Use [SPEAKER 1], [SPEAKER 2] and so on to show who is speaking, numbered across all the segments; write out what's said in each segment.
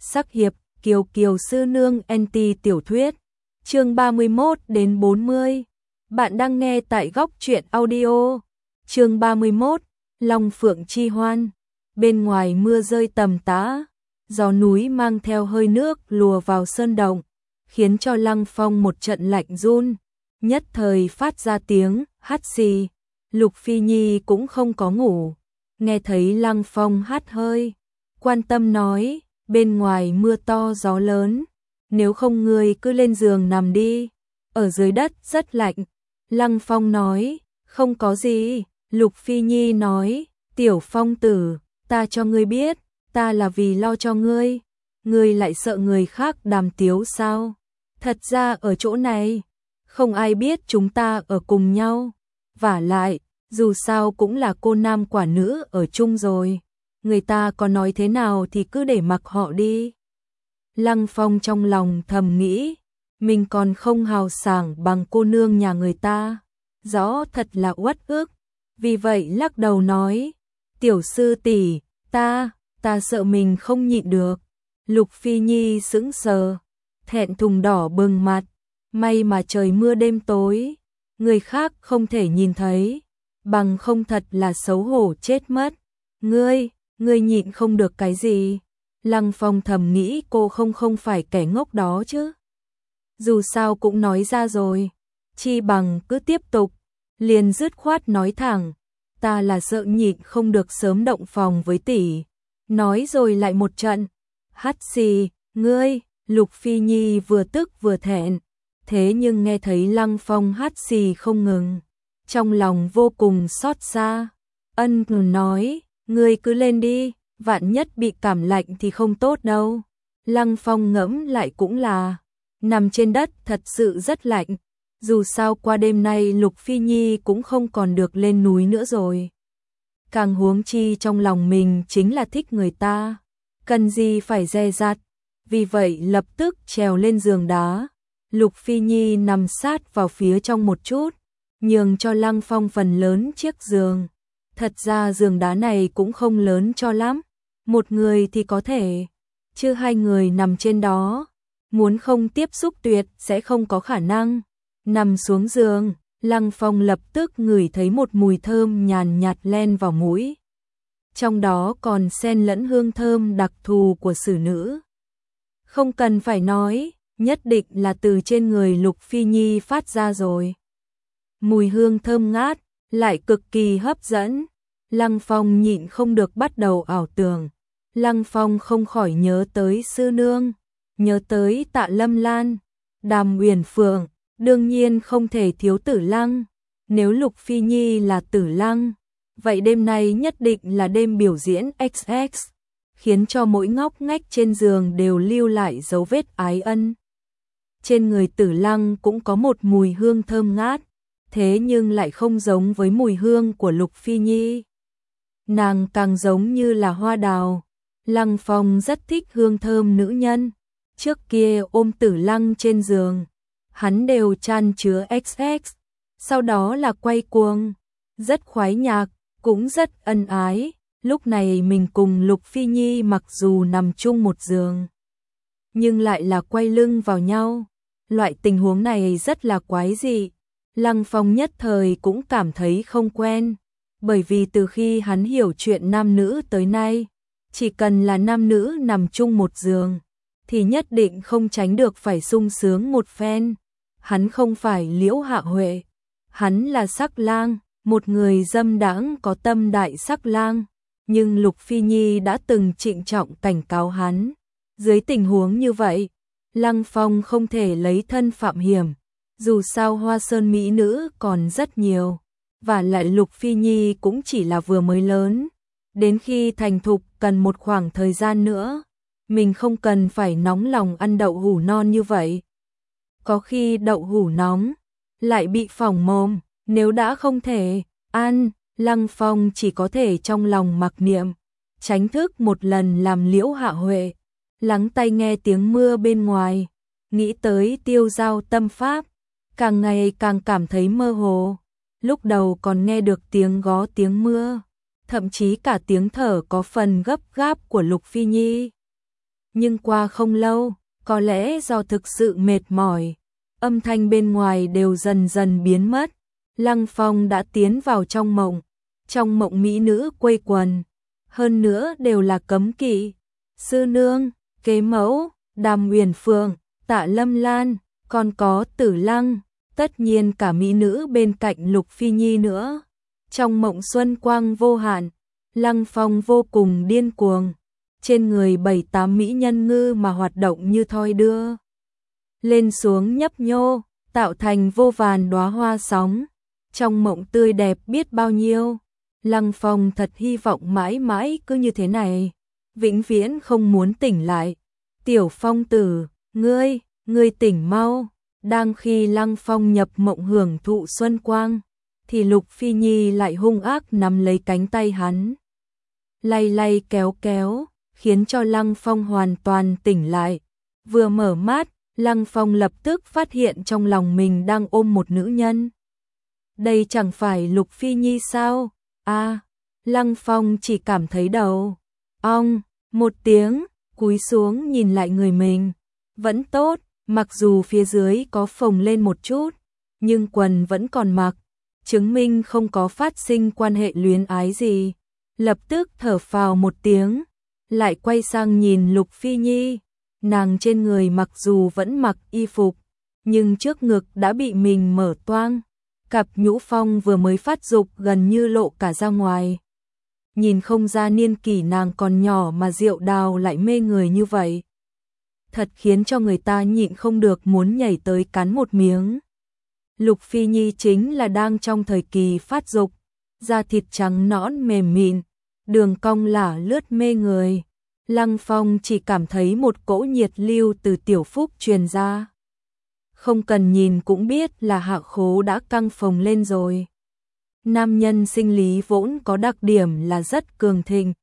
[SPEAKER 1] Sắc hiệp, Kiều Kiều sư nương NT tiểu thuyết, chương 31 đến 40. Bạn đang nghe tại Góc Truyện Audio. Chương 31, Long Phượng Chi Hoan. Bên ngoài mưa rơi tầm tã, gió núi mang theo hơi nước lùa vào sơn động, khiến cho Lăng Phong một trận lạnh run, nhất thời phát ra tiếng hắt xì. Lục Phi Nhi cũng không có ngủ, nghe thấy Lăng Phong hắt hơi, quan tâm nói: bên ngoài mưa to gió lớn, nếu không ngươi cứ lên giường nằm đi, ở dưới đất rất lạnh. Lăng Phong nói: không có gì. Lục Phi Nhi nói: Tiểu Phong tử, ta cho ngươi biết, ta là vì lo cho ngươi, ngươi lại sợ người khác đàm tiếu sao? Thật ra ở chỗ này, không ai biết chúng ta ở cùng nhau, vả lại, dù sao cũng là cô nam quả nữ ở chung rồi. Người ta có nói thế nào thì cứ để mặc họ đi. Lăng Phong trong lòng thầm nghĩ, mình còn không hào sảng bằng cô nương nhà người ta, rõ thật là uất ức. Vì vậy lắc đầu nói: tiểu sư tỷ, ta sợ mình không nhịn được. Lục Phi Nhi sững sờ, thẹn thùng đỏ bừng mặt, may mà trời mưa đêm tối, người khác không thể nhìn thấy, bằng không thật là xấu hổ chết mất. Ngươi nhịn không được cái gì? Lăng Phong thầm nghĩ cô không phải kẻ ngốc đó chứ. Dù sao cũng nói ra rồi, chi bằng cứ tiếp tục. Liền dứt khoát nói thẳng: ta là sợ nhịn không được sớm động phòng với tỷ. Nói rồi lại một trận hắt xì. Ngươi, Lục Phi Nhi vừa tức vừa thẹn, thế nhưng nghe thấy Lăng Phong hắt xì không ngừng, trong lòng vô cùng xót xa. Ân nói: ngươi cứ lên đi, vạn nhất bị cảm lạnh thì không tốt đâu. Lăng Phong ngẫm lại cũng là, nằm trên đất thật sự rất lạnh, dù sao qua đêm nay Lục Phi Nhi cũng không còn được lên núi nữa rồi. Càng huống chi trong lòng mình chính là thích người ta, cần gì phải dè dặt. Vì vậy lập tức trèo lên giường đá. Lục Phi Nhi nằm sát vào phía trong một chút, nhường cho Lăng Phong phần lớn chiếc giường. Thật ra giường đá này cũng không lớn cho lắm, một người thì có thể, chứ hai người nằm trên đó, muốn không tiếp xúc tuyệt sẽ không có khả năng. Nằm xuống giường, Lăng Phong lập tức ngửi thấy một mùi thơm nhàn nhạt len vào mũi, trong đó còn xen lẫn hương thơm đặc thù của xử nữ. Không cần phải nói, nhất định là từ trên người Lục Phi Nhi phát ra rồi. Mùi hương thơm ngát, lại cực kỳ hấp dẫn. Lăng Phong nhịn không được bắt đầu ảo tưởng. Lăng Phong không khỏi nhớ tới sư nương, nhớ tới Tạ Lâm Lan, Đàm Uyển Phượng, đương nhiên không thể thiếu Tử Lăng. Nếu Lục Phi Nhi là Tử Lăng, vậy đêm nay nhất định là đêm biểu diễn XX, khiến cho mỗi ngóc ngách trên giường đều lưu lại dấu vết ái ân. Trên người Tử Lăng cũng có một mùi hương thơm ngát, thế nhưng lại không giống với mùi hương của Lục Phi Nhi. Nàng càng giống như là hoa đào. Lăng Phong rất thích hương thơm nữ nhân. Trước kia ôm Tử Lăng trên giường, hắn đều chan chứa XX, sau đó là quay cuồng, rất khoái nhạc, cũng rất ân ái. Lúc này mình cùng Lục Phi Nhi mặc dù nằm chung một giường, nhưng lại là quay lưng vào nhau. Loại tình huống này rất là quái dị. Lăng Phong nhất thời cũng cảm thấy không quen, bởi vì từ khi hắn hiểu chuyện nam nữ tới nay, chỉ cần là nam nữ nằm chung một giường, thì nhất định không tránh được phải sung sướng một phen. Hắn không phải Liễu Hạ Huệ, hắn là sắc lang, một người dâm đãng có tâm đại sắc lang. Nhưng Lục Phi Nhi đã từng trịnh trọng cảnh cáo hắn, dưới tình huống như vậy, Lăng Phong không thể lấy thân phạm hiểm. Dù sao Hoa Sơn mỹ nữ còn rất nhiều, và lại Lục Phi Nhi cũng chỉ là vừa mới lớn, đến khi thành thục cần một khoảng thời gian nữa, mình không cần phải nóng lòng ăn đậu hũ non như vậy. Có khi đậu hũ nóng lại bị phỏng mồm, nếu đã không thể ăn, Lăng Phong chỉ có thể trong lòng mặc niệm, tránh thức một lần làm Liễu Hạ Huệ, lắng tai nghe tiếng mưa bên ngoài, nghĩ tới tiêu giao tâm pháp, càng ngày càng cảm thấy mơ hồ. Lúc đầu còn nghe được tiếng gó tiếng mưa, thậm chí cả tiếng thở có phần gấp gáp của Lục Phi Nhi. Nhưng qua không lâu, có lẽ do thực sự mệt mỏi, âm thanh bên ngoài đều dần dần biến mất. Lăng Phong đã tiến vào trong mộng mỹ nữ quây quần, hơn nữa đều là cấm kỵ. Sư nương, Kế Mẫu, Đàm Uyển Phượng, Tạ Lâm Lan, còn có Tử Lăng, tất nhiên cả mỹ nữ bên cạnh Lục Phi Nhi nữa. Trong mộng xuân quang vô hạn, Lăng Phong vô cùng điên cuồng, trên người 7-8 mỹ nhân ngư mà hoạt động như thoi đưa lên xuống nhấp nhô, tạo thành vô vàn đóa hoa sóng. Trong mộng tươi đẹp biết bao nhiêu, Lăng Phong thật hy vọng mãi mãi cứ như thế này, vĩnh viễn không muốn tỉnh lại. Tiểu Phong tử, ngươi tỉnh mau. Đang khi Lăng Phong nhập mộng hưởng thụ xuân quang, thì Lục Phi Nhi lại hung ác nắm lấy cánh tay hắn, lay lay kéo kéo, khiến cho Lăng Phong hoàn toàn tỉnh lại. Vừa mở mắt, Lăng Phong lập tức phát hiện trong lòng mình đang ôm một nữ nhân. Đây chẳng phải Lục Phi Nhi sao? Lăng Phong chỉ cảm thấy đầu ong một tiếng, cúi xuống nhìn lại người mình. Vẫn tốt, mặc dù phía dưới có phồng lên một chút, nhưng quần vẫn còn mặc, chứng minh không có phát sinh quan hệ luyến ái gì. Lập tức thở phào một tiếng, lại quay sang nhìn Lục Phi Nhi. Nàng trên người mặc dù vẫn mặc y phục, nhưng trước ngực đã bị mình mở toang, cặp nhũ phong vừa mới phát dục gần như lộ cả ra ngoài. Nhìn không ra niên kỷ nàng còn nhỏ mà Diệu Đào lại mê người như vậy, thật khiến cho người ta nhịn không được muốn nhảy tới cắn một miếng. Lục Phi Nhi chính là đang trong thời kỳ phát dục, da thịt trắng nõn mềm mịn, đường cong lả lướt mê người. Lăng Phong chỉ cảm thấy một cỗ nhiệt lưu từ tiểu phúc truyền ra. Không cần nhìn cũng biết là hạ khố đã căng phồng lên rồi. Nam nhân sinh lý vốn có đặc điểm là rất cường thịnh,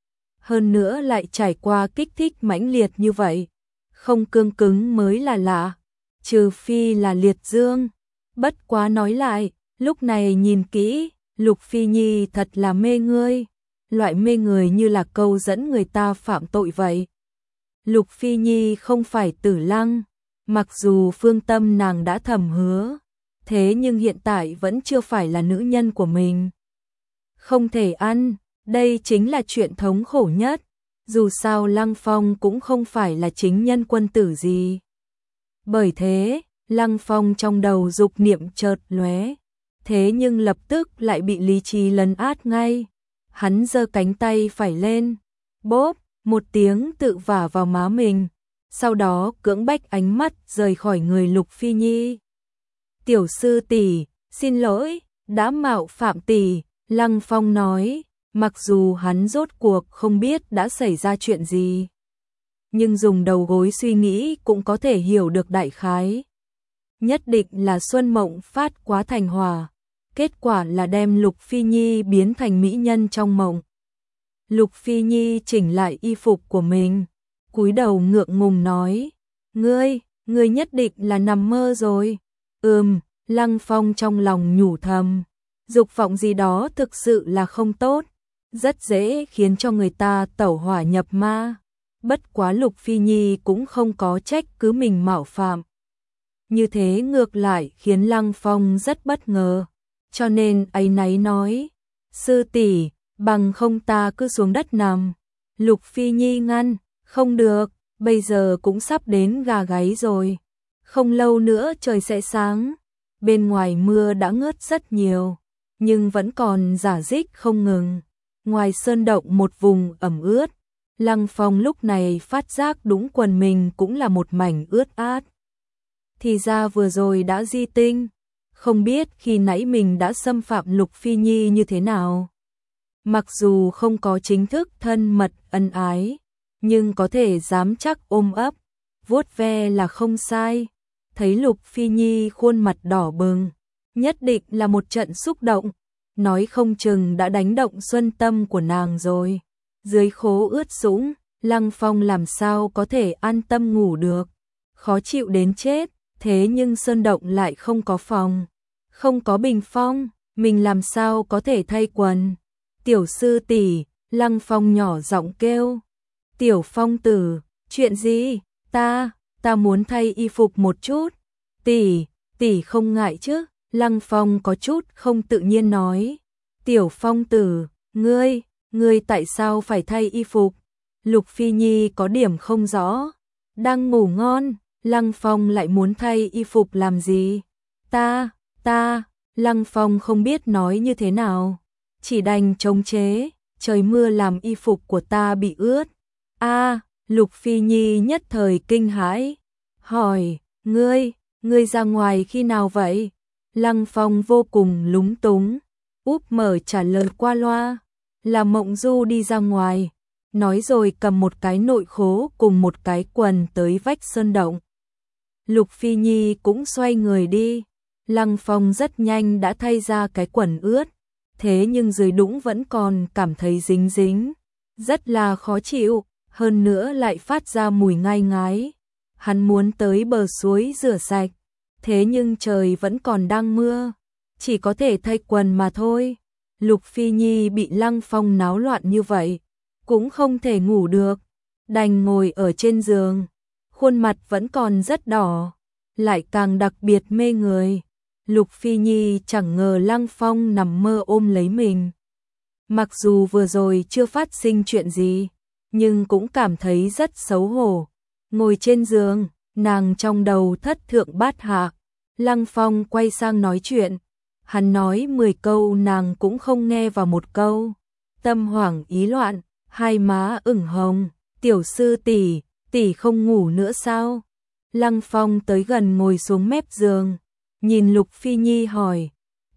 [SPEAKER 1] hơn nữa lại trải qua kích thích mãnh liệt như vậy, không cương cứng mới là lạ, trừ phi là liệt dương. Bất quá nói lại, lúc này nhìn kỹ, Lục Phi Nhi thật là mê ngươi, loại mê người như là câu dẫn người ta phạm tội vậy. Lục Phi Nhi không phải Tử Lăng, mặc dù phương tâm nàng đã thầm hứa, thế nhưng hiện tại vẫn chưa phải là nữ nhân của mình. Không thể ăn, đây chính là chuyện thống khổ nhất, dù sao Lăng Phong cũng không phải là chính nhân quân tử gì. Bởi thế, Lăng Phong trong đầu dục niệm chợt lóe, thế nhưng lập tức lại bị lý trí lấn át ngay. Hắn giơ cánh tay phải lên, bóp một tiếng tự vả vào má mình, sau đó cưỡng bách ánh mắt rời khỏi người Lục Phi Nhi. Tiểu sư tỷ, xin lỗi, đã mạo phạm tỷ. Lăng Phong nói, mặc dù hắn rốt cuộc không biết đã xảy ra chuyện gì, nhưng dùng đầu gối suy nghĩ cũng có thể hiểu được đại khái. Nhất định là Xuân Mộng phát quá thành hỏa, kết quả là đem Lục Phi Nhi biến thành mỹ nhân trong mộng. Lục Phi Nhi chỉnh lại y phục của mình, cúi đầu ngượng ngùng nói, ngươi nhất định là nằm mơ rồi. Lăng Phong trong lòng nhủ thầm, dục vọng gì đó thực sự là không tốt, rất dễ khiến cho người ta tẩu hỏa nhập ma. Bất quá Lục Phi Nhi cũng không có trách cứ mình mạo phạm. Như thế ngược lại khiến Lăng Phong rất bất ngờ, cho nên áy náy nói, sư tỷ, bằng không ta cứ xuống đất nằm. Lục Phi Nhi ngăn, không được, bây giờ cũng sắp đến gà gáy rồi, không lâu nữa trời sẽ sáng. Bên ngoài mưa đã ngớt rất nhiều, nhưng vẫn còn rả rích không ngừng. Ngoài sơn động một vùng ẩm ướt, Lăng Phong lúc này phát giác đúng quần mình cũng là một mảnh ướt át. Thì ra vừa rồi đã di tinh, không biết khi nãy mình đã xâm phạm Lục Phi Nhi như thế nào. Mặc dù không có chính thức thân mật ân ái, nhưng có thể dám chắc ôm ấp, vuốt ve là không sai. Thấy Lục Phi Nhi khuôn mặt đỏ bừng, nhất định là một trận xúc động, nói không chừng đã đánh động xuân tâm của nàng rồi. Dưới khố ướt sũng, Lăng Phong làm sao có thể an tâm ngủ được, khó chịu đến chết, thế nhưng sơn động lại không có phòng, không có bình phong, mình làm sao có thể thay quần. Tiểu sư tỷ, Lăng Phong nhỏ giọng kêu, Tiểu Phong tử, Chuyện gì? Ta muốn thay y phục một chút. Tỷ không ngại chứ? Lăng Phong có chút không tự nhiên nói. Tiểu Phong tử, ngươi tại sao phải thay y phục? Lục Phi Nhi có điểm không rõ. Đang ngủ ngon, Lăng Phong lại muốn thay y phục làm gì? Lăng Phong không biết nói như thế nào. Chỉ đành chống chế, trời mưa làm y phục của ta bị ướt. Lục Phi Nhi nhất thời kinh hãi. Hỏi, ngươi ra ngoài khi nào vậy? Lăng Phong vô cùng lúng túng. Úp mở trả lời qua loa. Là Mộng Du đi ra ngoài. Nói rồi cầm một cái nội khố cùng một cái quần tới vách sơn động. Lục Phi Nhi cũng xoay người đi. Lăng Phong rất nhanh đã thay ra cái quần ướt. Thế nhưng dưới đũng vẫn còn cảm thấy dính dính. Rất là khó chịu, hơn nữa lại phát ra mùi ngai ngái. Hắn muốn tới bờ suối rửa sạch. Thế nhưng trời vẫn còn đang mưa. Chỉ có thể thay quần mà thôi. Lục Phi Nhi bị Lăng Phong náo loạn như vậy. Cũng không thể ngủ được. Đành ngồi ở trên giường. Khuôn mặt vẫn còn rất đỏ. Lại càng đặc biệt mê người. Lục Phi Nhi chẳng ngờ Lăng Phong nằm mơ ôm lấy mình. Mặc dù vừa rồi chưa phát sinh chuyện gì, nhưng cũng cảm thấy rất xấu hổ. Ngồi trên giường, nàng trong đầu thất thượng bát hạ. Lăng Phong quay sang nói chuyện. Hắn nói 10 câu nàng cũng không nghe vào một câu. Tâm hoảng ý loạn, hai má ửng hồng. Tiểu sư tỷ không ngủ nữa sao? Lăng Phong tới gần ngồi xuống mép giường. Nhìn Lục Phi Nhi hỏi.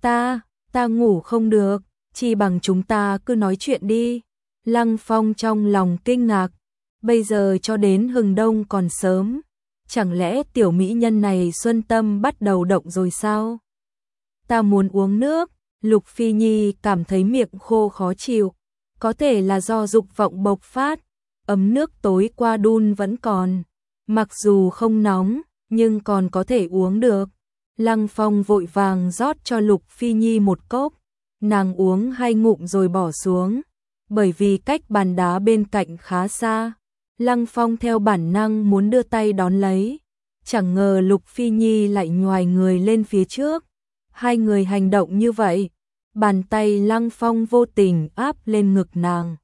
[SPEAKER 1] Ta ngủ không được, chỉ bằng chúng ta cứ nói chuyện đi. Lăng Phong trong lòng kinh ngạc. Bây giờ cho đến hừng đông còn sớm. Chẳng lẽ tiểu mỹ nhân này xuân tâm bắt đầu động rồi sao? Ta muốn uống nước. Lục Phi Nhi cảm thấy miệng khô khó chịu. Có thể là do dục vọng bộc phát. Ấm nước tối qua đun vẫn còn. Mặc dù không nóng, nhưng còn có thể uống được. Lăng Phong vội vàng rót cho Lục Phi Nhi một cốc. Nàng uống 2 ngụm rồi bỏ xuống. Bởi vì cách bàn đá bên cạnh khá xa. Lăng Phong theo bản năng muốn đưa tay đón lấy. Chẳng ngờ Lục Phi Nhi lại nhoài người lên phía trước. Hai người hành động như vậy. Bàn tay Lăng Phong vô tình áp lên ngực nàng.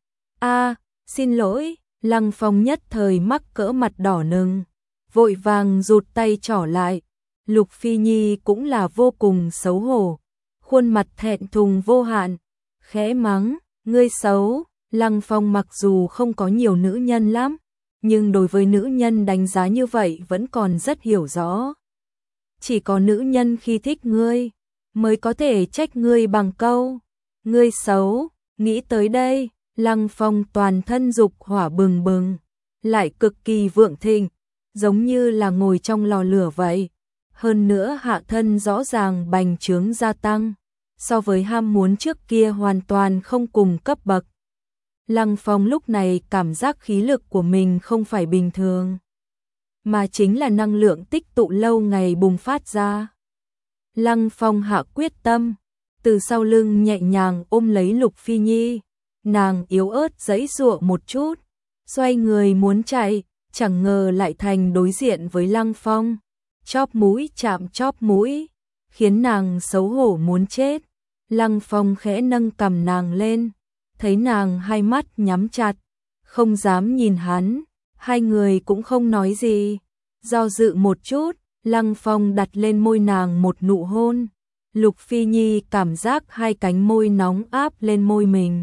[SPEAKER 1] Xin lỗi. Lăng Phong nhất thời mắc cỡ mặt đỏ nừng. Vội vàng rụt tay trỏ lại. Lục Phi Nhi cũng là vô cùng xấu hổ. Khuôn mặt thẹn thùng vô hạn. Khẽ mắng, ngươi xấu. Lăng Phong mặc dù không có nhiều nữ nhân lắm, nhưng đối với nữ nhân đánh giá như vậy vẫn còn rất hiểu rõ. Chỉ có nữ nhân khi thích ngươi, mới có thể trách ngươi bằng câu ngươi xấu. Nghĩ tới đây, Lăng Phong toàn thân dục hỏa bừng bừng, lại cực kỳ vượng thịnh, giống như là ngồi trong lò lửa vậy. Hơn nữa hạ thân rõ ràng bành trướng gia tăng, so với ham muốn trước kia hoàn toàn không cùng cấp bậc. Lăng Phong lúc này cảm giác khí lực của mình không phải bình thường, mà chính là năng lượng tích tụ lâu ngày bùng phát ra. Lăng Phong hạ quyết tâm, từ sau lưng nhẹ nhàng ôm lấy Lục Phi Nhi. Nàng yếu ớt giãy giụa một chút, xoay người muốn chạy, chẳng ngờ lại thành đối diện với Lăng Phong. Chóp mũi chạm chóp mũi, khiến nàng xấu hổ muốn chết. Lăng Phong khẽ nâng cằm nàng lên, thấy nàng hai mắt nhắm chặt, không dám nhìn hắn. Hai người cũng không nói gì. Do dự một chút, Lăng Phong đặt lên môi nàng một nụ hôn. Lục Phi Nhi cảm giác hai cánh môi nóng áp lên môi mình.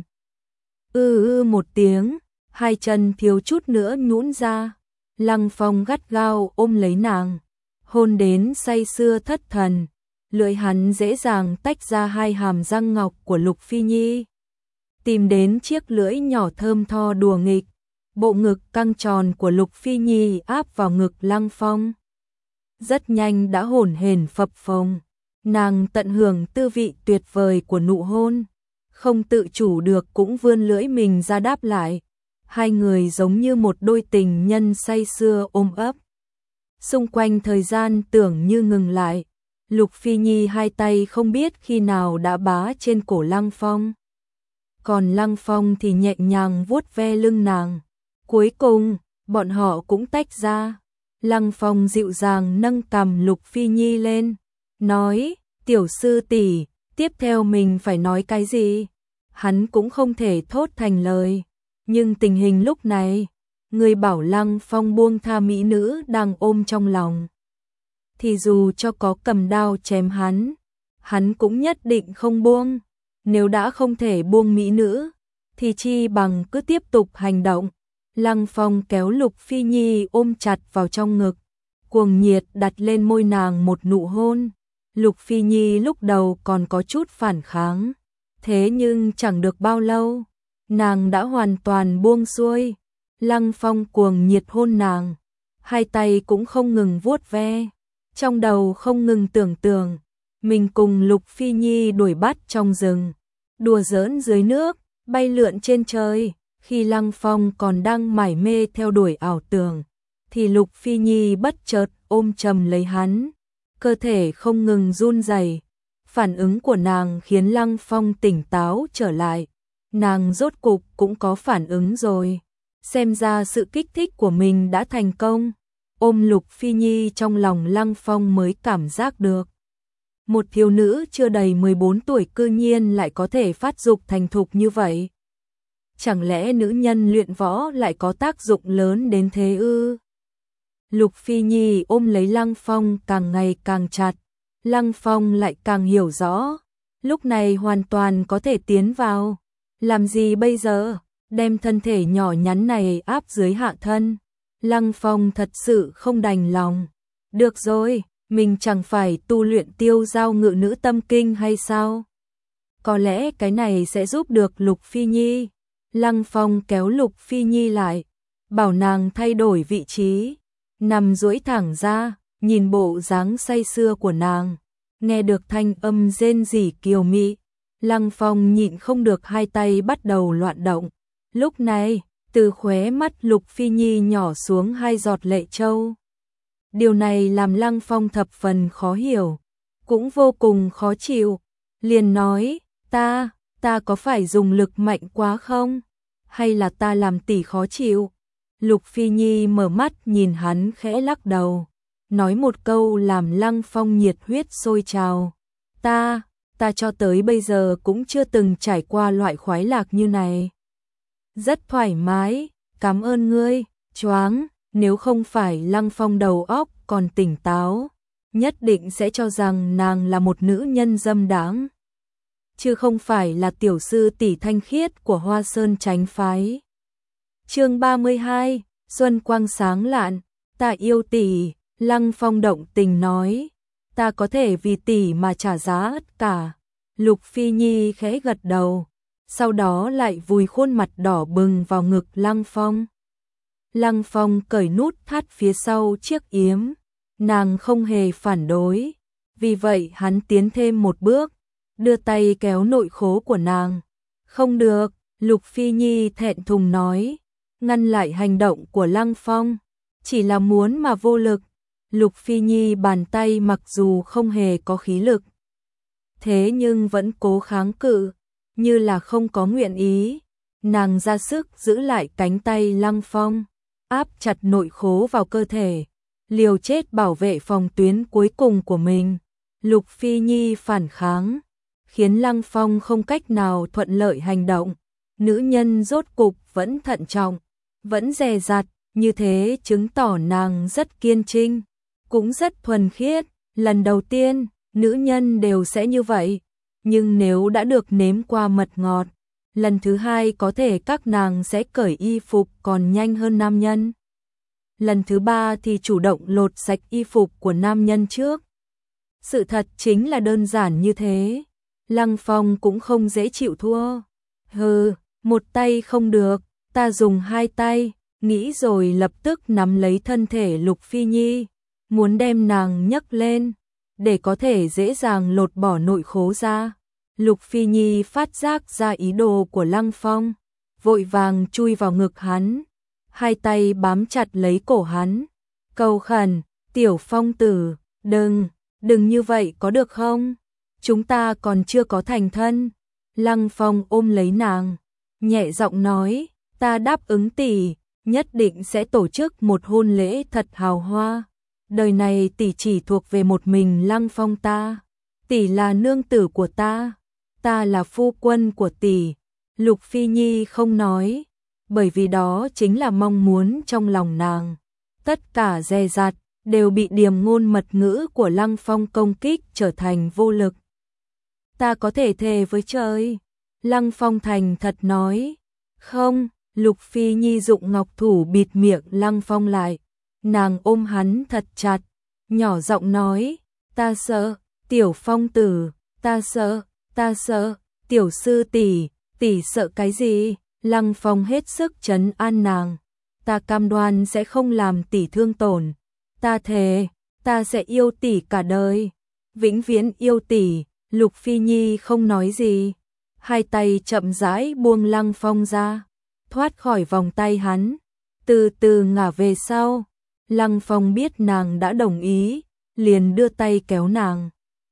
[SPEAKER 1] Một tiếng, hai chân thiếu chút nữa nhũn ra. Lăng Phong gắt gao ôm lấy nàng, hôn đến say sưa thất thần. Lưỡi hắn dễ dàng tách ra hai hàm răng ngọc của Lục Phi Nhi, tìm đến chiếc lưỡi nhỏ thơm tho đùa nghịch. Bộ ngực căng tròn của Lục Phi Nhi áp vào ngực Lăng Phong. Rất nhanh đã hổn hển phập phồng. Nàng tận hưởng tư vị tuyệt vời của nụ hôn, không tự chủ được cũng vươn lưỡi mình ra đáp lại. Hai người giống như một đôi tình nhân say sưa ôm ấp. Xung quanh thời gian tưởng như ngừng lại. Lục Phi Nhi hai tay không biết khi nào đã bá trên cổ Lăng Phong. Còn Lăng Phong thì nhẹ nhàng vuốt ve lưng nàng. Cuối cùng, bọn họ cũng tách ra. Lăng Phong dịu dàng nâng cằm Lục Phi Nhi lên, nói, tiểu sư tỷ, tiếp theo mình phải nói cái gì? Hắn cũng không thể thốt thành lời, nhưng tình hình lúc này, người bảo Lăng Phong buông tha mỹ nữ đang ôm trong lòng. Thì dù cho có cầm đao chém hắn cũng nhất định không buông. Nếu đã không thể buông mỹ nữ, thì chi bằng cứ tiếp tục hành động. Lăng Phong kéo Lục Phi Nhi ôm chặt vào trong ngực, cuồng nhiệt đặt lên môi nàng một nụ hôn. Lục Phi Nhi lúc đầu còn có chút phản kháng, thế nhưng chẳng được bao lâu, nàng đã hoàn toàn buông xuôi. Lăng Phong cuồng nhiệt hôn nàng, hai tay cũng không ngừng vuốt ve, trong đầu không ngừng tưởng tượng mình cùng Lục Phi Nhi đuổi bắt trong rừng, đùa giỡn dưới nước, bay lượn trên trời. Khi Lăng Phong còn đang mải mê theo đuổi ảo tưởng, thì Lục Phi Nhi bất chợt ôm chầm lấy hắn, cơ thể không ngừng run rẩy. Phản ứng của nàng khiến Lăng Phong tỉnh táo trở lại, nàng rốt cục cũng có phản ứng rồi, xem ra sự kích thích của mình đã thành công. Ôm Lục Phi Nhi trong lòng Lăng Phong mới cảm giác được, một thiếu nữ chưa đầy 14 tuổi cư nhiên lại có thể phát dục thành thục như vậy. Chẳng lẽ nữ nhân luyện võ lại có tác dụng lớn đến thế ư? Lục Phi Nhi ôm lấy Lăng Phong càng ngày càng chặt, Lăng Phong lại càng hiểu rõ, lúc này hoàn toàn có thể tiến vào. Làm gì bây giờ? Đem thân thể nhỏ nhắn này áp dưới hạ thân. Lăng Phong thật sự không đành lòng. Được rồi, mình chẳng phải tu luyện tiêu giao ngự nữ tâm kinh hay sao? Có lẽ cái này sẽ giúp được Lục Phi Nhi. Lăng Phong kéo Lục Phi Nhi lại, bảo nàng thay đổi vị trí, nằm duỗi thẳng ra, nhìn bộ dáng say sưa của nàng, nghe được thanh âm rên rỉ kiều mị. Lăng Phong nhịn không được hai tay bắt đầu loạn động. Lúc này, từ khóe mắt Lục Phi Nhi nhỏ xuống hai giọt lệ trâu. Điều này làm Lăng Phong thập phần khó hiểu, cũng vô cùng khó chịu, liền nói, ta có phải dùng lực mạnh quá không? Hay là ta làm tỷ khó chịu? Lục Phi Nhi mở mắt nhìn hắn khẽ lắc đầu, nói một câu làm Lăng Phong nhiệt huyết sôi trào. Ta cho tới bây giờ cũng chưa từng trải qua loại khoái lạc như này. Rất thoải mái, cảm ơn ngươi. Choáng, nếu không phải Lăng Phong đầu óc còn tỉnh táo, nhất định sẽ cho rằng nàng là một nữ nhân dâm đãng, chứ không phải là tiểu sư tỷ thanh khiết của Hoa Sơn Chánh phái. Chương 32, xuân quang sáng lạn, ta yêu tỷ. Lăng Phong động tình nói, ta có thể vì tỷ mà trả giá tất cả. Lục Phi Nhi khẽ gật đầu, sau đó lại vùi khuôn mặt đỏ bừng vào ngực Lăng Phong. Lăng Phong cởi nút thắt phía sau chiếc yếm, nàng không hề phản đối, vì vậy hắn tiến thêm một bước, đưa tay kéo nội khố của nàng. Không được, Lục Phi Nhi thẹn thùng nói, ngăn lại hành động của Lăng Phong, chỉ là muốn mà vô lực. Lục Phi Nhi bàn tay mặc dù không hề có khí lực, thế nhưng vẫn cố kháng cự, như là không có nguyện ý. Nàng ra sức giữ lại cánh tay Lăng Phong, áp chặt nội khố vào cơ thể, liều chết bảo vệ phòng tuyến cuối cùng của mình. Lục Phi Nhi phản kháng, khiến Lăng Phong không cách nào thuận lợi hành động. Nữ nhân rốt cục vẫn thận trọng, vẫn dè dặt, như thế chứng tỏ nàng rất kiên trinh, cũng rất thuần khiết. Lần đầu tiên, nữ nhân đều sẽ như vậy, nhưng nếu đã được nếm qua mật ngọt, lần thứ hai có thể các nàng sẽ cởi y phục còn nhanh hơn nam nhân. Lần thứ ba thì chủ động lột sạch y phục của nam nhân trước. Sự thật chính là đơn giản như thế. Lăng Phong cũng không dễ chịu thua. Hừ, một tay không được, ta dùng hai tay, nghĩ rồi lập tức nắm lấy thân thể Lục Phi Nhi, muốn đem nàng nhấc lên, để có thể dễ dàng lột bỏ nội khố ra. Lục Phi Nhi phát giác ra ý đồ của Lăng Phong, vội vàng chui vào ngực hắn, hai tay bám chặt lấy cổ hắn, cầu khẩn, tiểu Phong tử, đừng như vậy có được không? Chúng ta còn chưa có thành thân. Lăng Phong ôm lấy nàng, nhẹ giọng nói, ta đáp ứng tỷ, nhất định sẽ tổ chức một hôn lễ thật hào hoa. Đời này tỷ chỉ thuộc về một mình Lăng Phong ta. Tỷ là nương tử của ta là phu quân của tỷ. Lục Phi Nhi không nói, bởi vì đó chính là mong muốn trong lòng nàng. Tất cả dè dặt đều bị điềm ngôn mật ngữ của Lăng Phong công kích trở thành vô lực. Ta có thể thề với trời. Lăng Phong thành thật nói. Không, Lục Phi Nhi dụng ngọc thủ bịt miệng Lăng Phong lại. Nàng ôm hắn thật chặt, nhỏ giọng nói, ta sợ, Tiểu Phong tử, ta sợ, tiểu sư tỷ sợ cái gì? Lăng Phong hết sức trấn an nàng, ta cam đoan sẽ không làm tỷ thương tổn, ta thề, ta sẽ yêu tỷ cả đời, vĩnh viễn yêu tỷ. Lục Phi Nhi không nói gì, hai tay chậm rãi buông Lăng Phong ra, thoát khỏi vòng tay hắn, từ từ ngả về sau. Lăng Phong biết nàng đã đồng ý, liền đưa tay kéo nàng.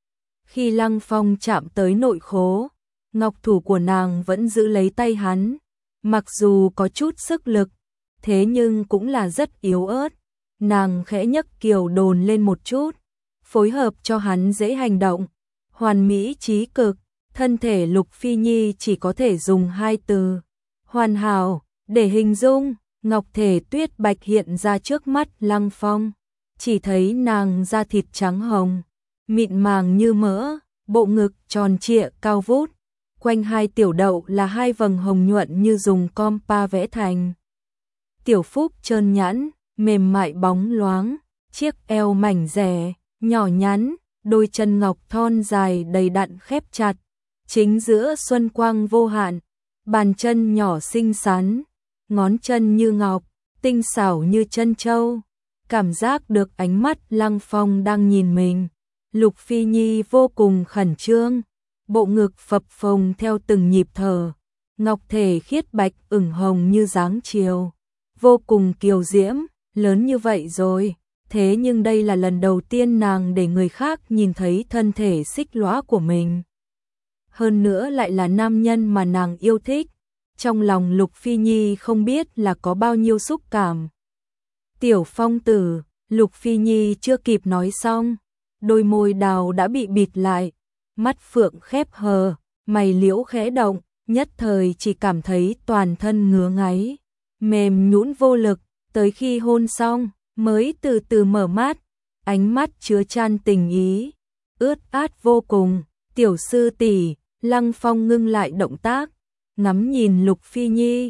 [SPEAKER 1] Khi Lăng Phong chạm tới nội khố, ngọc thủ của nàng vẫn giữ lấy tay hắn, mặc dù có chút sức lực, thế nhưng cũng là rất yếu ớt. Nàng khẽ nhấc kiều đồn lên một chút, phối hợp cho hắn dễ hành động, hoàn mỹ chí cực. Thân thể Lục Phi Nhi chỉ có thể dùng hai từ hoàn hảo để hình dung. Ngọc thể tuyết bạch hiện ra trước mắt Lăng Phong, chỉ thấy nàng da thịt trắng hồng, mịn màng như mỡ, bộ ngực tròn trịa cao vút, quanh hai tiểu đậu là hai vầng hồng nhuận như dùng compa vẽ thành. Tiểu phúc trơn nhẵn, mềm mại bóng loáng, chiếc eo mảnh dẻ, nhỏ nhắn, đôi chân ngọc thon dài đầy đặn khép chặt, chính giữa xuân quang vô hạn, bàn chân nhỏ xinh xắn, ngón chân như ngọc, tinh xảo như chân châu. Cảm giác được ánh mắt Lăng Phong đang nhìn mình, Lục Phi Nhi vô cùng khẩn trương, bộ ngực phập phồng theo từng nhịp thở, ngọc thể khiết bạch ửng hồng như dáng chiều, vô cùng kiều diễm. Lớn như vậy rồi, thế nhưng đây là lần đầu tiên nàng để người khác nhìn thấy thân thể xích lõa của mình. Hơn nữa lại là nam nhân mà nàng yêu thích. Trong lòng Lục Phi Nhi không biết là có bao nhiêu xúc cảm. Tiểu Phong tử, Lục Phi Nhi chưa kịp nói xong, đôi môi đào đã bị bịt lại, mắt phượng khép hờ, mày liễu khẽ động, nhất thời chỉ cảm thấy toàn thân ngứa ngáy, mềm nhũn vô lực, tới khi hôn xong, mới từ từ mở mắt, ánh mắt chứa chan tình ý, ướt át vô cùng. Tiểu sư tỷ, Lăng Phong ngưng lại động tác, ngắm nhìn Lục Phi Nhi.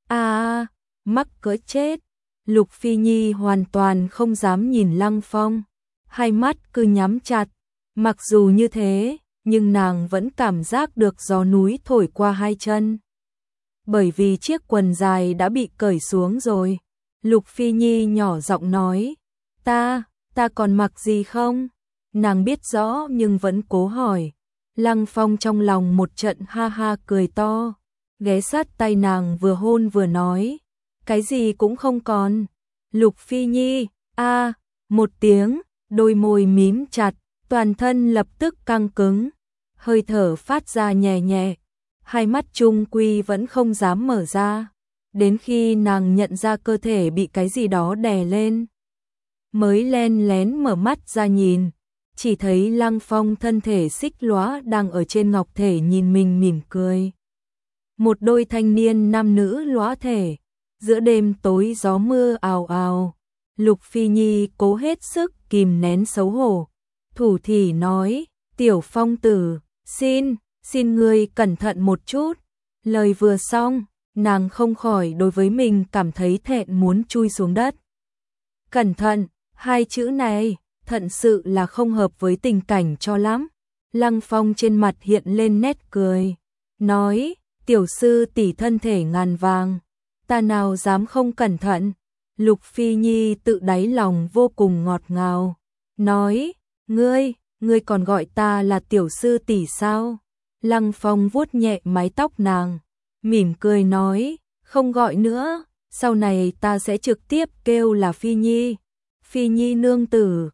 [SPEAKER 1] Mắc cỡ chết. Lục Phi Nhi hoàn toàn không dám nhìn Lăng Phong, hai mắt cứ nhắm chặt. Mặc dù như thế, nhưng nàng vẫn cảm giác được gió núi thổi qua hai chân. Bởi vì chiếc quần dài đã bị cởi xuống rồi. Lục Phi Nhi nhỏ giọng nói, ta còn mặc gì không? Nàng biết rõ nhưng vẫn cố hỏi. Lăng Phong trong lòng một trận ha ha cười to, ghé sát tay nàng vừa hôn vừa nói, cái gì cũng không còn. Lục Phi Nhi, một tiếng, đôi môi mím chặt, toàn thân lập tức căng cứng, hơi thở phát ra nhẹ nhẹ, hai mắt chung quy vẫn không dám mở ra, đến khi nàng nhận ra cơ thể bị cái gì đó đè lên, mới len lén mở mắt ra nhìn, chỉ thấy Lăng Phong thân thể xích lóa đang ở trên ngọc thể nhìn mình mỉm cười. Một đôi thanh niên nam nữ lóa thể, giữa đêm tối gió mưa ào ào, Lục Phi Nhi cố hết sức kìm nén xấu hổ, thủ thỉ nói, Tiểu Phong tử, xin ngươi cẩn thận một chút. Lời vừa xong, nàng không khỏi đối với mình cảm thấy thẹn muốn chui xuống đất. Cẩn thận, hai chữ này, thật sự là không hợp với tình cảnh cho lắm. Lăng Phong trên mặt hiện lên nét cười, nói, tiểu sư tỷ thân thể ngàn vàng, ta nào dám không cẩn thận. Lục Phi Nhi tự đáy lòng vô cùng ngọt ngào, nói, ngươi còn gọi ta là tiểu sư tỷ sao? Lăng Phong vuốt nhẹ mái tóc nàng, mỉm cười nói, không gọi nữa, sau này ta sẽ trực tiếp kêu là Phi Nhi. Phi Nhi nương tử,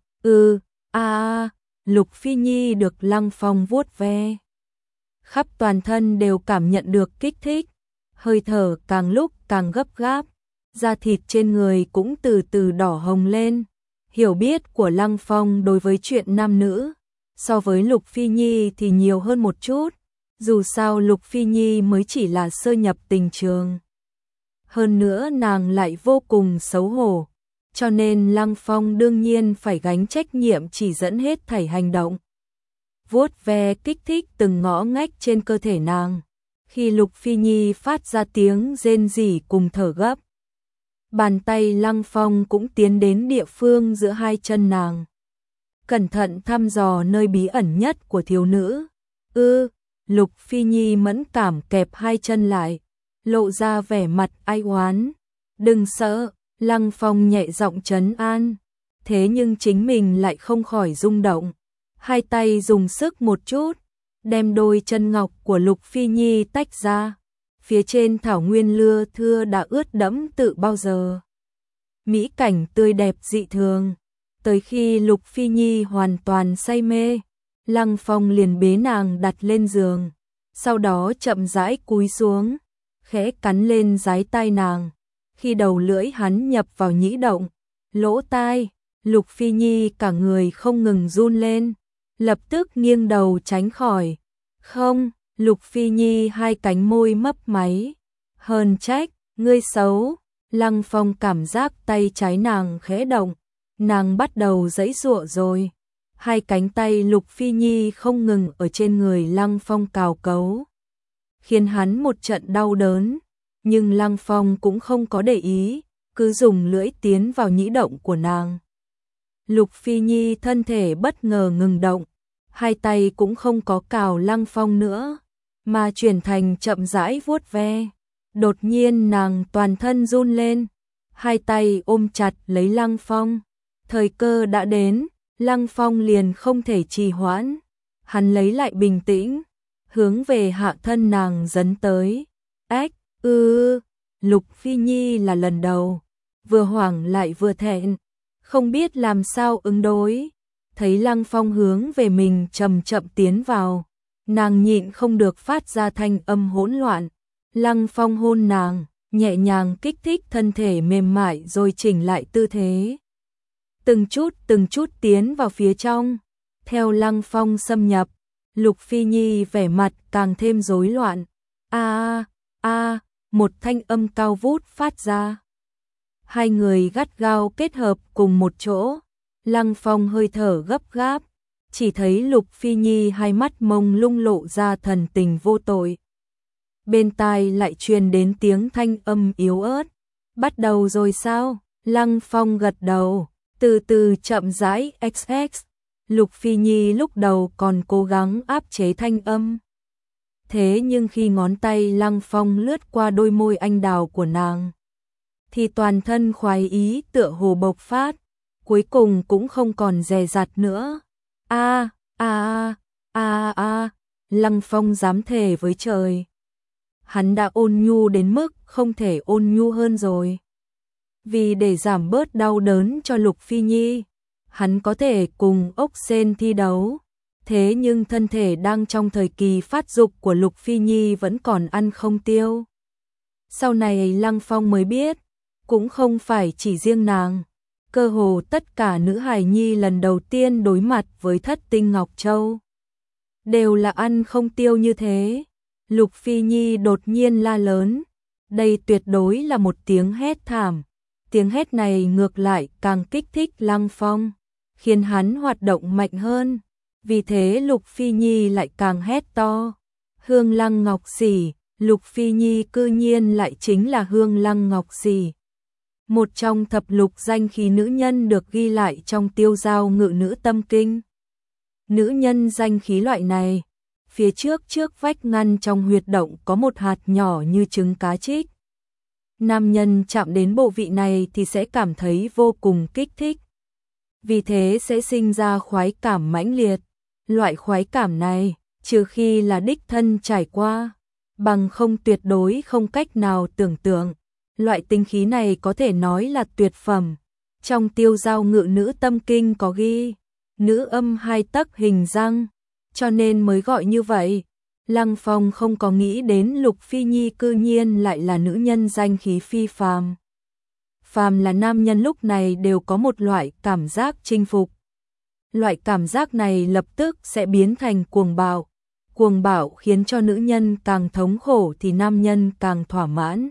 [SPEAKER 1] Lục Phi Nhi được Lăng Phong vuốt ve, khắp toàn thân đều cảm nhận được kích thích, hơi thở càng lúc càng gấp gáp, da thịt trên người cũng từ từ đỏ hồng lên. Hiểu biết của Lăng Phong đối với chuyện nam nữ, so với Lục Phi Nhi thì nhiều hơn một chút, dù sao Lục Phi Nhi mới chỉ là sơ nhập tình trường. Hơn nữa nàng lại vô cùng xấu hổ, cho nên Lăng Phong đương nhiên phải gánh trách nhiệm chỉ dẫn hết thảy hành động. Vuốt ve kích thích từng ngõ ngách trên cơ thể nàng. Khi Lục Phi Nhi phát ra tiếng rên rỉ cùng thở gấp, bàn tay Lăng Phong cũng tiến đến địa phương giữa hai chân nàng, cẩn thận thăm dò nơi bí ẩn nhất của thiếu nữ. Lục Phi Nhi mẫn cảm kẹp hai chân lại, lộ ra vẻ mặt ai oán. Đừng sợ, Lăng Phong nhẹ giọng trấn an. Thế nhưng chính mình lại không khỏi rung động. Hai tay dùng sức một chút, đem đôi chân ngọc của Lục Phi Nhi tách ra. Phía trên thảo nguyên lưa thưa đã ướt đẫm tự bao giờ. Mỹ cảnh tươi đẹp dị thường. Tới khi Lục Phi Nhi hoàn toàn say mê, Lăng Phong liền bế nàng đặt lên giường, sau đó chậm rãi cúi xuống, khẽ cắn lên dái tai nàng. Khi đầu lưỡi hắn nhập vào nhĩ động, lỗ tai, Lục Phi Nhi cả người không ngừng run lên, lập tức nghiêng đầu tránh khỏi. Không, Lục Phi Nhi hai cánh môi mấp máy. Hờn trách, ngươi xấu. Lăng Phong cảm giác tay trái nàng khẽ động, nàng bắt đầu giãy giụa rồi. Hai cánh tay Lục Phi Nhi không ngừng ở trên người Lăng Phong cào cấu, khiến hắn một trận đau đớn, nhưng Lăng Phong cũng không có để ý, cứ dùng lưỡi tiến vào nhĩ động của nàng. Lục Phi Nhi thân thể bất ngờ ngừng động, hai tay cũng không có cào Lăng Phong nữa, mà chuyển thành chậm rãi vuốt ve. Đột nhiên nàng toàn thân run lên, hai tay ôm chặt lấy Lăng Phong. Thời cơ đã đến, Lăng Phong liền không thể trì hoãn. Hắn lấy lại bình tĩnh, hướng về hạ thân nàng dấn tới. Lục Phi Nhi là lần đầu, vừa hoảng lại vừa thẹn, không biết làm sao ứng đối. Thấy Lăng Phong hướng về mình chậm chậm tiến vào, nàng nhịn không được phát ra thanh âm hỗn loạn. Lăng Phong hôn nàng, nhẹ nhàng kích thích thân thể mềm mại rồi chỉnh lại tư thế. Từng chút tiến vào phía trong. Theo Lăng Phong xâm nhập, Lục Phi Nhi vẻ mặt càng thêm rối loạn. Một thanh âm cao vút phát ra. Hai người gắt gao kết hợp cùng một chỗ. Lăng Phong hơi thở gấp gáp, chỉ thấy Lục Phi Nhi hai mắt mông lung lộ ra thần tình vô tội. Bên tai lại truyền đến tiếng thanh âm yếu ớt. Bắt đầu rồi sao? Lăng Phong gật đầu, từ từ chậm rãi XX. Lục Phi Nhi lúc đầu còn cố gắng áp chế thanh âm. Thế nhưng khi ngón tay Lăng Phong lướt qua đôi môi anh đào của nàng, thì toàn thân khoái ý tựa hồ bộc phát, cuối cùng cũng không còn dè dặt nữa. Lăng Phong dám thề với trời. Hắn đã ôn nhu đến mức không thể ôn nhu hơn rồi. Vì để giảm bớt đau đớn cho Lục Phi Nhi, hắn có thể cùng ốc sên thi đấu. Thế nhưng thân thể đang trong thời kỳ phát dục của Lục Phi Nhi vẫn còn ăn không tiêu. Sau này Lăng Phong mới biết, cũng không phải chỉ riêng nàng, cơ hồ tất cả nữ hài nhi lần đầu tiên đối mặt với Thất Tinh Ngọc Châu đều là ăn không tiêu như thế. Lục Phi Nhi đột nhiên la lớn, đây tuyệt đối là một tiếng hét thảm. Tiếng hét này ngược lại càng kích thích Lăng Phong, khiến hắn hoạt động mạnh hơn. Vì thế Lục Phi Nhi lại càng hét to. Hương Lăng Ngọc Xỉ, Lục Phi Nhi cư nhiên lại chính là Hương Lăng Ngọc Xỉ, một trong thập lục danh khí nữ nhân được ghi lại trong Tiêu Giao Ngự Nữ Tâm Kinh. Nữ nhân danh khí loại này, phía trước vách ngăn trong huyệt động có một hạt nhỏ như trứng cá trích. Nam nhân chạm đến bộ vị này thì sẽ cảm thấy vô cùng kích thích, vì thế sẽ sinh ra khoái cảm mãnh liệt. Loại khoái cảm này, trừ khi là đích thân trải qua, bằng không tuyệt đối không cách nào tưởng tượng. Loại tinh khí này có thể nói là tuyệt phẩm. Trong Tiêu Giao Ngự Nữ Tâm Kinh có ghi, nữ âm 2 tấc hình răng, cho nên mới gọi như vậy. Lăng Phong không có nghĩ đến Lục Phi Nhi cư nhiên lại là nữ nhân danh khí phi phàm. phàm là nam nhân lúc này đều có một loại cảm giác chinh phục. Loại cảm giác này lập tức sẽ biến thành cuồng bạo. Cuồng bạo khiến cho nữ nhân càng thống khổ thì nam nhân càng thỏa mãn.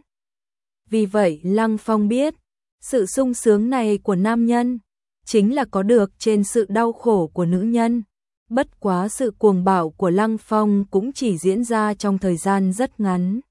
[SPEAKER 1] Vì vậy Lăng Phong biết, sự sung sướng này của nam nhân chính là có được trên sự đau khổ của nữ nhân. Bất quá sự cuồng bạo của Lăng Phong cũng chỉ diễn ra trong thời gian rất ngắn.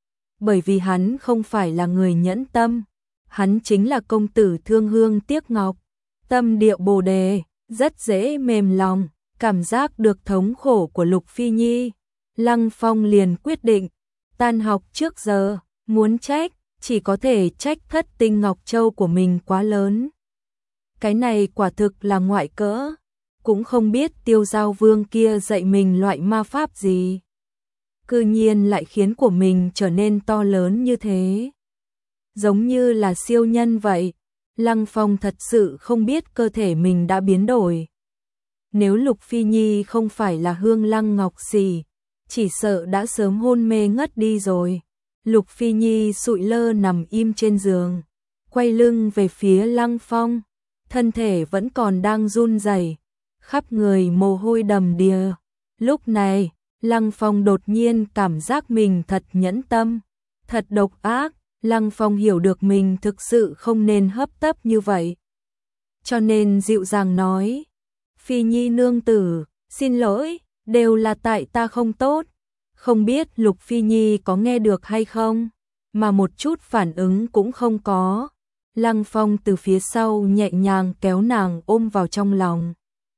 [SPEAKER 1] Bởi vì hắn không phải là người nhẫn tâm, hắn chính là công tử thương hương tiếc ngọc, tâm địa bồ đề, rất dễ mềm lòng, cảm giác được thống khổ của Lục Phi Nhi. Lăng Phong liền quyết định, tan học trước giờ, muốn trách, chỉ có thể trách Thất Tinh Ngọc Châu của mình quá lớn. Cái này quả thực là ngoại cỡ, cũng không biết Tiêu Giao Vương kia dạy mình loại ma pháp gì. Cư nhiên lại khiến của mình trở nên to lớn như thế. Giống như là siêu nhân vậy. Lăng Phong thật sự không biết cơ thể mình đã biến đổi. Nếu Lục Phi Nhi không phải là Hương Lăng Ngọc Xỉ, chỉ sợ đã sớm hôn mê ngất đi rồi. Lục Phi Nhi sụi lơ nằm im trên giường, quay lưng về phía Lăng Phong, thân thể vẫn còn đang run rẩy, khắp người mồ hôi đầm đìa. Lúc này, Lăng Phong đột nhiên cảm giác mình thật nhẫn tâm, thật độc ác. Lăng Phong hiểu được mình thực sự không nên hấp tấp như vậy. Cho nên dịu dàng nói, Phi Nhi nương tử, xin lỗi, đều là tại ta không tốt. Không biết Lục Phi Nhi có nghe được hay không, mà một chút phản ứng cũng không có. Lăng Phong từ phía sau nhẹ nhàng kéo nàng ôm vào trong lòng.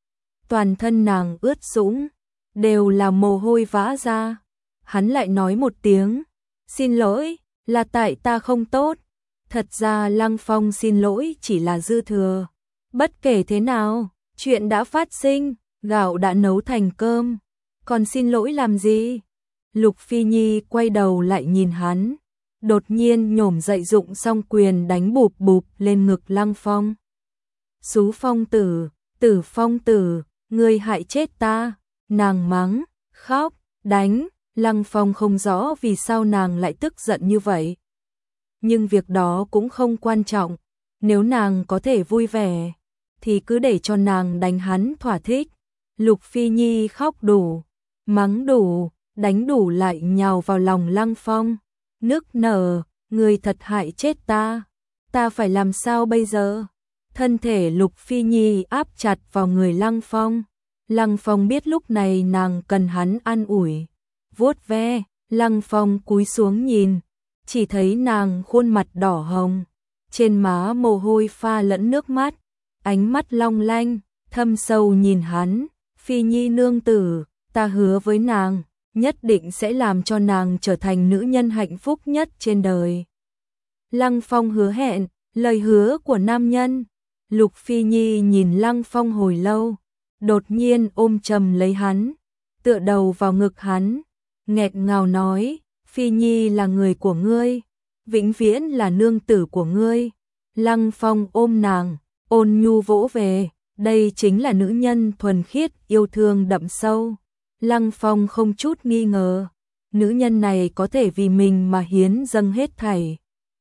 [SPEAKER 1] Toàn thân nàng ướt sũng, đều là mồ hôi vã ra. Hắn lại nói một tiếng, xin lỗi, là tại ta không tốt. Thật ra Lăng Phong xin lỗi chỉ là dư thừa. Bất kể thế nào, chuyện đã phát sinh, gạo đã nấu thành cơm, còn xin lỗi làm gì? Lục Phi Nhi quay đầu lại nhìn hắn, đột nhiên nhổm dậy dụng song quyền đánh bụp bụp lên ngực Lăng Phong. Xú phong tử, Tử Phong tử, ngươi hại chết ta. Nàng mắng, khóc, đánh. Lăng Phong không rõ vì sao nàng lại tức giận như vậy. Nhưng việc đó cũng không quan trọng. Nếu nàng có thể vui vẻ, thì cứ để cho nàng đánh hắn thỏa thích. Lục Phi Nhi khóc đủ, mắng đủ, đánh đủ lại nhào vào lòng Lăng Phong. Nức nở, người thật hại chết ta. Ta phải làm sao bây giờ? Thân thể Lục Phi Nhi áp chặt vào người Lăng Phong. Lăng Phong biết lúc này nàng cần hắn an ủi, vuốt ve. Lăng Phong cúi xuống nhìn, chỉ thấy nàng khuôn mặt đỏ hồng, trên má mồ hôi pha lẫn nước mắt, ánh mắt long lanh, thâm sâu nhìn hắn. Phi Nhi nương tử, ta hứa với nàng, nhất định sẽ làm cho nàng trở thành nữ nhân hạnh phúc nhất trên đời. Lăng Phong hứa hẹn, lời hứa của nam nhân. Lục Phi Nhi nhìn Lăng Phong hồi lâu, đột nhiên ôm chầm lấy hắn, tựa đầu vào ngực hắn, nghẹt ngào nói, Phi Nhi là người của ngươi, vĩnh viễn là nương tử của ngươi. Lăng Phong ôm nàng, ôn nhu vỗ về, đây chính là nữ nhân thuần khiết yêu thương đậm sâu. Lăng Phong không chút nghi ngờ, nữ nhân này có thể vì mình mà hiến dâng hết thảy.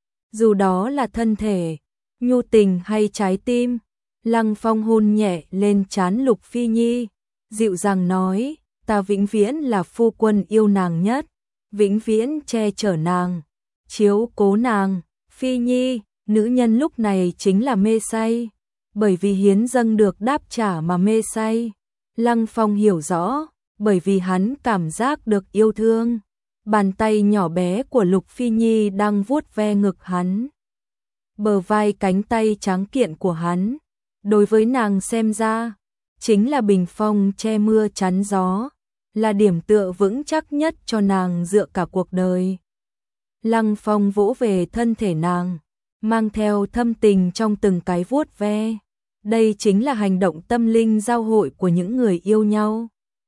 [SPEAKER 1] Dù đó là thân thể, nhu tình hay trái tim. Lăng Phong hôn nhẹ lên trán Lục Phi Nhi, dịu dàng nói, ta vĩnh viễn là phu quân yêu nàng nhất, vĩnh viễn che chở nàng, chiếu cố nàng. Phi Nhi, nữ nhân lúc này chính là mê say, bởi vì hiến dâng được đáp trả mà mê say. Lăng Phong hiểu rõ, bởi vì hắn cảm giác được yêu thương. Bàn tay nhỏ bé của Lục Phi Nhi đang vuốt ve ngực hắn, bờ vai cánh tay trắng kiện của hắn, đối với nàng xem ra, chính là bình phong che mưa chắn gió, là điểm tựa vững chắc nhất cho nàng dựa cả cuộc đời. Lăng Phong vỗ về thân thể nàng, mang theo thâm tình trong từng cái vuốt ve. Đây chính là hành động tâm linh giao hội của những người yêu nhau.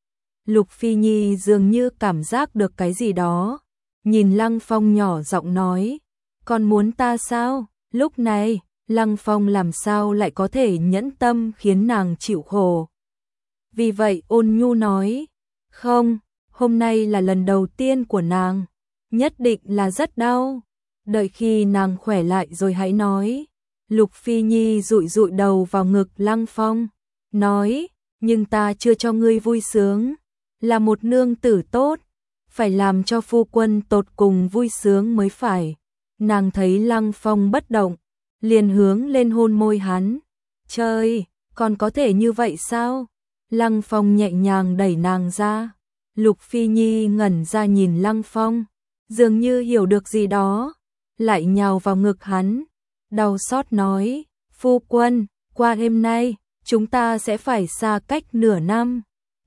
[SPEAKER 1] Lục Phi Nhi dường như cảm giác được cái gì đó, nhìn Lăng Phong nhỏ giọng nói, con muốn ta sao? Lúc này, Lăng Phong làm sao lại có thể nhẫn tâm khiến nàng chịu khổ. Vì vậy ôn nhu nói, không, hôm nay là lần đầu tiên của nàng, nhất định là rất đau. Đợi khi nàng khỏe lại rồi hãy nói. Lục Phi Nhi dụi dụi đầu vào ngực Lăng Phong, nói, nhưng ta chưa cho ngươi vui sướng, là một nương tử tốt, phải làm cho phu quân tột cùng vui sướng mới phải. Nàng thấy Lăng Phong bất động, liền hướng lên hôn môi hắn. Trời, còn có thể như vậy sao? Lăng Phong nhẹ nhàng đẩy nàng ra. Lục Phi Nhi ngẩn ra nhìn Lăng Phong, dường như hiểu được gì đó, lại nhào vào ngực hắn, đau xót nói, phu quân, qua đêm nay, chúng ta sẽ phải xa cách nửa năm.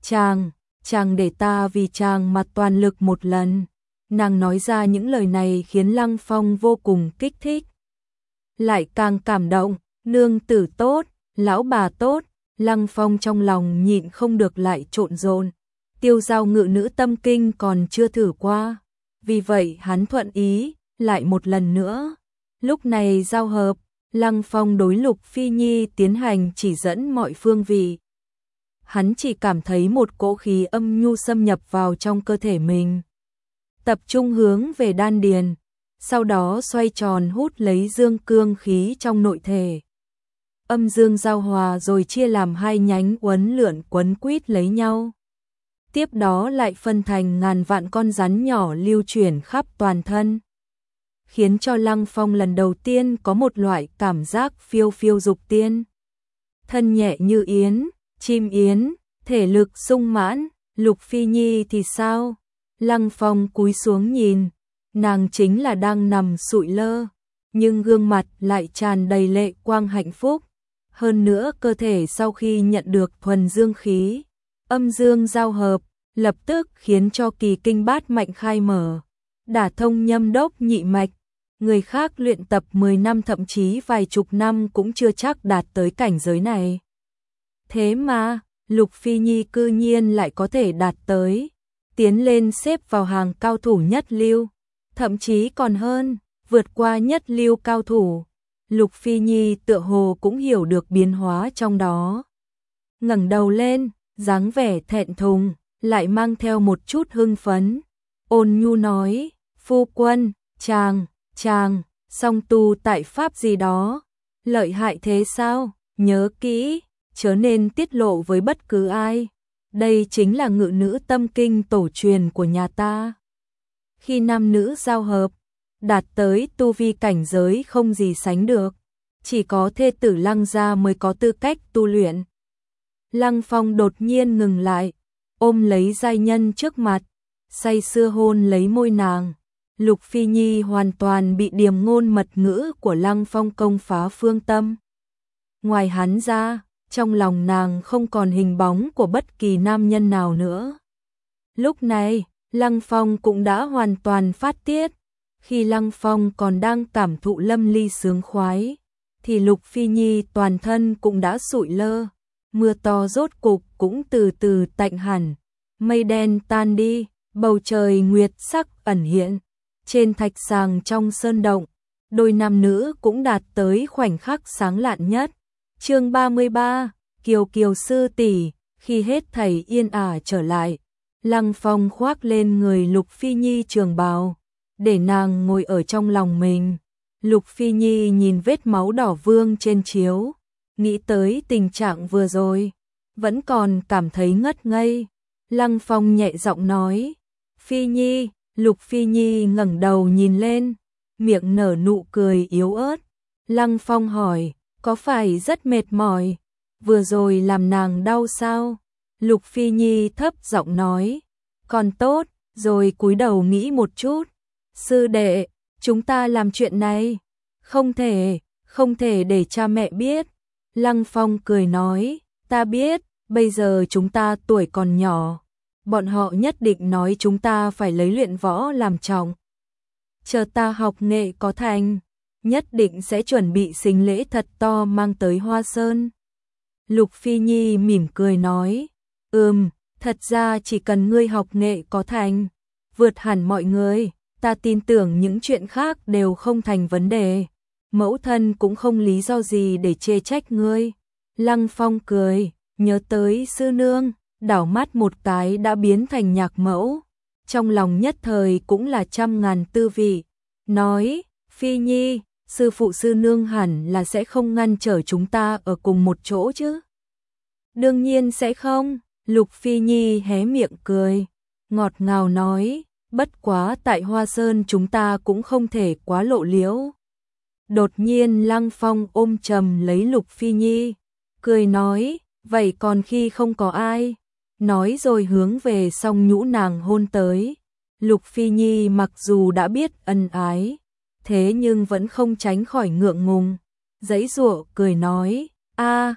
[SPEAKER 1] Chàng để ta vì chàng mà toàn lực một lần. Nàng nói ra những lời này khiến Lăng Phong vô cùng kích thích. Lại càng cảm động, nương tử tốt, lão bà tốt, Lăng Phong trong lòng nhịn không được lại trộn rộn. Tiêu Giao ngự nữ tâm kinh còn chưa thử qua, vì vậy hắn thuận ý, lại một lần nữa. Lúc này giao hợp, Lăng Phong đối Lục Phi Nhi tiến hành chỉ dẫn mọi phương vị. Hắn chỉ cảm thấy một cỗ khí âm nhu xâm nhập vào trong cơ thể mình. Tập trung hướng về đan điền, sau đó xoay tròn hút lấy dương cương khí trong nội thể. Âm dương giao hòa rồi chia làm hai nhánh uốn lượn quấn quýt lấy nhau. Tiếp đó lại phân thành ngàn vạn con rắn nhỏ lưu chuyển khắp toàn thân, khiến cho Lăng Phong lần đầu tiên có một loại cảm giác phiêu phiêu dục tiên. Thân nhẹ như yến, chim yến, thể lực sung mãn. Lục Phi Nhi thì sao? Lăng Phong cúi xuống nhìn, nàng chính là đang nằm sụi lơ, nhưng gương mặt lại tràn đầy lệ quang hạnh phúc. Hơn nữa cơ thể sau khi nhận được thuần dương khí, âm dương giao hợp, lập tức khiến cho kỳ kinh bát mạch khai mở, đả thông nhâm đốc nhị mạch. Người khác luyện tập 10 năm thậm chí vài chục năm cũng chưa chắc đạt tới cảnh giới này. Thế mà, Lục Phi Nhi cư nhiên lại có thể đạt tới, tiến lên xếp vào hàng cao thủ nhất lưu, thậm chí còn hơn, vượt qua nhất lưu cao thủ. Lục Phi Nhi tựa hồ cũng hiểu được biến hóa trong đó. Ngẩng đầu lên, dáng vẻ thẹn thùng, lại mang theo một chút hưng phấn. Ôn nhu nói, phu quân, chàng, song tu tại pháp gì đó, lợi hại thế sao? Nhớ kỹ, chớ nên tiết lộ với bất cứ ai. Đây chính là ngự nữ tâm kinh tổ truyền của nhà ta. Khi nam nữ giao hợp, đạt tới tu vi cảnh giới không gì sánh được, chỉ có thê tử Lăng gia mới có tư cách tu luyện. Lăng Phong đột nhiên ngừng lại, ôm lấy giai nhân trước mặt, say sưa hôn lấy môi nàng. Lục Phi Nhi hoàn toàn bị điềm ngôn mật ngữ của Lăng Phong công phá phương tâm. Ngoài hắn ra, trong lòng nàng không còn hình bóng của bất kỳ nam nhân nào nữa. Lúc này, Lăng Phong cũng đã hoàn toàn phát tiết. Khi Lăng Phong còn đang cảm thụ lâm ly sướng khoái, thì Lục Phi Nhi toàn thân cũng đã sụi lơ. Mưa to rốt cục cũng từ từ tạnh hẳn, mây đen tan đi, bầu trời nguyệt sắc ẩn hiện. Trên thạch sàng trong sơn động, đôi nam nữ cũng đạt tới khoảnh khắc sáng lạn nhất. Chương 33, Kiều Kiều sư tỷ. Khi hết thảy yên ả trở lại, Lăng Phong khoác lên người Lục Phi Nhi trường bào, để nàng ngồi ở trong lòng mình. Lục Phi Nhi nhìn vết máu đỏ vương trên chiếu, nghĩ tới tình trạng vừa rồi, vẫn còn cảm thấy ngất ngây. Lăng Phong nhẹ giọng nói, Phi Nhi. Lục Phi Nhi ngẩng đầu nhìn lên, miệng nở nụ cười yếu ớt. Lăng Phong hỏi, có phải rất mệt mỏi? Vừa rồi làm nàng đau sao? Lục Phi Nhi thấp giọng nói, còn tốt, rồi cúi đầu nghĩ một chút. Sư đệ, chúng ta làm chuyện này, không thể để cha mẹ biết. Lăng Phong cười nói, ta biết, bây giờ chúng ta tuổi còn nhỏ, bọn họ nhất định nói chúng ta phải lấy luyện võ làm trọng. Chờ ta học nghệ có thành, nhất định sẽ chuẩn bị sính lễ thật to mang tới Hoa Sơn. Lục Phi Nhi mỉm cười nói, thật ra chỉ cần ngươi học nghệ có thành, vượt hẳn mọi người, ta tin tưởng những chuyện khác đều không thành vấn đề. Mẫu thân cũng không lý do gì để chê trách ngươi. Lăng Phong cười, nhớ tới sư nương, đảo mắt một cái đã biến thành nhạc mẫu. Trong lòng nhất thời cũng là trăm ngàn tư vị. Nói, Phi Nhi, sư phụ sư nương hẳn là sẽ không ngăn trở chúng ta ở cùng một chỗ chứ. Đương nhiên sẽ không, Lục Phi Nhi hé miệng cười, ngọt ngào nói, bất quá tại Hoa Sơn chúng ta cũng không thể quá lộ liễu. Đột nhiên Lăng Phong ôm chầm lấy Lục Phi Nhi, cười nói, vậy còn khi không có ai, nói rồi hướng về song nhũ nàng hôn tới. Lục Phi Nhi mặc dù đã biết ân ái, thế nhưng vẫn không tránh khỏi ngượng ngùng, giãy giụa cười nói, a,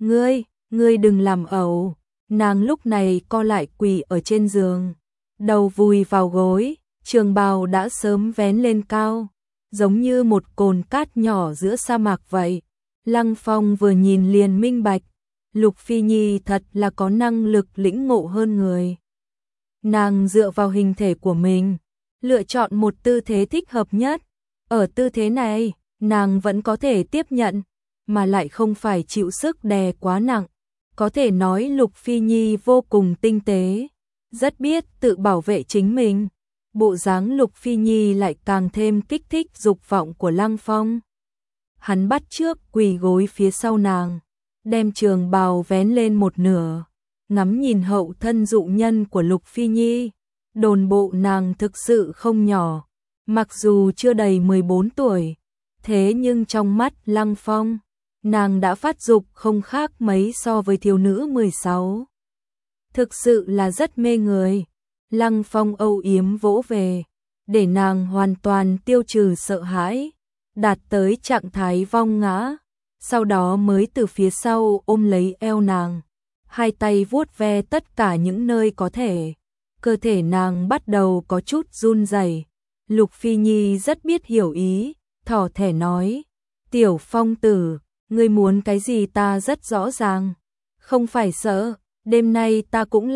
[SPEAKER 1] ngươi đừng làm ẩu. Nàng lúc này co lại quỳ ở trên giường, đầu vùi vào gối, trường bào đã sớm vén lên cao, giống như một cồn cát nhỏ giữa sa mạc vậy. Lăng Phong vừa nhìn liền minh bạch, Lục Phi Nhi thật là có năng lực lĩnh ngộ hơn người. Nàng dựa vào hình thể của mình, lựa chọn một tư thế thích hợp nhất. Ở tư thế này, nàng vẫn có thể tiếp nhận, mà lại không phải chịu sức đè quá nặng. Có thể nói Lục Phi Nhi vô cùng tinh tế, rất biết tự bảo vệ chính mình. Bộ dáng Lục Phi Nhi lại càng thêm kích thích dục vọng của Lăng Phong. Hắn bắt trước quỳ gối phía sau nàng, đem trường bào vén lên một nửa, ngắm nhìn hậu thân dụ nhân của Lục Phi Nhi. Đồn bộ nàng thực sự không nhỏ, mặc dù chưa đầy 14 tuổi, thế nhưng trong mắt Lăng Phong, nàng đã phát dục không khác mấy so với thiếu nữ 16. Thực sự là rất mê người. Lăng Phong âu yếm vỗ về, để nàng hoàn toàn tiêu trừ sợ hãi, đạt tới trạng thái vong ngã, sau đó mới từ phía sau ôm lấy eo nàng, hai tay vuốt ve tất cả những nơi có thể. Cơ thể nàng bắt đầu có chút run rẩy. Lục Phi Nhi rất biết hiểu ý, thỏ thẻ nói, Tiểu Phong tử, ngươi muốn cái gì ta rất rõ ràng, không phải sợ, đêm nay ta cũng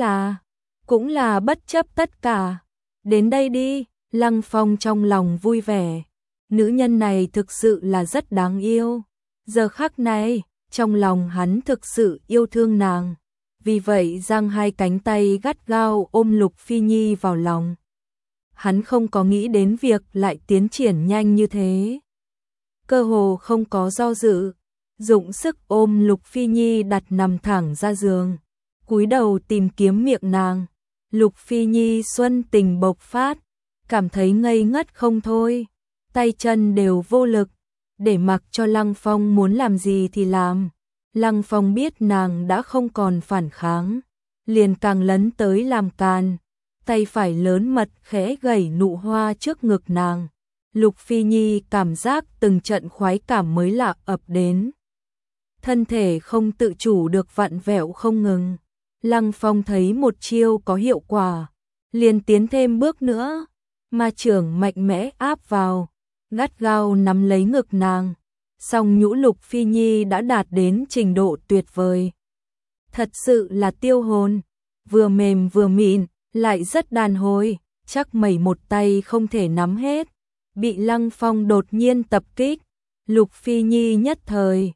[SPEAKER 1] là bất chấp tất cả. Đến đây đi. Lăng Phong trong lòng vui vẻ, nữ nhân này thực sự là rất đáng yêu. Giờ khắc này, trong lòng hắn thực sự yêu thương nàng, vì vậy giang hai cánh tay gắt gao ôm Lục Phi Nhi vào lòng. Hắn không có nghĩ đến việc lại tiến triển nhanh như thế, cơ hồ không có do dự, dụng sức ôm Lục Phi Nhi đặt nằm thẳng ra giường, cúi đầu tìm kiếm miệng nàng. Lục Phi Nhi xuân tình bộc phát, cảm thấy ngây ngất không thôi, tay chân đều vô lực, để mặc cho Lăng Phong muốn làm gì thì làm. Lăng Phong biết nàng đã không còn phản kháng, liền càng lấn tới làm càn, tay phải lớn mật khẽ gẩy nụ hoa trước ngực nàng. Lục Phi Nhi cảm giác từng trận khoái cảm mới lạ ập đến, thân thể không tự chủ được vặn vẹo không ngừng. Lăng Phong thấy một chiêu có hiệu quả, liền tiến thêm bước nữa, ma chưởng mạnh mẽ áp vào, gắt gao nắm lấy ngực nàng. Song nhũ Lục Phi Nhi đã đạt đến trình độ tuyệt vời, thật sự là tiêu hồn, vừa mềm vừa mịn, lại rất đàn hồi, chắc mẩy một tay không thể nắm hết. Bị Lăng Phong đột nhiên tập kích, Lục Phi Nhi nhất thời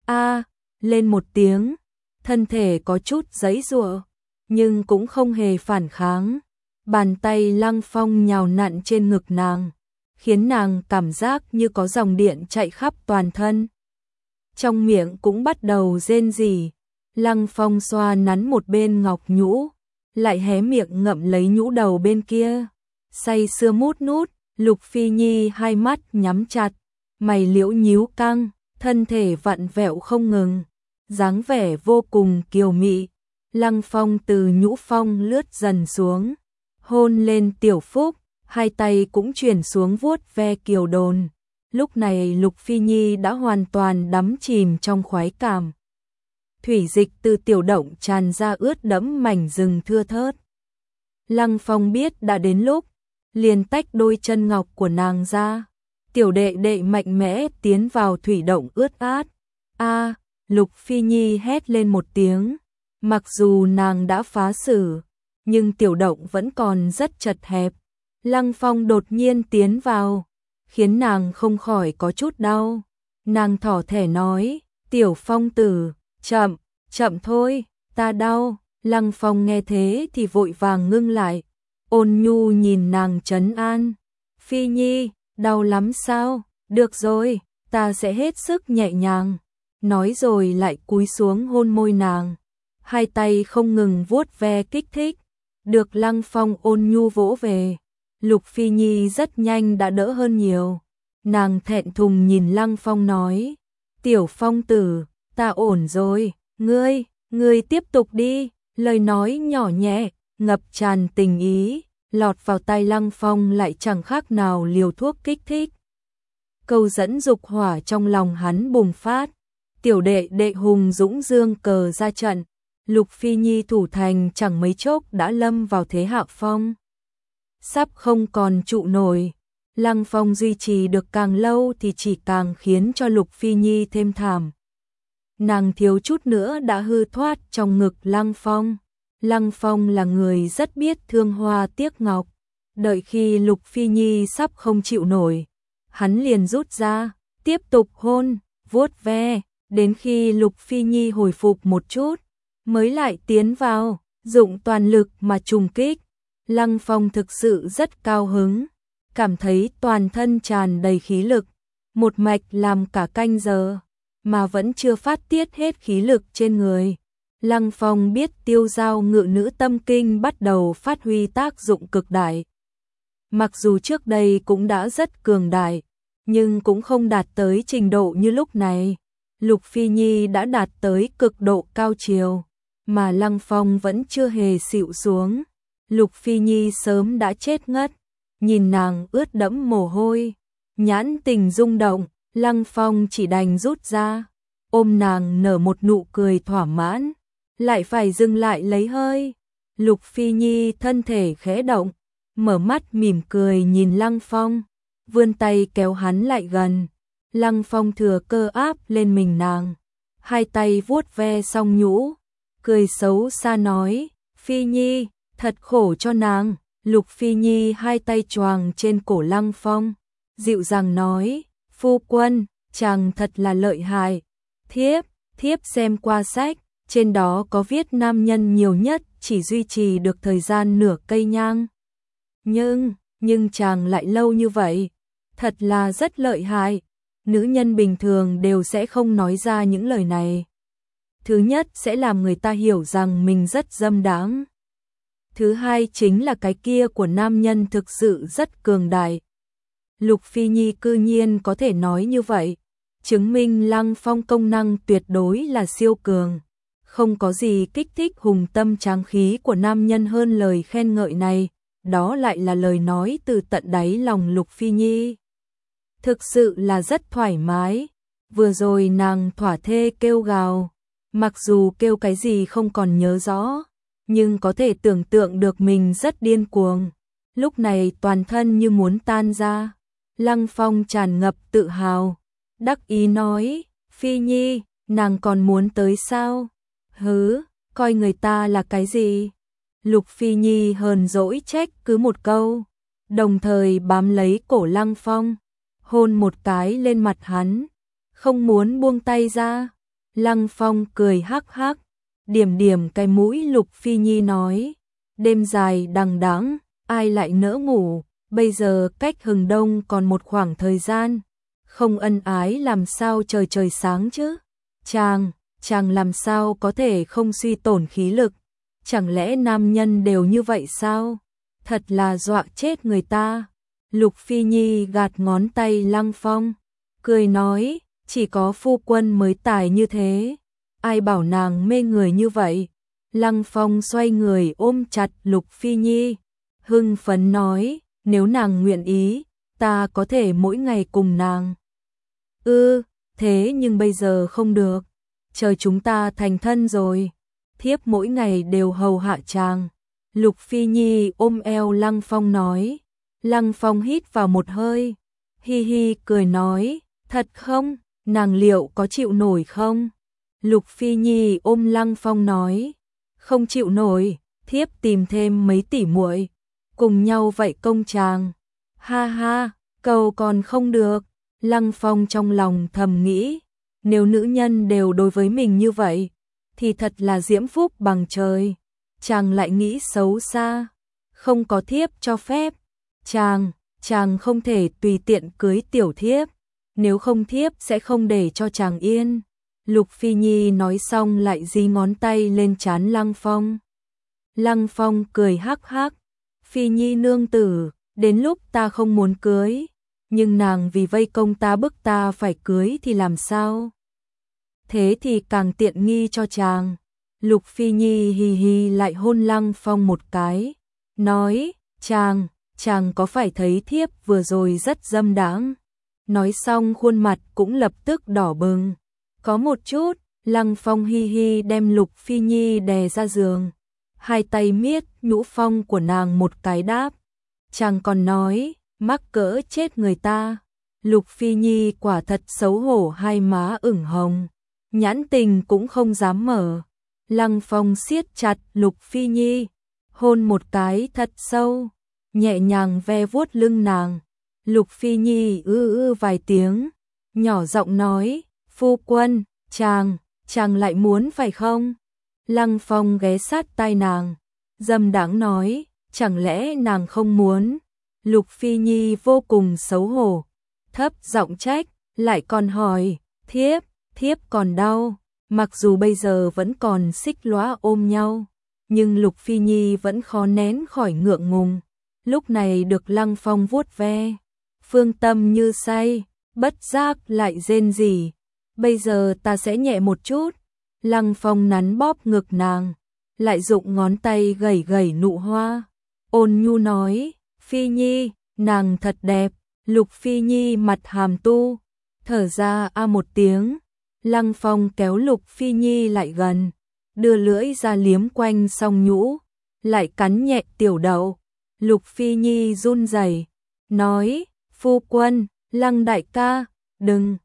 [SPEAKER 1] lên một tiếng, thân thể có chút giãy giụa, nhưng cũng không hề phản kháng. Bàn tay Lăng Phong nhào nặn trên ngực nàng, khiến nàng cảm giác như có dòng điện chạy khắp toàn thân. Trong miệng cũng bắt đầu rên rỉ. Lăng Phong xoa nắn một bên ngọc nhũ, lại hé miệng ngậm lấy nhũ đầu bên kia, say sưa mút nút. Lục Phi Nhi hai mắt nhắm chặt, mày liễu nhíu căng, thân thể vặn vẹo không ngừng, dáng vẻ vô cùng kiều mị. Lăng Phong từ nhũ phong lướt dần xuống, hôn lên Tiểu Phúc, hai tay cũng chuyển xuống vuốt ve kiều đồn. Lúc này Lục Phi Nhi đã hoàn toàn đắm chìm trong khoái cảm. Thủy dịch từ tiểu động tràn ra ướt đẫm mảnh rừng thưa thớt. Lăng Phong biết đã đến lúc, liền tách đôi chân ngọc của nàng ra. Tiểu đệ đệ mạnh mẽ tiến vào thủy động ướt át. Lục Phi Nhi hét lên một tiếng. Mặc dù nàng đã phá xử, nhưng tiểu động vẫn còn rất chật hẹp. Lăng Phong đột nhiên tiến vào, khiến nàng không khỏi có chút đau. Nàng thỏ thẻ nói, Tiểu Phong tử, chậm thôi, ta đau. Lăng Phong nghe thế thì vội vàng ngưng lại, ôn nhu nhìn nàng trấn an. Phi Nhi, đau lắm sao? Được rồi, ta sẽ hết sức nhẹ nhàng. Nói rồi lại cúi xuống hôn môi nàng. Hai tay không ngừng vuốt ve kích thích. Được Lăng Phong ôn nhu vỗ về. Lục Phi Nhi rất nhanh đã đỡ hơn nhiều. Nàng thẹn thùng nhìn Lăng Phong nói. Tiểu Phong tử, ta ổn rồi, ngươi tiếp tục đi. Lời nói nhỏ nhẹ, ngập tràn tình ý, lọt vào tai Lăng Phong lại chẳng khác nào liều thuốc kích thích. Câu dẫn dục hỏa trong lòng hắn bùng phát. Tiểu đệ đệ hùng dũng dương cờ ra trận. Lục Phi Nhi thủ thành chẳng mấy chốc đã lâm vào thế hạ phong. Sắp không còn trụ nổi. Lăng Phong duy trì được càng lâu thì chỉ càng khiến cho Lục Phi Nhi thêm thảm. Nàng thiếu chút nữa đã hư thoát trong ngực Lăng Phong. Lăng Phong là người rất biết thương hoa tiếc ngọc. Đợi khi Lục Phi Nhi sắp không chịu nổi, hắn liền rút ra, tiếp tục hôn, vuốt ve, đến khi Lục Phi Nhi hồi phục một chút, mới lại tiến vào, dụng toàn lực mà trùng kích. Lăng Phong thực sự rất cao hứng, cảm thấy toàn thân tràn đầy khí lực, một mạch làm cả canh giờ, mà vẫn chưa phát tiết hết khí lực trên người. Lăng Phong biết tiêu giao ngự nữ tâm kinh bắt đầu phát huy tác dụng cực đại. Mặc dù trước đây cũng đã rất cường đại, nhưng cũng không đạt tới trình độ như lúc này. Lục Phi Nhi đã đạt tới cực độ cao chiều, mà Lăng Phong vẫn chưa hề xịu xuống. Lục Phi Nhi sớm đã chết ngất, nhìn nàng ướt đẫm mồ hôi, nhãn tình rung động, Lăng Phong chỉ đành rút ra, ôm nàng nở một nụ cười thỏa mãn, lại phải dừng lại lấy hơi. Lục Phi Nhi thân thể khẽ động, mở mắt mỉm cười nhìn Lăng Phong, vươn tay kéo hắn lại gần. Lăng Phong thừa cơ áp lên mình nàng, hai tay vuốt ve song nhũ, cười xấu xa nói, Phi Nhi, thật khổ cho nàng. Lục Phi Nhi hai tay choàng trên cổ Lăng Phong, dịu dàng nói, phu quân, chàng thật là lợi hại. Thiếp xem qua sách, trên đó có viết nam nhân nhiều nhất chỉ duy trì được thời gian nửa cây nhang. Nhưng chàng lại lâu như vậy, thật là rất lợi hại. Nữ nhân bình thường đều sẽ không nói ra những lời này. Thứ nhất sẽ làm người ta hiểu rằng mình rất dâm đáng. Thứ hai chính là cái kia của nam nhân thực sự rất cường đại. Lục Phi Nhi cư nhiên có thể nói như vậy, chứng minh Lăng Phong công năng tuyệt đối là siêu cường. Không có gì kích thích hùng tâm tráng khí của nam nhân hơn lời khen ngợi này, đó lại là lời nói từ tận đáy lòng Lục Phi Nhi. Thực sự là rất thoải mái, vừa rồi nàng thỏa thê kêu gào, mặc dù kêu cái gì không còn nhớ rõ, nhưng có thể tưởng tượng được mình rất điên cuồng, lúc này toàn thân như muốn tan ra. Lăng Phong tràn ngập tự hào, đắc ý nói, Phi Nhi, nàng còn muốn tới sao? Hứ, coi người ta là cái gì? Lục Phi Nhi hờn dỗi trách cứ một câu, đồng thời bám lấy cổ Lăng Phong, hôn một cái lên mặt hắn, không muốn buông tay ra. Lăng Phong cười hắc hắc, điểm cái mũi Lục Phi Nhi nói, đêm dài đằng đẵng, ai lại nỡ ngủ, bây giờ cách hừng đông còn một khoảng thời gian, không ân ái làm sao trời sáng chứ? Chàng làm sao có thể không suy tổn khí lực? Chẳng lẽ nam nhân đều như vậy sao? Thật là dọa chết người ta. Lục Phi Nhi gạt ngón tay Lăng Phong, cười nói, chỉ có phu quân mới tài như thế, ai bảo nàng mê người như vậy. Lăng Phong xoay người ôm chặt Lục Phi Nhi, hưng phấn nói, nếu nàng nguyện ý, ta có thể mỗi ngày cùng nàng. Thế nhưng bây giờ không được, chờ chúng ta thành thân rồi, thiếp mỗi ngày đều hầu hạ chàng. Lục Phi Nhi ôm eo Lăng Phong nói. Lăng Phong hít vào một hơi, hi hi cười nói, thật không, nàng liệu có chịu nổi không? Lục Phi Nhi ôm Lăng Phong nói, không chịu nổi, thiếp tìm thêm mấy tỷ muội, cùng nhau vậy công chàng. Ha ha, cầu còn không được. Lăng Phong trong lòng thầm nghĩ, nếu nữ nhân đều đối với mình như vậy, thì thật là diễm phúc bằng trời. Chàng lại nghĩ xấu xa, không có thiếp cho phép, chàng không thể tùy tiện cưới tiểu thiếp. nếu không thiếp sẽ không để cho chàng yên. Lục Phi Nhi nói xong lại dí ngón tay lên trán Lăng Phong. Lăng Phong cười hắc hắc, Phi Nhi nương tử, đến lúc ta không muốn cưới, nhưng nàng vì vây công ta bức ta phải cưới thì làm sao? Thế thì càng tiện nghi cho chàng. Lục Phi Nhi hì hì lại hôn Lăng Phong một cái, nói, chàng có phải thấy thiếp vừa rồi rất dâm đãng? Nói xong khuôn mặt cũng lập tức đỏ bừng. Có một chút, Lăng Phong hi hi đem Lục Phi Nhi đè ra giường, hai tay miết nhũ phong của nàng một cái đáp. Chàng còn nói, mắc cỡ chết người ta. Lục Phi Nhi quả thật xấu hổ, hai má ửng hồng, nhãn tình cũng không dám mở. Lăng Phong siết chặt Lục Phi Nhi, hôn một cái thật sâu, nhẹ nhàng ve vuốt lưng nàng. Lục Phi Nhi ư vài tiếng, nhỏ giọng nói, phu quân, chàng lại muốn phải không? Lăng Phong ghé sát tai nàng, dâm đãng nói, chẳng lẽ nàng không muốn? Lục Phi Nhi vô cùng xấu hổ, thấp giọng trách, lại còn hỏi, thiếp còn đau. Mặc dù bây giờ vẫn còn xích lóa ôm nhau, nhưng Lục Phi Nhi vẫn khó nén khỏi ngượng ngùng. Lúc này được Lăng Phong vuốt ve, phương tâm như say, bất giác lại rên rỉ. Bây giờ ta sẽ nhẹ một chút. Lăng Phong nắn bóp ngực nàng, lại dụng ngón tay gẩy gẩy nụ hoa, ôn nhu nói, Phi Nhi, nàng thật đẹp. Lục Phi Nhi mặt hàm tu, thở ra một tiếng. Lăng Phong kéo Lục Phi Nhi lại gần, đưa lưỡi ra liếm quanh song nhũ, lại cắn nhẹ tiểu đậu. Lục Phi Nhi run rẩy, nói, phu quân, Lăng đại ca, đừng,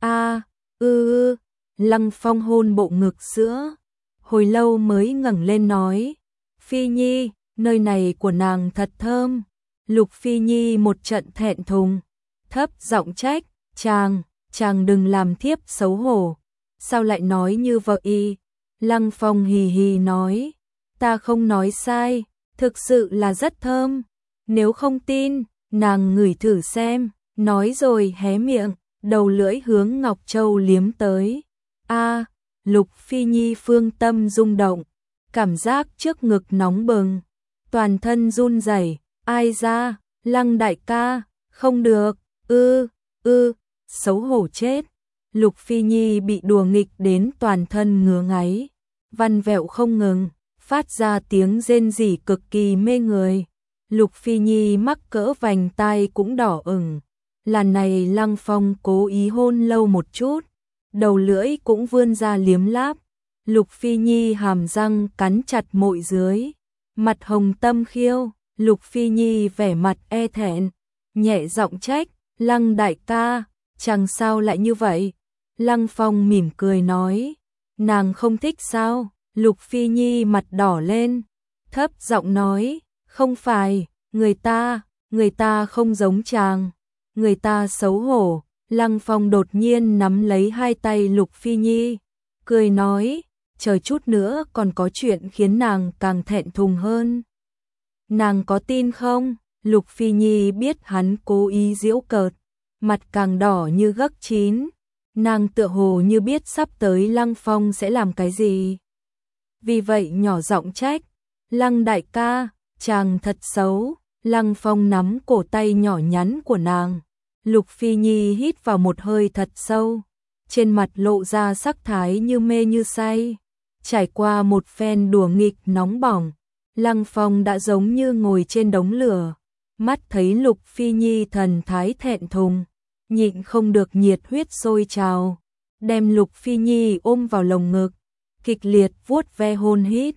[SPEAKER 1] Lăng Phong hôn bộ ngực sữa, hồi lâu mới ngẩng lên nói, Phi Nhi, nơi này của nàng thật thơm. Lục Phi Nhi một trận thẹn thùng, thấp giọng trách, chàng đừng làm thiếp xấu hổ, sao lại nói như vậy? Lăng Phong hì hì nói, ta không nói sai, thực sự là rất thơm, nếu không tin, nàng ngửi thử xem, nói rồi hé miệng, đầu lưỡi hướng Ngọc Châu liếm tới. Lục Phi Nhi phương tâm rung động, cảm giác trước ngực nóng bừng, toàn thân run rẩy, ai ra, Lăng đại ca, không được, xấu hổ chết. Lục Phi Nhi bị đùa nghịch đến toàn thân ngứa ngáy, vằn vẹo không ngừng, phát ra tiếng rên rỉ cực kỳ mê người. Lục Phi Nhi mắc cỡ vành tai cũng đỏ ửng. Lần này Lăng Phong cố ý hôn lâu một chút, đầu lưỡi cũng vươn ra liếm láp. Lục Phi Nhi hàm răng cắn chặt môi dưới, mặt hồng tâm khiêu. Lục Phi Nhi vẻ mặt e thẹn, nhẹ giọng trách, Lăng đại ca, chàng sao lại như vậy? Lăng Phong mỉm cười nói, nàng không thích sao? Lục Phi Nhi mặt đỏ lên, thấp giọng nói, không phải, người ta không giống chàng, người ta xấu hổ. Lăng Phong đột nhiên nắm lấy hai tay Lục Phi Nhi, cười nói, chờ chút nữa còn có chuyện khiến nàng càng thẹn thùng hơn. Nàng có tin không? Lục Phi Nhi biết hắn cố ý giễu cợt, mặt càng đỏ như gấc chín. Nàng tựa hồ như biết sắp tới Lăng Phong sẽ làm cái gì. Vì vậy nhỏ giọng trách, Lăng đại ca, chàng thật xấu. Lăng Phong nắm cổ tay nhỏ nhắn của nàng. Lục Phi Nhi hít vào một hơi thật sâu, trên mặt lộ ra sắc thái như mê như say. Trải qua một phen đùa nghịch nóng bỏng, Lăng Phong đã giống như ngồi trên đống lửa, mắt thấy Lục Phi Nhi thần thái thẹn thùng, nhịn không được nhiệt huyết sôi trào, đem Lục Phi Nhi ôm vào lồng ngực, kịch liệt vuốt ve hôn hít.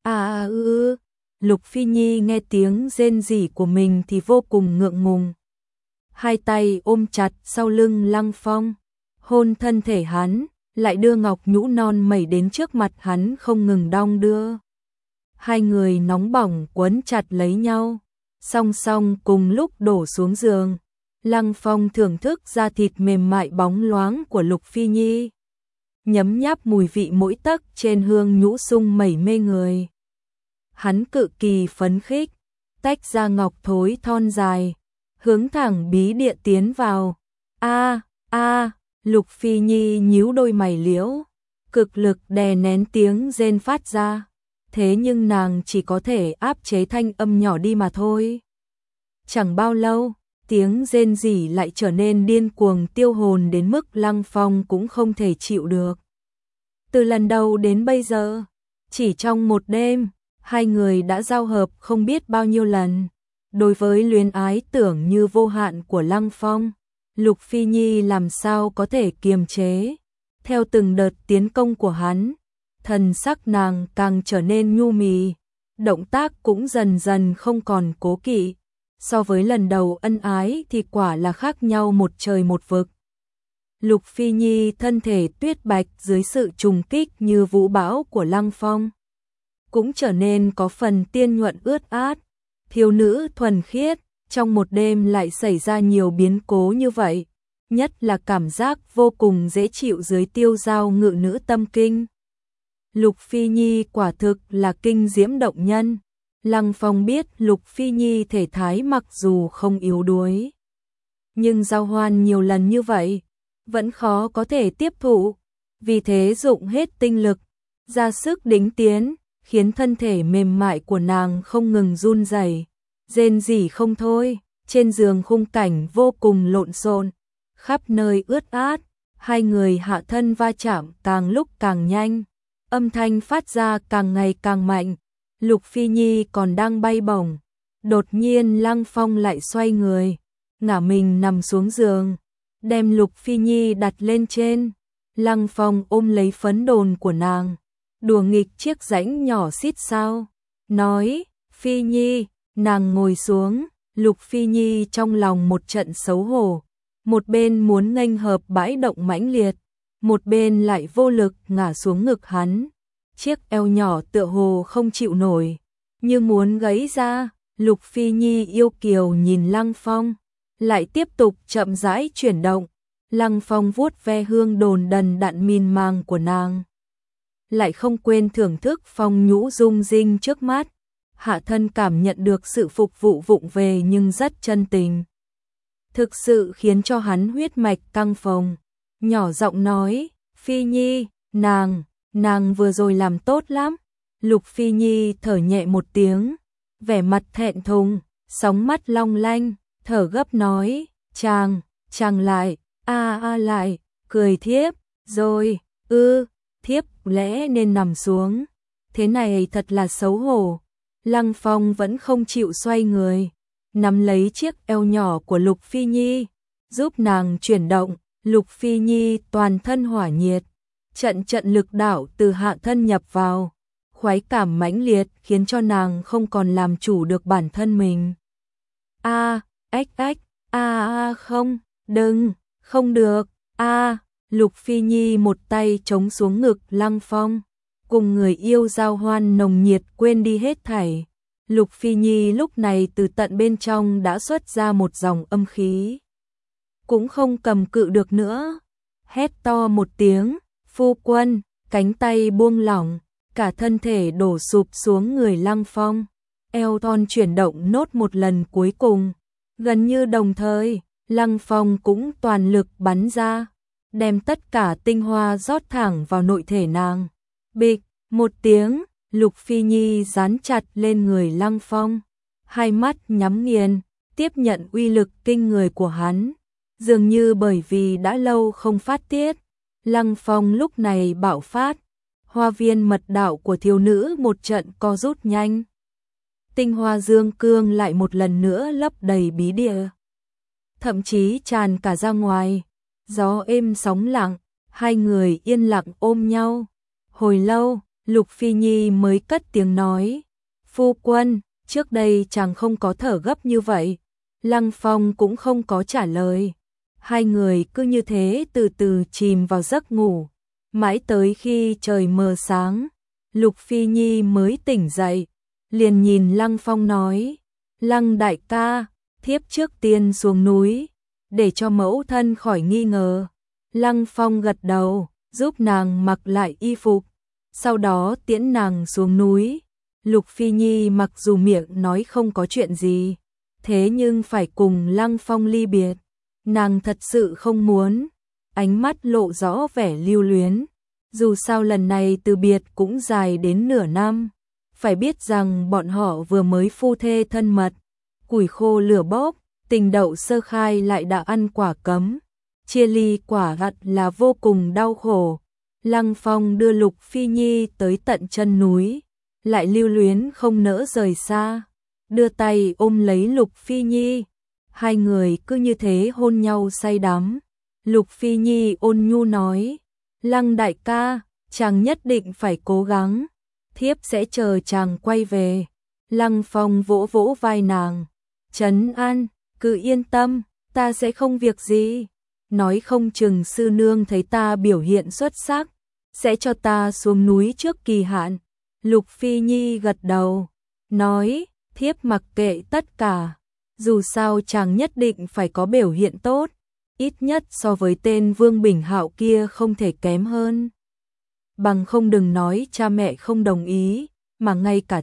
[SPEAKER 1] Lục Phi Nhi nghe tiếng rên rỉ của mình thì vô cùng ngượng ngùng. Hai tay ôm chặt sau lưng Lăng Phong, hôn thân thể hắn, lại đưa ngọc nhũ non mẩy đến trước mặt hắn không ngừng đong đưa. Hai người nóng bỏng quấn chặt lấy nhau, song song cùng lúc đổ xuống giường. Lăng Phong thưởng thức da thịt mềm mại bóng loáng của Lục Phi Nhi, nhấm nháp mùi vị mỗi tấc trên hương nhũ sung mẩy mê người. Hắn cực kỳ phấn khích, tách ra ngọc thối thon dài, hướng thẳng bí địa tiến vào. A, Lục Phi Nhi nhíu đôi mày liễu, cực lực đè nén tiếng rên phát ra, thế nhưng nàng chỉ có thể áp chế thanh âm nhỏ đi mà thôi. Chẳng bao lâu, tiếng rên rỉ lại trở nên điên cuồng tiêu hồn đến mức Lăng Phong cũng không thể chịu được. Từ lần đầu đến bây giờ, chỉ trong một đêm, hai người đã giao hợp không biết bao nhiêu lần. Đối với luyến ái tưởng như vô hạn của Lăng Phong, Lục Phi Nhi làm sao có thể kiềm chế. Theo từng đợt tiến công của hắn, thần sắc nàng càng trở nên nhu mì, động tác cũng dần dần không còn cố kỵ. So với lần đầu ân ái thì quả là khác nhau một trời một vực. Lục Phi Nhi thân thể tuyết bạch dưới sự trùng kích như vũ bão của Lăng Phong, cũng trở nên có phần tiên nhuận ướt át, thiếu nữ thuần khiết, trong một đêm lại xảy ra nhiều biến cố như vậy, nhất là cảm giác vô cùng dễ chịu dưới tiêu dao ngự nữ tâm kinh. Lục Phi Nhi quả thực là kinh diễm động nhân. Lăng Phong biết Lục Phi Nhi thể thái mặc dù không yếu đuối, nhưng giao hoan nhiều lần như vậy, vẫn khó có thể tiếp thụ, vì thế dụng hết tinh lực, ra sức đĩnh tiến, khiến thân thể mềm mại của nàng không ngừng run rẩy, rên rỉ không thôi. Trên giường khung cảnh vô cùng lộn xộn, khắp nơi ướt át, hai người hạ thân va chạm càng lúc càng nhanh, âm thanh phát ra càng ngày càng mạnh. Lục Phi Nhi còn đang bay bổng, đột nhiên Lăng Phong lại xoay người, ngả mình nằm xuống giường, đem Lục Phi Nhi đặt lên trên. Lăng Phong ôm lấy phấn đồn của nàng, đùa nghịch chiếc rãnh nhỏ xít sao, nói, Phi Nhi, nàng ngồi xuống. Lục Phi Nhi trong lòng một trận xấu hổ, một bên muốn nghênh hợp bãi động mãnh liệt, một bên lại vô lực ngả xuống ngực hắn. Chiếc eo nhỏ tựa hồ không chịu nổi, như muốn gãy ra. Lục Phi Nhi yêu kiều nhìn Lăng Phong, lại tiếp tục chậm rãi chuyển động. Lăng Phong vuốt ve hương đồn đần đặn mịn màng của nàng, lại không quên thưởng thức phong nhũ dung dinh trước mắt. Hạ thân cảm nhận được sự phục vụ vụng về nhưng rất chân tình, thực sự khiến cho hắn huyết mạch căng phồng. Nhỏ giọng nói, Phi Nhi, nàng vừa rồi làm tốt lắm. Lục Phi Nhi thở nhẹ một tiếng, vẻ mặt thẹn thùng, sóng mắt long lanh, thở gấp nói, chàng lại, lại, cười thiếp, rồi, thiếp lẽ nên nằm xuống, thế này thật là xấu hổ. Lăng Phong vẫn không chịu xoay người, nắm lấy chiếc eo nhỏ của Lục Phi Nhi, giúp nàng chuyển động. Lục Phi Nhi toàn thân hỏa nhiệt, trận lực đảo từ hạ thân nhập vào, khoái cảm mãnh liệt khiến cho nàng không còn làm chủ được bản thân mình. Không, không được, Lục Phi Nhi một tay chống xuống ngực Lăng Phong, cùng người yêu giao hoan nồng nhiệt quên đi hết thảy. Lục Phi Nhi lúc này từ tận bên trong đã xuất ra một dòng âm khí, cũng không cầm cự được nữa, hét to một tiếng, phu quân, cánh tay buông lỏng, cả thân thể đổ sụp xuống người Lăng Phong, eo thon chuyển động nốt một lần cuối cùng. Gần như đồng thời, Lăng Phong cũng toàn lực bắn ra, đem tất cả tinh hoa rót thẳng vào nội thể nàng. Bịch, một tiếng, Lục Phi Nhi dán chặt lên người Lăng Phong, hai mắt nhắm nghiền, tiếp nhận uy lực kinh người của hắn. Dường như bởi vì đã lâu không phát tiết, Lăng Phong lúc này bạo phát, hoa viên mật đạo của thiếu nữ một trận co rút nhanh. Tinh hoa dương cương lại một lần nữa lấp đầy bí địa, thậm chí tràn cả ra ngoài. Gió êm sóng lặng, hai người yên lặng ôm nhau. Hồi lâu, Lục Phi Nhi mới cất tiếng nói, phu quân, trước đây chàng không có thở gấp như vậy. Lăng Phong cũng không có trả lời. Hai người cứ như thế từ từ chìm vào giấc ngủ, mãi tới khi trời mờ sáng, Lục Phi Nhi mới tỉnh dậy, liền nhìn Lăng Phong nói, Lăng đại ca, thiếp trước tiên xuống núi, để cho mẫu thân khỏi nghi ngờ. Lăng Phong gật đầu, giúp nàng mặc lại y phục, sau đó tiễn nàng xuống núi. Lục Phi Nhi mặc dù miệng nói không có chuyện gì, thế nhưng phải cùng Lăng Phong ly biệt, nàng thật sự không muốn. ánh mắt lộ rõ vẻ lưu luyến. Dù sao lần này từ biệt cũng dài đến nửa năm, phải biết rằng bọn họ vừa mới phu thê thân mật, củi khô lửa bốc, tình đậu sơ khai lại đã ăn quả cấm, chia ly quả thật là vô cùng đau khổ. Lăng Phong đưa Lục Phi Nhi tới tận chân núi, lại lưu luyến không nỡ rời xa, đưa tay ôm lấy Lục Phi Nhi. Hai người cứ như thế hôn nhau say đắm. Lục Phi Nhi ôn nhu nói, Lăng đại ca, chàng nhất định phải cố gắng, thiếp sẽ chờ chàng quay về. Lăng Phong vỗ vỗ vai nàng, trấn an, cứ yên tâm, ta sẽ không việc gì. Nói không chừng sư nương thấy ta biểu hiện xuất sắc, sẽ cho ta xuống núi trước kỳ hạn. Lục Phi Nhi gật đầu, nói, thiếp mặc kệ tất cả, dù sao chàng nhất định phải có biểu hiện tốt, ít nhất so với tên Vương Bình Hạo kia không thể kém hơn. Bằng không đừng nói cha mẹ không đồng ý, mà ngay cả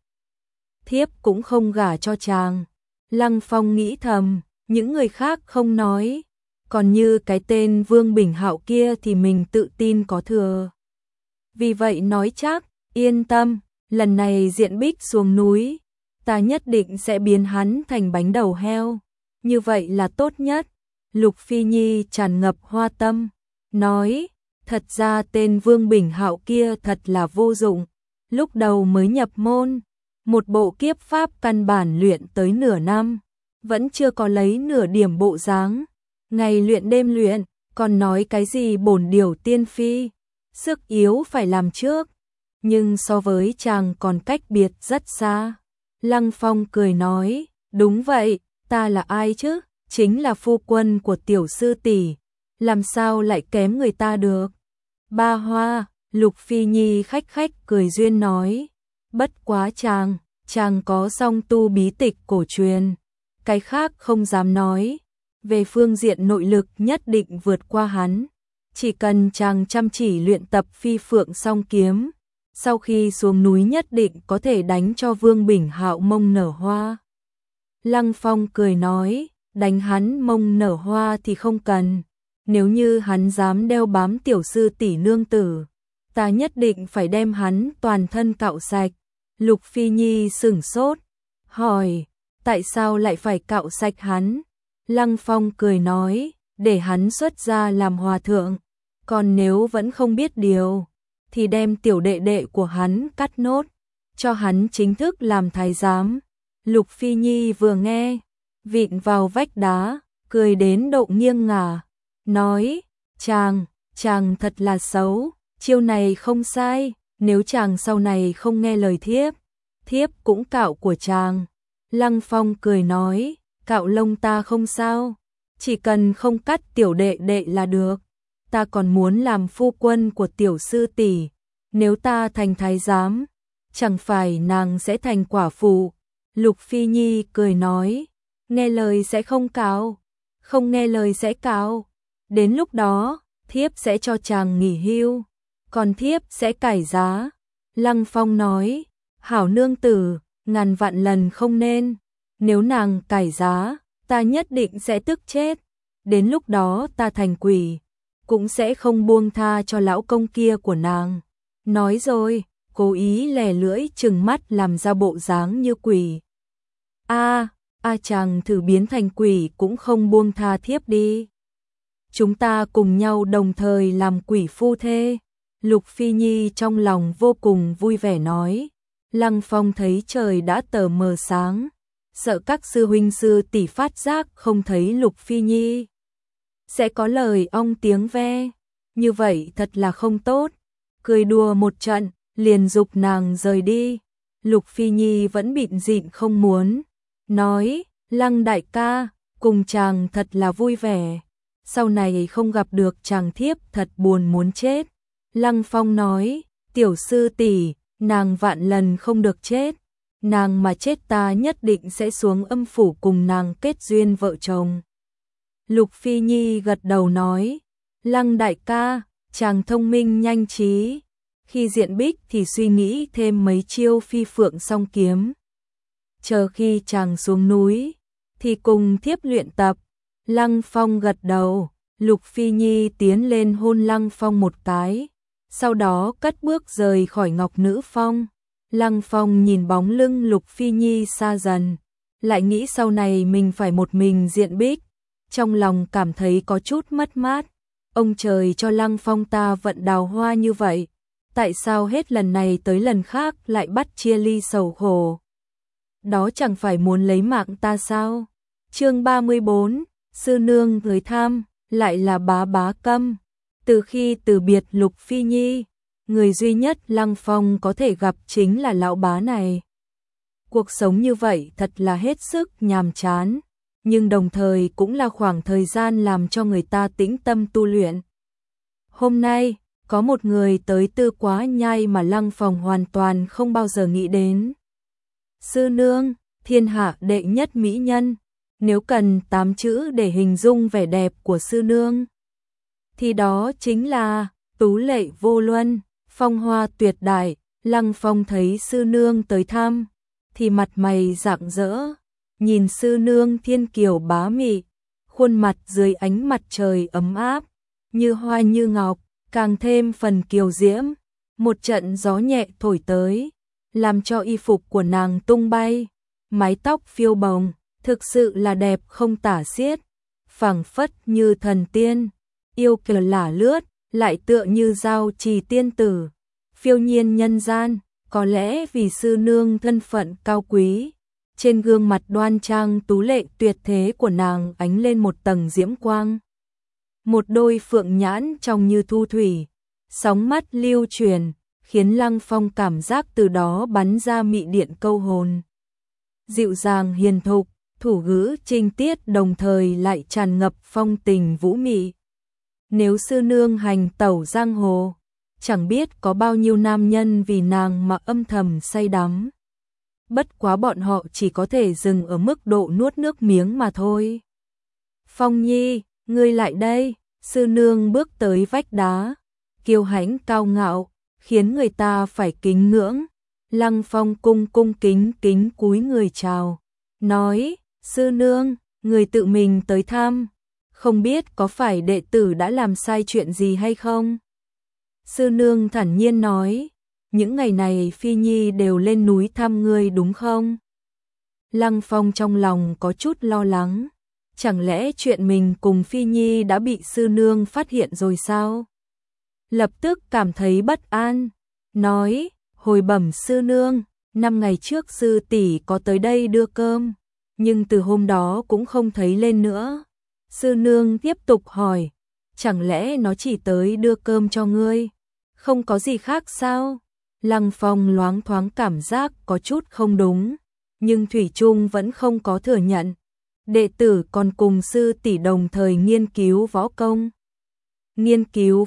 [SPEAKER 1] thiếp cũng không gả cho chàng. Lăng Phong nghĩ thầm, những người khác không nói, còn như cái tên Vương Bình Hạo kia thì mình tự tin có thừa. Vì vậy nói chắc, yên tâm, lần này Diện Bích xuống núi, ta nhất định sẽ biến hắn thành bánh đầu heo, như vậy là tốt nhất. Lục Phi Nhi tràn ngập hoa tâm, nói, thật ra tên Vương Bình Hạo kia thật là vô dụng, lúc đầu mới nhập môn, một bộ kiếp pháp căn bản luyện tới nửa năm, vẫn chưa có lấy nửa điểm bộ dáng, ngày luyện đêm luyện, còn nói cái gì bổn điều tiên phi, sức yếu phải làm trước, nhưng so với chàng còn cách biệt rất xa. Lăng Phong cười nói, đúng vậy, ta là ai chứ, chính là phu quân của tiểu sư tỷ, làm sao lại kém người ta được. Ba Hoa, Lục Phi Nhi khách khách cười duyên nói, bất quá chàng có song tu bí tịch cổ truyền, cái khác không dám nói, về phương diện nội lực nhất định vượt qua hắn, chỉ cần chàng chăm chỉ luyện tập Phi Phượng song kiếm, sau khi xuống núi nhất định có thể đánh cho Vương Bình Hạo mông nở hoa. Lăng Phong cười nói, đánh hắn mông nở hoa thì không cần, nếu như hắn dám đeo bám tiểu sư tỷ nương tử, ta nhất định phải đem hắn toàn thân cạo sạch. Lục Phi Nhi sửng sốt, hỏi, tại sao lại phải cạo sạch hắn? Lăng Phong cười nói, để hắn xuất gia làm hòa thượng, còn nếu vẫn không biết điều, thì đem tiểu đệ đệ của hắn cắt nốt, cho hắn chính thức làm thái giám. Lục Phi Nhi vừa nghe, vịn vào vách đá, cười đến độ nghiêng ngả, nói, chàng thật là xấu, chiêu này không sai, nếu chàng sau này không nghe lời thiếp cũng cạo của chàng. Lăng Phong cười nói, cạo lông ta không sao, chỉ cần không cắt tiểu đệ đệ là được, ta còn muốn làm phu quân của tiểu sư tỷ, nếu ta thành thái giám, chẳng phải nàng sẽ thành quả phụ. Lục Phi Nhi cười nói, nghe lời sẽ không cạo, không nghe lời sẽ cạo, đến lúc đó, thiếp sẽ cho chàng nghỉ hưu, còn thiếp sẽ cải giá. Lăng Phong nói, hảo nương tử, ngàn vạn lần không nên, nếu nàng cải giá, ta nhất định sẽ tức chết, đến lúc đó ta thành quỷ, cũng sẽ không buông tha cho lão công kia của nàng. Nói rồi, cố ý lè lưỡi trừng mắt làm ra bộ dáng như quỷ. Chàng thử biến thành quỷ cũng không buông tha thiếp đi. Chúng ta cùng nhau đồng thời làm quỷ phu thê. Lục Phi Nhi trong lòng vô cùng vui vẻ nói. Lăng Phong thấy trời đã tờ mờ sáng, sợ các sư huynh sư tỷ phát giác không thấy Lục Phi Nhi sẽ có lời ong tiếng ve, như vậy thật là không tốt. Cười đùa một trận, liền giục nàng rời đi. Lục Phi Nhi vẫn bịn dịn không muốn, nói, Lăng đại ca, cùng chàng thật là vui vẻ, sau này không gặp được chàng thiếp thật buồn muốn chết. Lăng Phong nói, tiểu sư tỷ, nàng vạn lần không được chết, nàng mà chết ta nhất định sẽ xuống âm phủ cùng nàng kết duyên vợ chồng. Lục Phi Nhi gật đầu nói, Lăng đại ca, chàng thông minh nhanh trí, khi Diện Bích thì suy nghĩ thêm mấy chiêu Phi Phượng song kiếm. Chờ khi chàng xuống núi, thì cùng thiếp luyện tập. Lăng Phong gật đầu, Lục Phi Nhi tiến lên hôn Lăng Phong một cái, sau đó cất bước rời khỏi Ngọc Nữ Phong. Lăng Phong nhìn bóng lưng Lục Phi Nhi xa dần, lại nghĩ sau này mình phải một mình diện bích, trong lòng cảm thấy có chút mất mát. Ông trời cho Lăng Phong ta vận đào hoa như vậy, tại sao hết lần này tới lần khác lại bắt chia ly sầu khổ? Đó chẳng phải muốn lấy mạng ta sao? Chương 34, sư nương tới thăm, lại là bá bá Câm. Từ khi từ biệt Lục Phi Nhi, người duy nhất Lăng Phong có thể gặp chính là lão bá này. Cuộc sống như vậy thật là hết sức nhàm chán, nhưng đồng thời cũng là khoảng thời gian làm cho người ta tĩnh tâm tu luyện. Hôm nay, có một người tới Tư Quá Nhai mà Lăng Phong hoàn toàn không bao giờ nghĩ đến. Sư nương, thiên hạ đệ nhất mỹ nhân, nếu cần 8 chữ để hình dung vẻ đẹp của sư nương, thì đó chính là tú lệ vô luân, phong hoa tuyệt đại. Lăng Phong thấy sư nương tới thăm, thì mặt mày rạng rỡ, nhìn sư nương thiên kiều bá mị, khuôn mặt dưới ánh mặt trời ấm áp, như hoa như ngọc, càng thêm phần kiều diễm. Một trận gió nhẹ thổi tới, làm cho y phục của nàng tung bay, mái tóc phiêu bồng, thực sự là đẹp không tả xiết, phảng phất như thần tiên, yêu kiều lả lướt, lại tựa như giao trì tiên tử, phiêu nhiên nhân gian. Có lẽ vì sư nương thân phận cao quý, trên gương mặt đoan trang tú lệ tuyệt thế của nàng ánh lên một tầng diễm quang. Một đôi phượng nhãn trong như thu thủy, sóng mắt lưu truyền, khiến Lăng Phong cảm giác từ đó bắn ra mị điện câu hồn. Dịu dàng hiền thục, thủ ngữ trinh tiết đồng thời lại tràn ngập phong tình vũ mị. Nếu sư nương hành tẩu giang hồ, chẳng biết có bao nhiêu nam nhân vì nàng mà âm thầm say đắm. Bất quá bọn họ chỉ có thể dừng ở mức độ nuốt nước miếng mà thôi. Phong Nhi, ngươi lại đây. Sư nương bước tới vách đá, kiêu hãnh cao ngạo, khiến người ta phải kính ngưỡng. Lăng Phong cung kính cúi người chào, nói: sư nương, người tự mình tới thăm, không biết có phải đệ tử đã làm sai chuyện gì hay không? Sư nương thản nhiên nói: những ngày này Phi Nhi đều lên núi thăm ngươi đúng không? Lăng Phong trong lòng có chút lo lắng, chẳng lẽ chuyện mình cùng Phi Nhi đã bị sư nương phát hiện rồi sao? Lập tức cảm thấy bất an, nói: hồi bẩm sư nương, 5 ngày trước sư tỷ có tới đây đưa cơm, nhưng từ hôm đó cũng không thấy lên nữa. Sư nương tiếp tục hỏi: chẳng lẽ nó chỉ tới đưa cơm cho ngươi, không có gì khác sao? Lăng Phong loáng thoáng cảm giác có chút không đúng, nhưng thủy chung vẫn không có thừa nhận. Đệ tử còn cùng sư tỷ đồng thời nghiên cứu võ công. Nghiên cứu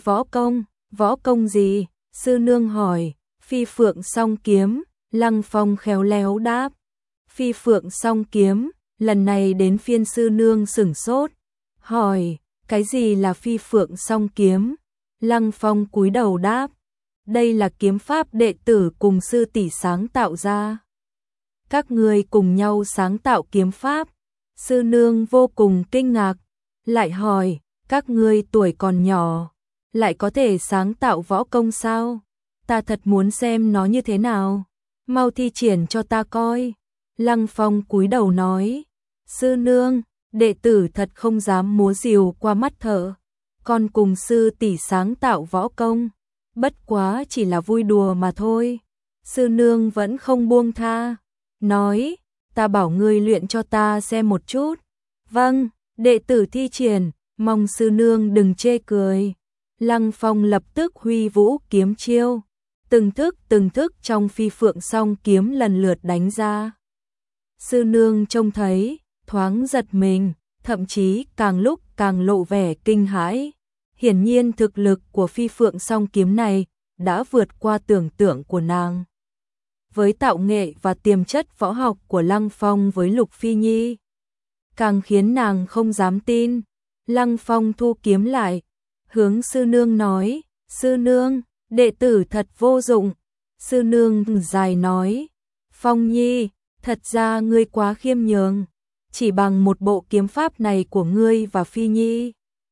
[SPEAKER 1] võ công gì? Sư nương hỏi. Phi Phượng Song Kiếm. Lăng Phong khéo léo đáp. Phi Phượng Song Kiếm. Lần này đến phiên sư nương sửng sốt, hỏi: cái gì là Phi Phượng Song Kiếm? Lăng Phong cúi đầu đáp: đây là kiếm pháp đệ tử cùng sư tỷ sáng tạo ra. Các ngươi cùng nhau sáng tạo kiếm pháp? Sư nương vô cùng kinh ngạc, lại hỏi: các ngươi tuổi còn nhỏ, lại có thể sáng tạo võ công sao? Ta thật muốn xem nó như thế nào, mau thi triển cho ta coi. Lăng Phong cúi đầu nói: sư nương, đệ tử thật không dám múa rìu qua mắt thợ, con cùng sư tỷ sáng tạo võ công, bất quá chỉ là vui đùa mà thôi. Sư nương vẫn không buông tha, nói: ta bảo ngươi luyện cho ta xem một chút. Vâng, đệ tử thi triển, mong sư nương đừng chê cười. Lăng Phong lập tức huy vũ kiếm chiêu, từng thức trong Phi Phượng Song Kiếm lần lượt đánh ra. Sư nương trông thấy, thoáng giật mình, thậm chí càng lúc càng lộ vẻ kinh hãi. Hiển nhiên thực lực của Phi Phượng Song Kiếm này đã vượt qua tưởng tượng của nàng. Với tạo nghệ và tiềm chất võ học của Lăng Phong với Lục Phi Nhi, càng khiến nàng không dám tin. Lăng Phong thu kiếm lại, hướng sư nương nói: sư nương, đệ tử thật vô dụng. Sư nương dài nói: Phong Nhi, thật ra ngươi quá khiêm nhường, chỉ bằng một bộ kiếm pháp này của ngươi và Phi Nhi,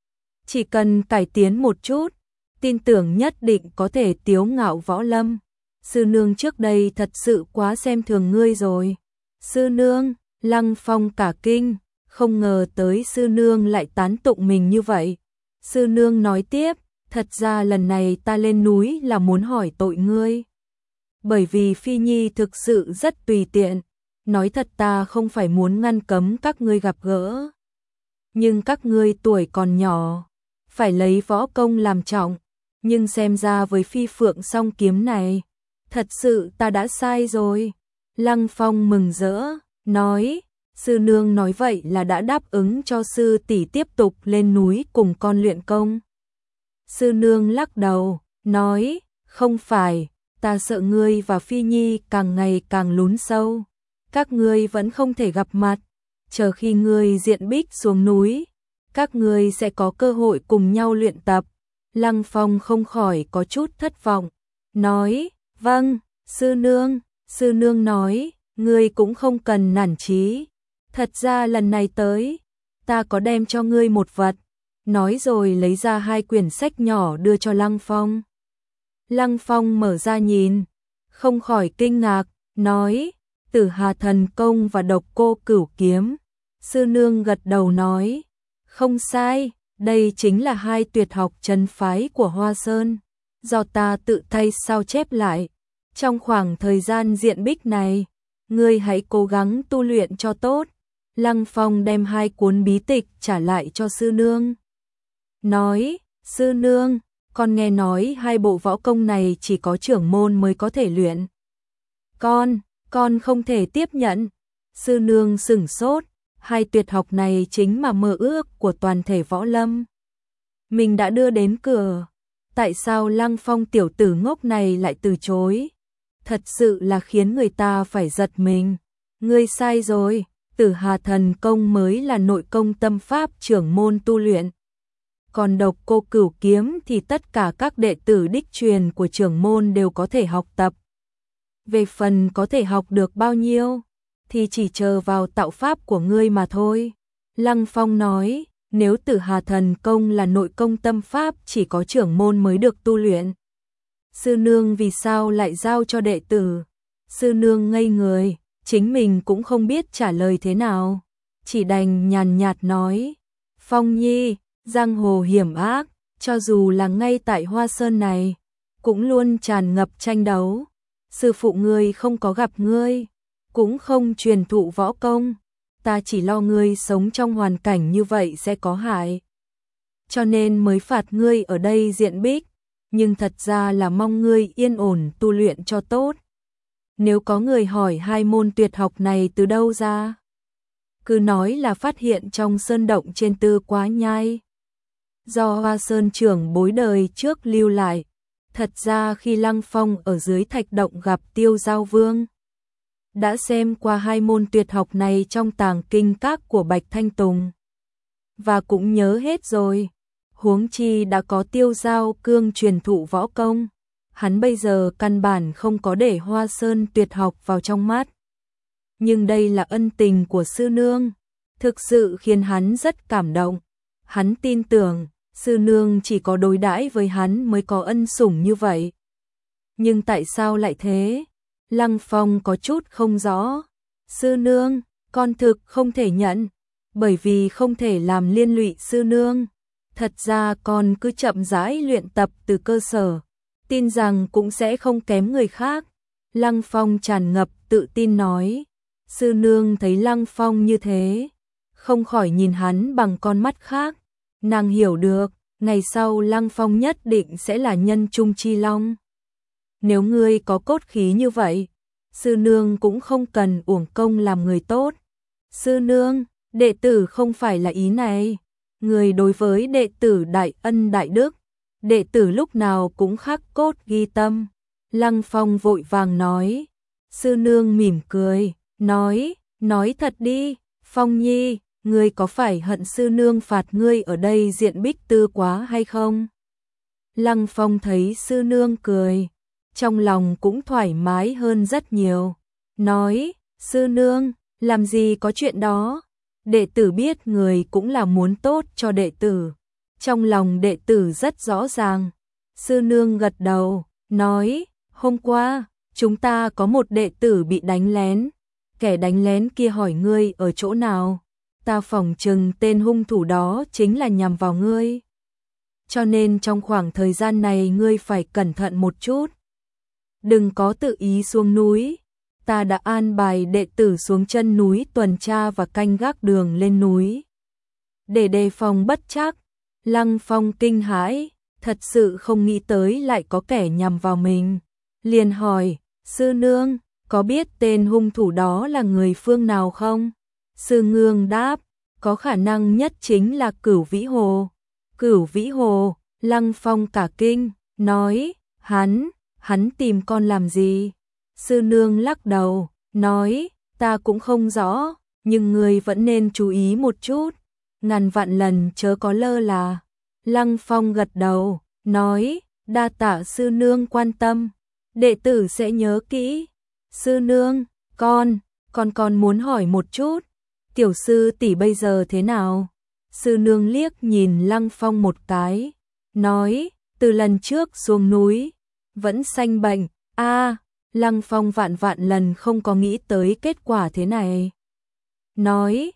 [SPEAKER 1] chỉ cần cải tiến một chút, tin tưởng nhất định có thể tiếu ngạo võ lâm. Sư nương trước đây thật sự quá xem thường ngươi rồi. Sư nương, Lăng Phong cả kinh, không ngờ tới sư nương lại tán tụng mình như vậy. Sư nương nói tiếp, thật ra lần này ta lên núi là muốn hỏi tội ngươi. Bởi vì Phi Nhi thực sự rất tùy tiện, nói thật ta không phải muốn ngăn cấm các ngươi gặp gỡ. Nhưng các ngươi tuổi còn nhỏ, phải lấy võ công làm trọng, nhưng xem ra với Phi Phượng song kiếm này, thật sự ta đã sai rồi. Lăng Phong mừng rỡ, nói, sư nương nói vậy là đã đáp ứng cho sư tỷ tiếp tục lên núi cùng con luyện công. Sư nương lắc đầu, nói, không phải, ta sợ ngươi và Phi Nhi càng ngày càng lún sâu. Các ngươi vẫn không thể gặp mặt, chờ khi ngươi diện bích xuống núi, các ngươi sẽ có cơ hội cùng nhau luyện tập. Lăng Phong không khỏi có chút thất vọng, nói, vâng, sư nương nói, ngươi cũng không cần nản chí. Thật ra lần này tới, ta có đem cho ngươi một vật, nói rồi lấy ra 2 quyển sách nhỏ đưa cho Lăng Phong. Lăng Phong mở ra nhìn, không khỏi kinh ngạc, nói, Tử Hà Thần Công và Độc Cô Cửu Kiếm. Sư nương gật đầu nói, không sai, đây chính là 2 tuyệt học trấn phái của Hoa Sơn, do ta tự tay sao chép lại. Trong khoảng thời gian diện bích này, ngươi hãy cố gắng tu luyện cho tốt. Lăng Phong đem 2 cuốn bí tịch trả lại cho sư nương. Nói, sư nương, con nghe nói 2 bộ võ công này chỉ có trưởng môn mới có thể luyện. Con không thể tiếp nhận. Sư nương sửng sốt, 2 tuyệt học này chính mà mơ ước của toàn thể võ lâm. Mình đã đưa đến cửa, tại sao Lăng Phong tiểu tử ngốc này lại từ chối? Thật sự là khiến người ta phải giật mình. Ngươi sai rồi, Tử Hà Thần Công mới là nội công tâm pháp trưởng môn tu luyện. Còn Độc Cô Cửu Kiếm thì tất cả các đệ tử đích truyền của trưởng môn đều có thể học tập. Về phần có thể học được bao nhiêu, thì chỉ chờ vào tạo pháp của ngươi mà thôi. Lăng Phong nói, nếu Tử Hà Thần Công là nội công tâm pháp chỉ có trưởng môn mới được tu luyện, sư nương vì sao lại giao cho đệ tử? Sư nương ngây người, chính mình cũng không biết trả lời thế nào, chỉ đành nhàn nhạt nói, Phong Nhi, giang hồ hiểm ác, cho dù là ngay tại Hoa Sơn này, cũng luôn tràn ngập tranh đấu. Sư phụ ngươi không có gặp ngươi, cũng không truyền thụ võ công, ta chỉ lo ngươi sống trong hoàn cảnh như vậy sẽ có hại, cho nên mới phạt ngươi ở đây diện bích, nhưng thật ra là mong ngươi yên ổn tu luyện cho tốt. Nếu có người hỏi 2 môn tuyệt học này từ đâu ra, cứ nói là phát hiện trong sơn động trên Tư Quá Nhai, do Hoa Sơn trưởng bối đời trước lưu lại. Thật ra khi Lăng Phong ở dưới thạch động gặp Tiêu Giao Vương, đã xem qua 2 môn tuyệt học này trong tàng kinh các của Bạch Thanh Tùng, và cũng nhớ hết rồi. Huống chi đã có Tiêu Giao Cương truyền thụ võ công, hắn bây giờ căn bản không có để Hoa Sơn tuyệt học vào trong mắt. Nhưng đây là ân tình của sư nương, thực sự khiến hắn rất cảm động. Hắn tin tưởng sư nương chỉ có đối đãi với hắn mới có ân sủng như vậy. Nhưng tại sao lại thế? Lăng Phong có chút không rõ. Sư nương, con thực không thể nhận, bởi vì không thể làm liên lụy sư nương. Thật ra con cứ chậm rãi luyện tập từ cơ sở, tin rằng cũng sẽ không kém người khác. Lăng Phong tràn ngập tự tin nói. Sư nương thấy Lăng Phong như thế, không khỏi nhìn hắn bằng con mắt khác. Nàng hiểu được, ngày sau Lăng Phong nhất định sẽ là nhân trung chi long. Nếu ngươi có cốt khí như vậy, sư nương cũng không cần uổng công làm người tốt. Sư nương, đệ tử không phải là ý này. Người đối với đệ tử đại ân đại đức, đệ tử lúc nào cũng khắc cốt ghi tâm. Lăng Phong vội vàng nói. Sư nương mỉm cười, nói thật đi, Phong Nhi, ngươi có phải hận sư nương phạt ngươi ở đây diện bích Tư quá hay không? Lăng Phong thấy sư nương cười, trong lòng cũng thoải mái hơn rất nhiều. Nói, sư nương, làm gì có chuyện đó, đệ tử biết người cũng là muốn tốt cho đệ tử, Trong lòng đệ tử rất rõ ràng. Sư nương gật đầu, nói, hôm qua, chúng ta có một đệ tử bị đánh lén. Kẻ đánh lén kia hỏi ngươi ở chỗ nào. Ta phỏng chừng tên hung thủ đó chính là nhằm vào ngươi. Cho nên trong khoảng thời gian này ngươi phải cẩn thận một chút. Đừng có tự ý xuống núi. Ta đã an bài đệ tử xuống chân núi tuần tra và canh gác đường lên núi. Để đề phòng bất trắc. Lăng Phong kinh hãi, thật sự không nghĩ tới lại có kẻ nhằm vào mình. Liền hỏi, sư nương, có biết tên hung thủ đó là người phương nào không? Sư nương đáp, có khả năng nhất chính là Cửu Vĩ Hồ. Cửu Vĩ Hồ, Lăng Phong cả kinh, nói, hắn tìm con làm gì? Sư nương lắc đầu, nói, ta cũng không rõ, nhưng người vẫn nên chú ý một chút, ngàn vạn lần chớ có lơ là. Lăng Phong gật đầu, nói, đa tạ sư nương quan tâm, đệ tử sẽ nhớ kỹ. Sư nương, con muốn hỏi một chút, tiểu sư tỷ bây giờ thế nào? Sư nương liếc nhìn Lăng Phong một cái, nói, từ lần trước xuống núi, vẫn sanh bệnh. Lăng Phong vạn lần không có nghĩ tới kết quả thế này. Nói,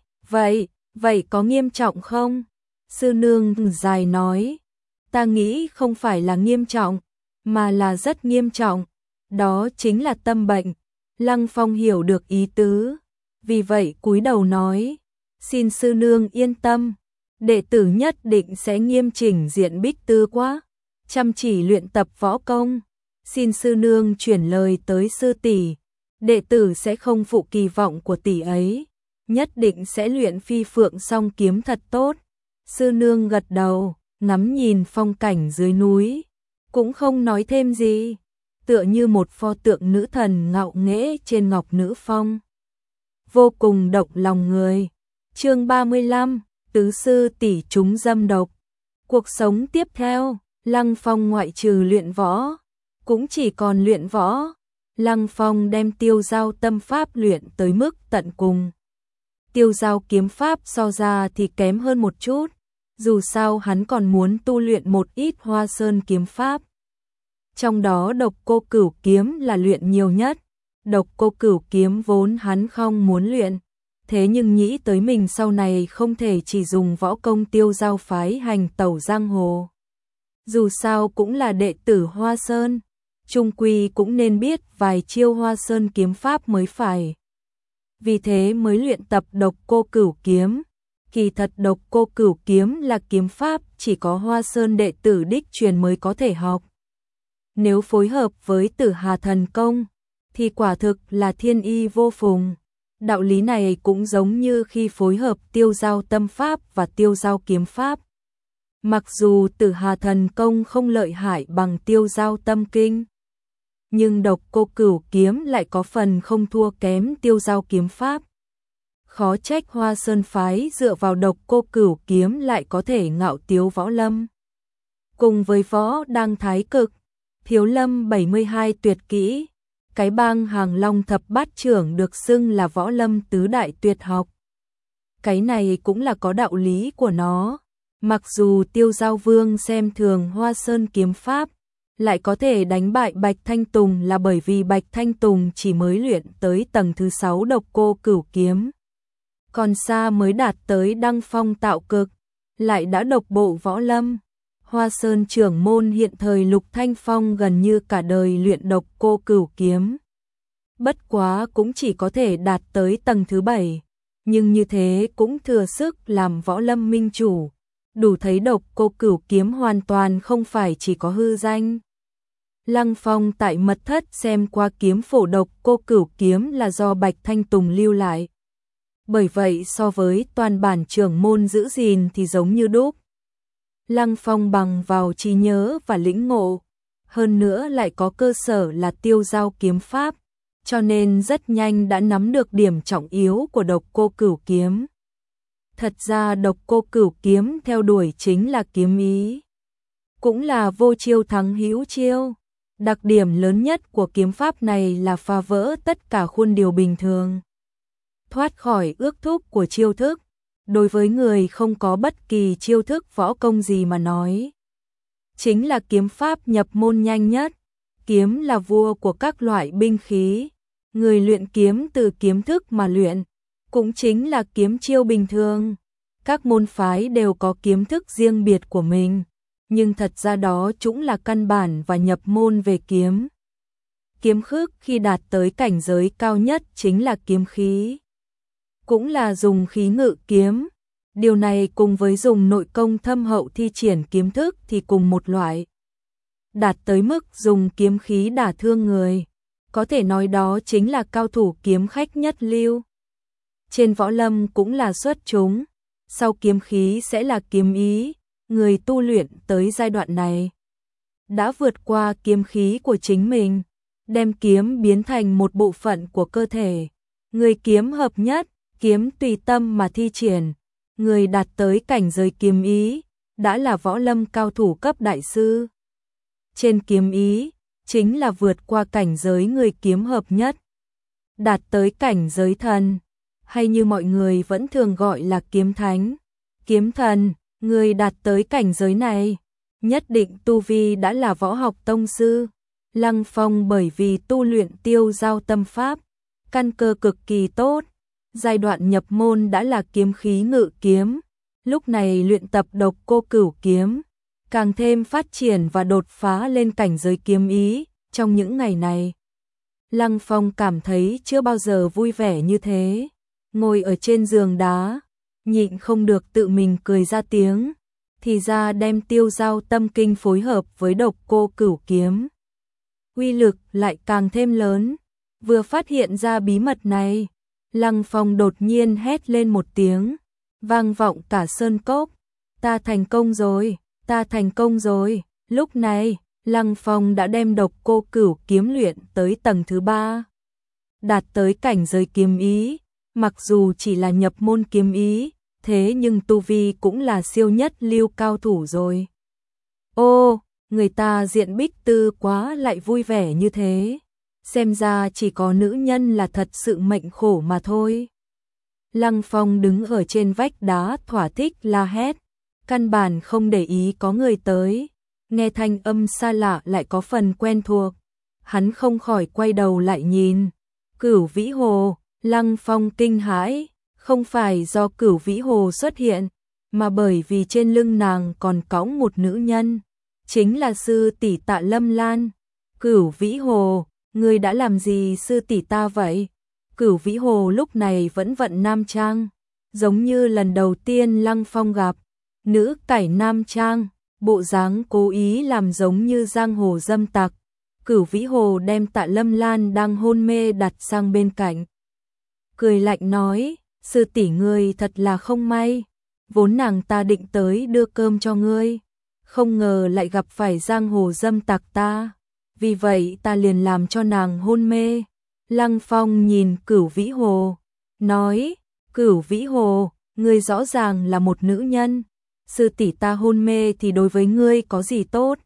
[SPEAKER 1] vậy có nghiêm trọng không? Sư nương dài nói, ta nghĩ không phải là nghiêm trọng, mà là rất nghiêm trọng, đó chính là tâm bệnh. Lăng Phong hiểu được ý tứ, vì vậy cúi đầu nói, xin sư nương yên tâm, đệ tử nhất định sẽ nghiêm chỉnh diện Bích Tư Quá, chăm chỉ luyện tập võ công. Xin sư nương chuyển lời tới sư tỷ, đệ tử sẽ không phụ kỳ vọng của tỷ ấy, nhất định sẽ luyện Phi Phượng Song kiếm thật tốt. Sư nương gật đầu, ngắm nhìn phong cảnh dưới núi, cũng không nói thêm gì, tựa như một pho tượng nữ thần ngạo nghễ trên ngọc nữ phong. Vô cùng động lòng người. Chương 35, tứ sư tỷ trúng dâm độc. Cuộc sống tiếp theo, Lăng Phong ngoại trừ luyện võ, cũng chỉ còn luyện võ. Lăng Phong đem Tiêu Dao tâm pháp luyện tới mức tận cùng. Tiêu Dao kiếm pháp so ra thì kém hơn một chút, dù sao hắn còn muốn tu luyện một ít Hoa Sơn kiếm pháp. Trong đó Độc Cô Cửu kiếm là luyện nhiều nhất. Độc Cô Cửu kiếm vốn hắn không muốn luyện, thế nhưng nghĩ tới mình sau này không thể chỉ dùng võ công Tiêu Dao phái hành tẩu giang hồ. Dù sao cũng là đệ tử Hoa Sơn, chung quy cũng nên biết vài chiêu Hoa Sơn kiếm pháp mới phải. Vì thế mới luyện tập Độc Cô Cửu kiếm. Kỳ thật Độc Cô Cửu kiếm là kiếm pháp chỉ có Hoa Sơn đệ tử đích truyền mới có thể học. Nếu phối hợp với Tử Hà thần công thì quả thực là thiên y vô phùng. Đạo lý này cũng giống như khi phối hợp Tiêu Dao tâm pháp và Tiêu Dao kiếm pháp. Mặc dù Tử Hà thần công không lợi hại bằng Tiêu Dao tâm kinh, nhưng Độc Cô Cửu kiếm lại có phần không thua kém Tiêu Dao kiếm pháp. Khó trách Hoa Sơn phái dựa vào Độc Cô Cửu kiếm lại có thể ngạo tiếu võ lâm. Cùng với võ đang thái cực, thiếu lâm 72 tuyệt kỹ, cái bang Hàng Long thập bát trưởng được xưng là võ lâm tứ đại tuyệt học. Cái này cũng là có đạo lý của nó. Mặc dù Tiêu Dao Vương xem thường Hoa Sơn kiếm pháp, lại có thể đánh bại Bạch Thanh Tùng là bởi vì Bạch Thanh Tùng chỉ mới luyện tới tầng thứ 6 Độc Cô Cửu kiếm. Còn xa mới đạt tới đăng phong tạo cực, lại đã độc bộ võ lâm. Hoa Sơn trưởng môn hiện thời Lục Thanh Phong gần như cả đời luyện Độc Cô Cửu kiếm. Bất quá cũng chỉ có thể đạt tới tầng thứ 7, nhưng như thế cũng thừa sức làm võ lâm minh chủ. Đủ thấy Độc Cô Cửu kiếm hoàn toàn không phải chỉ có hư danh. Lăng Phong tại mật thất xem qua kiếm phổ Độc Cô Cửu kiếm là do Bạch Thanh Tùng lưu lại. Bởi vậy so với toàn bản trưởng môn giữ gìn thì giống như đúc. Lăng Phong bằng vào trí nhớ và lĩnh ngộ, hơn nữa lại có cơ sở là Tiêu Dao kiếm pháp, cho nên rất nhanh đã nắm được điểm trọng yếu của Độc Cô Cửu kiếm. Thật ra Độc Cô Cửu kiếm theo đuổi chính là kiếm ý, cũng là vô chiêu thắng hữu chiêu. Đặc điểm lớn nhất của kiếm pháp này là phá vỡ tất cả khuôn điều bình thường, thoát khỏi ước thúc của chiêu thức, đối với người không có bất kỳ chiêu thức võ công gì mà nói, chính là kiếm pháp nhập môn nhanh nhất. Kiếm là vua của các loại binh khí, người luyện kiếm từ kiếm thức mà luyện, cũng chính là kiếm chiêu bình thường. Các môn phái đều có kiếm thức riêng biệt của mình, nhưng thật ra đó cũng là căn bản và nhập môn về kiếm. Kiếm khước khi đạt tới cảnh giới cao nhất chính là kiếm khí, cũng là dùng khí ngự kiếm. Điều này cùng với dùng nội công thâm hậu thi triển kiếm thức thì cùng một loại. Đạt tới mức dùng kiếm khí đả thương người, có thể nói đó chính là cao thủ kiếm khách nhất lưu. Trên võ lâm cũng là xuất chúng, sau kiếm khí sẽ là kiếm ý, người tu luyện tới giai đoạn này đã vượt qua kiếm khí của chính mình, đem kiếm biến thành một bộ phận của cơ thể. Người kiếm hợp nhất, kiếm tùy tâm mà thi triển, người đạt tới cảnh giới kiếm ý, đã là võ lâm cao thủ cấp đại sư. Trên kiếm ý, chính là vượt qua cảnh giới người kiếm hợp nhất, đạt tới cảnh giới thần, hay như mọi người vẫn thường gọi là kiếm thánh, kiếm thần. Người đạt tới cảnh giới này, nhất định tu vi đã là võ học tông sư. Lăng Phong bởi vì tu luyện tiêu giao tâm pháp, căn cơ cực kỳ tốt, giai đoạn nhập môn đã là kiếm khí ngự kiếm, lúc này luyện tập độc cô cửu kiếm, càng thêm phát triển và đột phá lên cảnh giới kiếm ý. Trong những ngày này, Lăng Phong cảm thấy chưa bao giờ vui vẻ như thế, ngồi ở trên giường đá, nhịn không được tự mình cười ra tiếng, thì ra đem tiêu giao tâm kinh phối hợp với độc cô cửu kiếm, uy lực lại càng thêm lớn. Vừa phát hiện ra bí mật này, Lăng Phong đột nhiên hét lên một tiếng, vang vọng cả sơn cốc, ta thành công rồi, ta thành công rồi. Lúc này, Lăng Phong đã đem độc cô cửu kiếm luyện tới tầng thứ 3, đạt tới cảnh giới kiếm ý, mặc dù chỉ là nhập môn kiếm ý, thế nhưng tu vi cũng là siêu nhất lưu cao thủ rồi. Ô, người ta diện Bích Tư quá lại vui vẻ như thế, xem ra chỉ có nữ nhân là thật sự mệnh khổ mà thôi. Lăng Phong đứng ở trên vách đá thỏa thích la hét, căn bản không để ý có người tới, nghe thanh âm xa lạ lại có phần quen thuộc, hắn không khỏi quay đầu lại nhìn. Cửu Vĩ Hồ. Lăng Phong kinh hãi, không phải do Cửu Vĩ Hồ xuất hiện, mà bởi vì trên lưng nàng còn cõng một nữ nhân, chính là sư tỷ Tạ Lâm Lan. Cửu Vĩ Hồ, ngươi đã làm gì sư tỷ ta vậy? Cửu Vĩ Hồ lúc này vẫn vận nam trang, giống như lần đầu tiên Lăng Phong gặp, nữ cải nam trang, bộ dáng cố ý làm giống như giang hồ dâm tặc. Cửu Vĩ Hồ đem Tạ Lâm Lan đang hôn mê đặt sang bên cạnh, cười lạnh nói, sư tỷ ngươi thật là không may, vốn nàng ta định tới đưa cơm cho ngươi, không ngờ lại gặp phải giang hồ dâm tặc ta, vì vậy ta liền làm cho nàng hôn mê. Lăng Phong nhìn Cửu Vĩ Hồ, nói, Cửu Vĩ Hồ, ngươi rõ ràng là một nữ nhân, sư tỷ ta hôn mê thì đối với ngươi có gì tốt?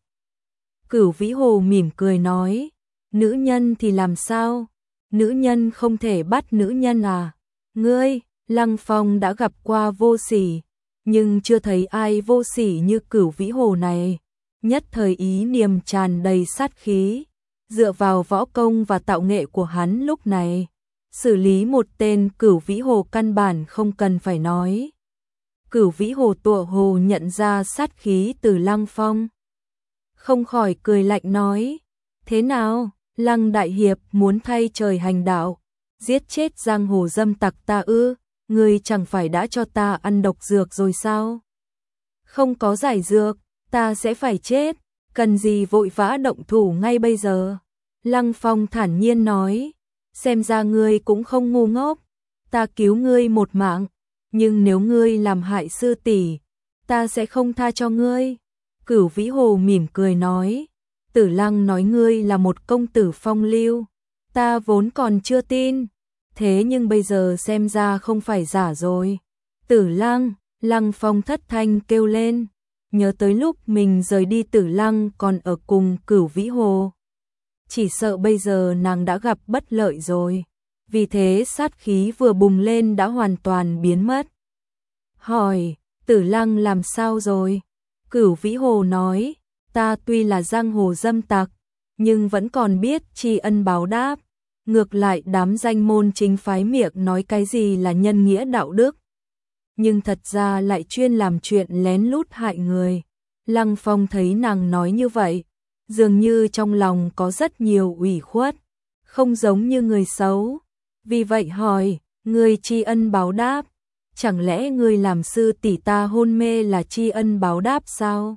[SPEAKER 1] Cửu Vĩ Hồ mỉm cười nói, nữ nhân thì làm sao? Nữ nhân không thể bắt nữ nhân à? Ngươi, Lăng Phong đã gặp qua vô sỉ, nhưng chưa thấy ai vô sỉ như Cửu Vĩ Hồ này. Nhất thời ý niệm tràn đầy sát khí, dựa vào võ công và tạo nghệ của hắn lúc này, xử lý một tên Cửu Vĩ Hồ căn bản không cần phải nói. Cửu Vĩ Hồ tựa hồ nhận ra sát khí từ Lăng Phong, không khỏi cười lạnh nói, thế nào, Lăng đại hiệp muốn thay trời hành đạo, giết chết giang hồ dâm tặc ta ư? Ngươi chẳng phải đã cho ta ăn độc dược rồi sao? Không có giải dược, ta sẽ phải chết, cần gì vội vã động thủ ngay bây giờ? Lăng Phong thản nhiên nói, xem ra ngươi cũng không ngu ngốc, ta cứu ngươi một mạng, nhưng nếu ngươi làm hại sư tỷ, ta sẽ không tha cho ngươi. Cửu Vĩ Hồ mỉm cười nói, Tử Lăng nói ngươi là một công tử phong lưu, ta vốn còn chưa tin, thế nhưng bây giờ xem ra không phải giả rồi. Tử Lăng, Lăng Phong thất thanh kêu lên, nhớ tới lúc mình rời đi Tử Lăng còn ở cùng Cửu Vĩ Hồ, chỉ sợ bây giờ nàng đã gặp bất lợi rồi, vì thế sát khí vừa bùng lên đã hoàn toàn biến mất. hỏi, Tử Lăng làm sao rồi? Cửu Vĩ Hồ nói, ta tuy là giang hồ dâm tặc, nhưng vẫn còn biết tri ân báo đáp. Ngược lại đám danh môn chính phái miệng nói cái gì là nhân nghĩa đạo đức, nhưng thật ra lại chuyên làm chuyện lén lút hại người. Lăng Phong thấy nàng nói như vậy, dường như trong lòng có rất nhiều ủy khuất, không giống như người xấu. Vì vậy hỏi, ngươi tri ân báo đáp, chẳng lẽ ngươi làm sư tỷ ta hôn mê là tri ân báo đáp sao?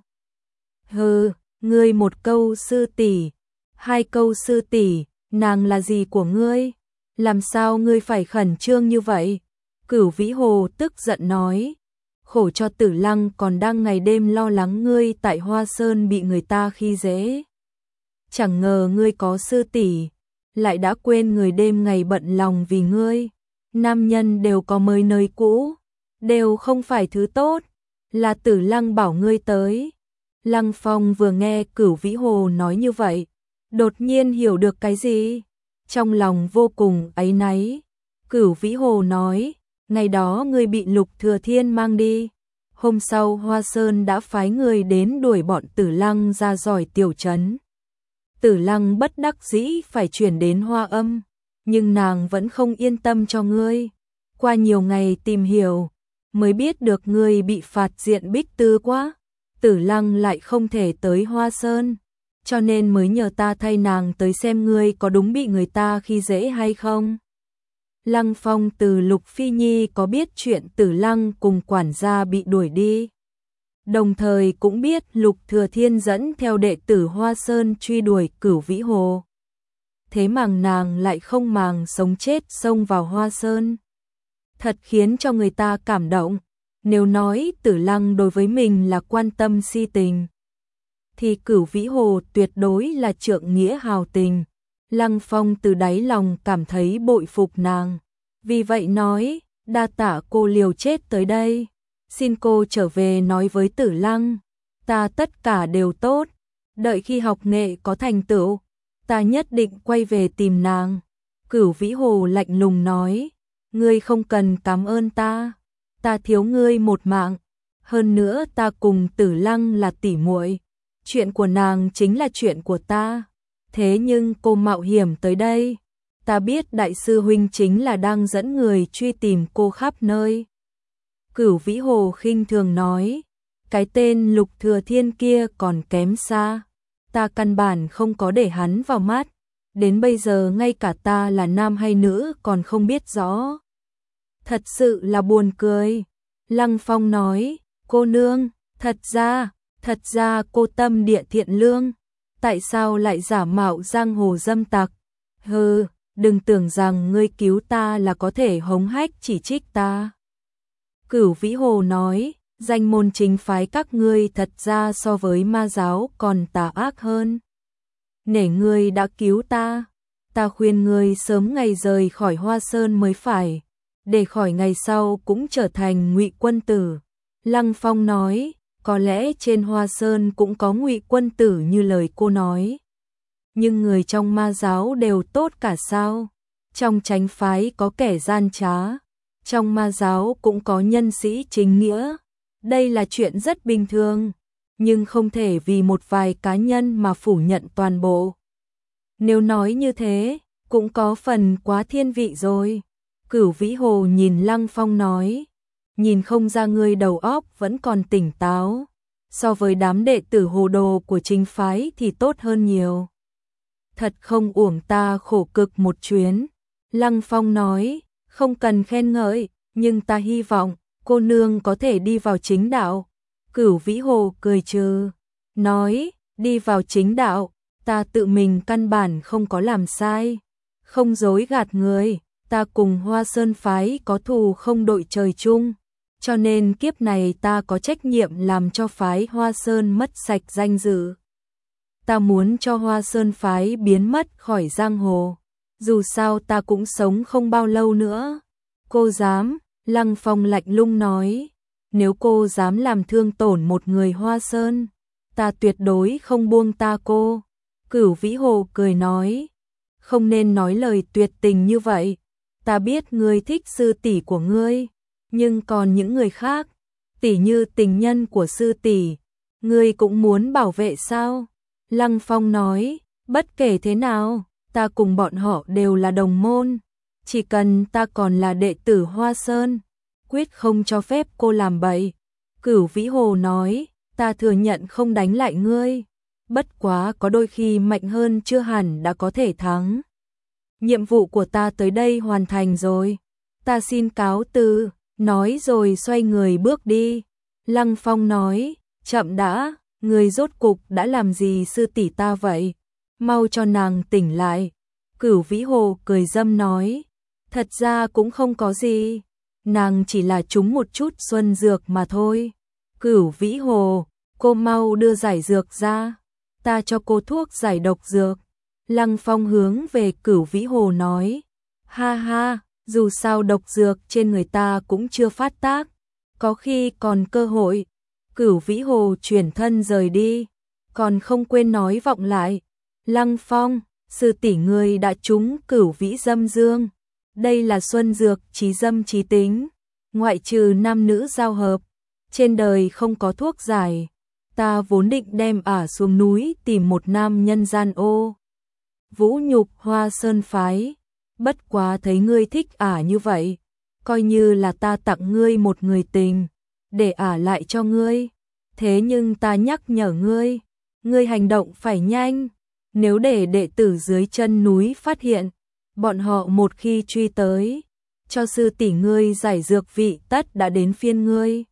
[SPEAKER 1] Hừ, ngươi một câu sư tỷ, hai câu sư tỷ, nàng là gì của ngươi? Làm sao ngươi phải khẩn trương như vậy? Cửu Vĩ Hồ tức giận nói, khổ cho Tử Lăng còn đang ngày đêm lo lắng ngươi tại Hoa Sơn bị người ta khi dễ. Chẳng ngờ ngươi có sư tỷ, lại đã quên người đêm ngày bận lòng vì ngươi. Nam nhân đều có mới nơi cũ, đều không phải thứ tốt, là Tử Lăng bảo ngươi tới. Lăng Phong vừa nghe Cửu Vĩ Hồ nói như vậy, đột nhiên hiểu được cái gì, trong lòng vô cùng áy náy. Cửu Vĩ Hồ nói, ngày đó ngươi bị Lục Thừa Thiên mang đi, hôm sau Hoa Sơn đã phái người đến đuổi bọn Tử Lăng ra giỏi tiểu trấn. Tử Lăng bất đắc dĩ phải chuyển đến Hoa Âm, nhưng nàng vẫn không yên tâm cho ngươi. Qua nhiều ngày tìm hiểu, mới biết được ngươi bị phạt diện Bích Tư quá. Tử Lăng lại không thể tới Hoa Sơn, cho nên mới nhờ ta thay nàng tới xem ngươi có đúng bị người ta khi dễ hay không. Lăng Phong từ Lục Phi Nhi có biết chuyện Tử Lăng cùng quản gia bị đuổi đi, đồng thời cũng biết Lục Thừa Thiên dẫn theo đệ tử Hoa Sơn truy đuổi Cửu Vĩ Hồ. Thế mà nàng lại không màng sống chết xông vào Hoa Sơn, thật khiến cho người ta cảm động. Nếu nói Tử Lăng đối với mình là quan tâm si tình, thì Cửu Vĩ Hồ tuyệt đối là trượng nghĩa hào tình. Lăng Phong từ đáy lòng cảm thấy bội phục nàng, vì vậy nói, đa tạ cô liều chết tới đây, xin cô trở về nói với Tử Lăng, ta tất cả đều tốt, đợi khi học nghệ có thành tựu, ta nhất định quay về tìm nàng. Cửu Vĩ Hồ lạnh lùng nói, ngươi không cần cảm ơn ta thiếu ngươi một mạng, hơn nữa ta cùng Tử Lăng là tỉ muội, chuyện của nàng chính là chuyện của ta. Thế nhưng cô mạo hiểm tới đây, ta biết đại sư huynh chính là đang dẫn người truy tìm cô khắp nơi. Cửu Vĩ Hồ khinh thường nói, cái tên Lục Thừa Thiên kia còn kém xa, ta căn bản không có để hắn vào mắt, đến bây giờ ngay cả ta là nam hay nữ còn không biết rõ. Thật sự là buồn cười. Lăng Phong nói, cô nương, thật ra cô tâm địa thiện lương, tại sao lại giả mạo giang hồ dâm tặc? Hừ, đừng tưởng rằng ngươi cứu ta là có thể hống hách chỉ trích ta. Cửu Vĩ Hồ nói, danh môn chính phái các ngươi thật ra so với ma giáo còn tà ác hơn. Nể ngươi đã cứu ta khuyên ngươi sớm ngày rời khỏi Hoa Sơn mới phải, để khỏi ngày sau cũng trở thành Ngụy quân tử. Lăng Phong nói, có lẽ trên Hoa Sơn cũng có Ngụy quân tử như lời cô nói, nhưng người trong ma giáo đều tốt cả sao? Trong chánh phái có kẻ gian trá, trong ma giáo cũng có nhân sĩ chính nghĩa. Đây là chuyện rất bình thường, nhưng không thể vì một vài cá nhân mà phủ nhận toàn bộ. Nếu nói như thế, cũng có phần quá thiên vị rồi. Cửu Vĩ Hồ nhìn Lăng Phong nói, nhìn không ra ngươi đầu óc vẫn còn tỉnh táo, so với đám đệ tử hồ đồ của chính phái thì tốt hơn nhiều. Thật không uổng ta khổ cực một chuyến. Lăng Phong nói, không cần khen ngợi, nhưng ta hy vọng cô nương có thể đi vào chính đạo. Cửu Vĩ Hồ cười trừ, nói, đi vào chính đạo, ta tự mình căn bản không có làm sai, không dối gạt người, ta cùng Hoa Sơn phái có thù không đội trời chung, cho nên kiếp này ta có trách nhiệm làm cho phái Hoa Sơn mất sạch danh dự. Ta muốn cho Hoa Sơn phái biến mất khỏi giang hồ, dù sao ta cũng sống không bao lâu nữa. Cô dám? Lăng Phong lạnh lùng nói, nếu cô dám làm thương tổn một người Hoa Sơn, ta tuyệt đối không buông ta cô. Cửu Vĩ Hồ cười nói, không nên nói lời tuyệt tình như vậy, ta biết ngươi thích sư tỷ của ngươi, Nhưng còn những người khác, tỉ như tình nhân của sư tỷ, ngươi cũng muốn bảo vệ sao? Lăng Phong nói, bất kể thế nào, ta cùng bọn họ đều là đồng môn, chỉ cần ta còn là đệ tử Hoa Sơn, quyết không cho phép cô làm bậy. Cửu Vĩ Hồ nói, ta thừa nhận không đánh lại ngươi, bất quá có đôi khi mạnh hơn chưa hẳn đã có thể thắng. Nhiệm vụ của ta tới đây hoàn thành rồi, ta xin cáo từ, nói rồi xoay người bước đi. Lăng Phong nói, chậm đã, người rốt cục đã làm gì sư tỷ ta vậy? Mau cho nàng tỉnh lại. Cửu Vĩ Hồ cười dâm nói, thật ra cũng không có gì, nàng chỉ là trúng một chút xuân dược mà thôi. Cửu Vĩ Hồ, cô mau đưa giải dược ra, ta cho cô thuốc giải độc dược. Lăng Phong hướng về Cửu Vĩ Hồ nói, ha ha, dù sao độc dược trên người ta cũng chưa phát tác, có khi còn cơ hội. Cửu Vĩ Hồ chuyển thân rời đi, còn không quên nói vọng lại, Lăng Phong, sư tỷ ngươi đã trúng Cửu Vĩ Dâm Dương, đây là xuân dược trí dâm trí tính, ngoại trừ nam nữ giao hợp, trên đời không có thuốc giải. Ta vốn định đem ả xuống núi tìm một nam nhân gian ô vũ nhục Hoa Sơn phái, bất quá thấy ngươi thích ả như vậy, coi như là ta tặng ngươi một người tình, để ả lại cho ngươi. Thế nhưng ta nhắc nhở ngươi, ngươi hành động phải nhanh, nếu để đệ tử dưới chân núi phát hiện, bọn họ một khi truy tới, cho sư tỷ ngươi giải dược vị tất đã đến phiên ngươi.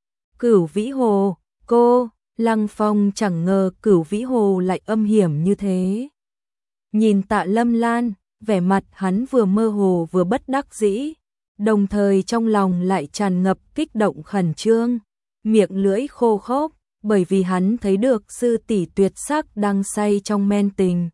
[SPEAKER 1] Cửu Vĩ Hồ, cô, Lăng Phong chẳng ngờ Cửu Vĩ Hồ lại âm hiểm như thế. Nhìn Tạ Lâm Lan, vẻ mặt hắn vừa mơ hồ vừa bất đắc dĩ, đồng thời trong lòng lại tràn ngập kích động khẩn trương, miệng lưỡi khô khốc, bởi vì hắn thấy được sư tỷ tuyệt sắc đang say trong men tình.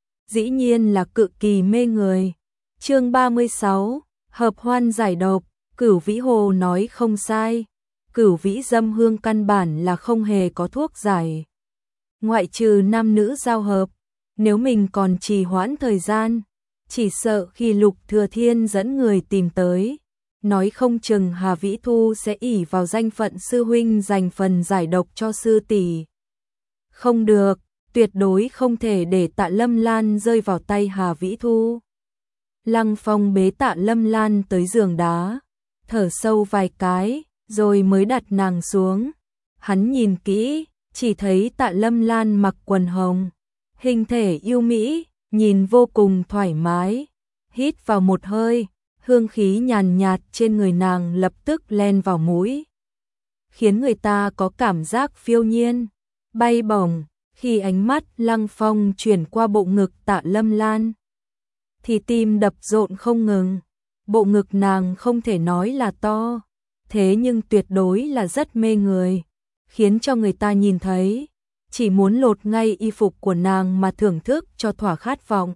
[SPEAKER 1] Dĩ nhiên là cực kỳ mê người. Chương 36, hợp hoan giải độc, Cửu Vĩ Hồ nói không sai. Cửu Vĩ Dâm Hương căn bản là không hề có thuốc giải, ngoại trừ nam nữ giao hợp. Nếu mình còn trì hoãn thời gian, chỉ sợ khi Lục Thừa Thiên dẫn người tìm tới, nói không chừng Hà Vĩ Thu sẽ ỷ vào danh phận sư huynh dành phần giải độc cho sư tỷ. Không được, tuyệt đối không thể để Tạ Lâm Lan rơi vào tay Hà Vĩ Thu. Lăng Phong bế Tạ Lâm Lan tới giường đá, thở sâu vài cái, rồi mới đặt nàng xuống. Hắn nhìn kỹ, chỉ thấy Tạ Lâm Lan mặc quần hồng, hình thể yêu mỹ, nhìn vô cùng thoải mái. Hít vào một hơi, hương khí nhàn nhạt trên người nàng lập tức len vào mũi, khiến người ta có cảm giác phiêu nhiên, bay bổng. Khi ánh mắt Lăng Phong chuyển qua bộ ngực Tạ Lâm Lan, thì tim đập rộn không ngừng. Bộ ngực nàng không thể nói là to, thế nhưng tuyệt đối là rất mê người, khiến cho người ta nhìn thấy chỉ muốn lột ngay y phục của nàng mà thưởng thức cho thỏa khát vọng.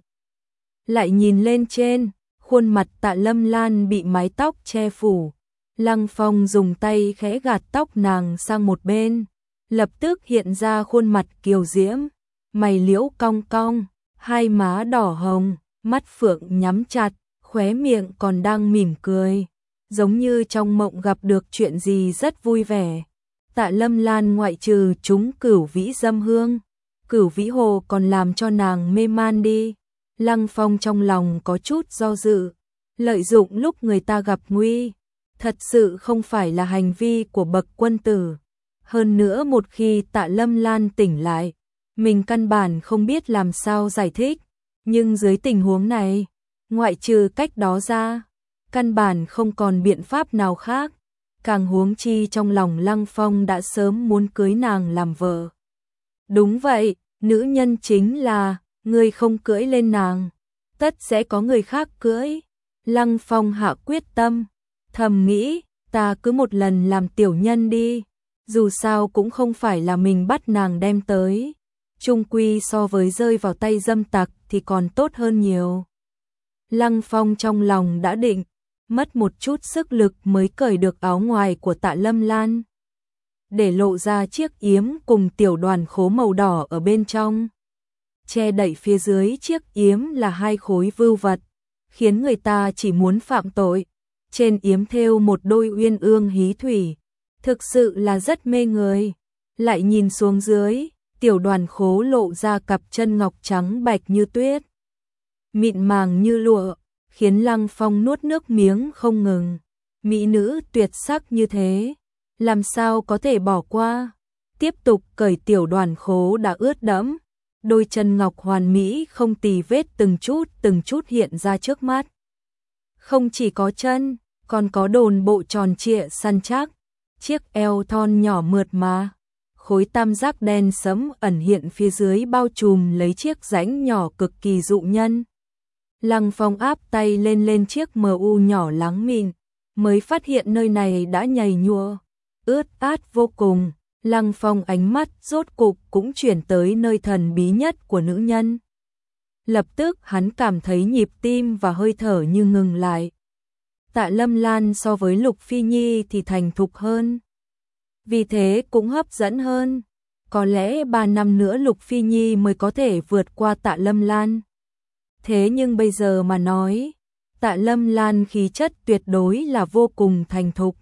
[SPEAKER 1] Lại nhìn lên trên, khuôn mặt Tạ Lâm Lan bị mái tóc che phủ, Lăng Phong dùng tay khẽ gạt tóc nàng sang một bên, lập tức hiện ra khuôn mặt kiều diễm, mày liễu cong cong, hai má đỏ hồng, mắt phượng nhắm chặt, khóe miệng còn đang mỉm cười, giống như trong mộng gặp được chuyện gì rất vui vẻ. Tạ Lâm Lan ngoại trừ trúng Cửu Vĩ Dâm Hương, Cửu Vĩ Hồ còn làm cho nàng mê man đi. Lăng Phong trong lòng có chút do dự, lợi dụng lúc người ta gặp nguy, thật sự không phải là hành vi của bậc quân tử. Hơn nữa một khi Tạ Lâm Lan tỉnh lại, mình căn bản không biết làm sao giải thích, nhưng dưới tình huống này, ngoại trừ cách đó ra, căn bản không còn biện pháp nào khác. Càng huống chi trong lòng Lăng Phong đã sớm muốn cưới nàng làm vợ. Đúng vậy, nữ nhân chính là, người không cưỡi lên nàng, tất sẽ có người khác cưỡi. Lăng Phong hạ quyết tâm, thầm nghĩ, ta cứ một lần làm tiểu nhân đi, dù sao cũng không phải là mình bắt nàng đem tới, chung quy so với rơi vào tay dâm tặc thì còn tốt hơn nhiều. Lăng Phong trong lòng đã định, mất một chút sức lực mới cởi được áo ngoài của Tạ Lâm Lan, để lộ ra chiếc yếm cùng tiểu đoàn khố màu đỏ ở bên trong. Che đậy phía dưới chiếc yếm là hai khối vưu vật, khiến người ta chỉ muốn phạm tội. trên yếm thêu một đôi uyên ương hí thủy, thực sự là rất mê người. Lại nhìn xuống dưới, Tiểu Đoàn Khố lộ ra cặp chân ngọc trắng bạch như tuyết, mịn màng như lụa, khiến Lăng Phong nuốt nước miếng không ngừng. Mỹ nữ tuyệt sắc như thế, làm sao có thể bỏ qua. Tiếp tục cởi Tiểu Đoàn Khố đã ướt đẫm, đôi chân ngọc hoàn mỹ không tì vết từng chút hiện ra trước mắt. Không chỉ có chân, còn có đồn bộ tròn trịa săn chắc, chiếc eo thon nhỏ mượt mà, khối tam giác đen sẫm ẩn hiện phía dưới bao trùm lấy chiếc rãnh nhỏ cực kỳ dụ nhân. Lăng Phong áp tay lên chiếc MU nhỏ láng mịn, mới phát hiện nơi này đã nhầy nhụa, ướt át vô cùng. Lăng Phong ánh mắt rốt cục cũng chuyển tới nơi thần bí nhất của nữ nhân. Lập tức hắn cảm thấy nhịp tim và hơi thở như ngừng lại. Tạ Lâm Lan so với Lục Phi Nhi thì thành thục hơn, vì thế cũng hấp dẫn hơn. Có lẽ 3 năm nữa Lục Phi Nhi mới có thể vượt qua Tạ Lâm Lan. Thế nhưng bây giờ mà nói, Tạ Lâm Lan khí chất tuyệt đối là vô cùng thành thục,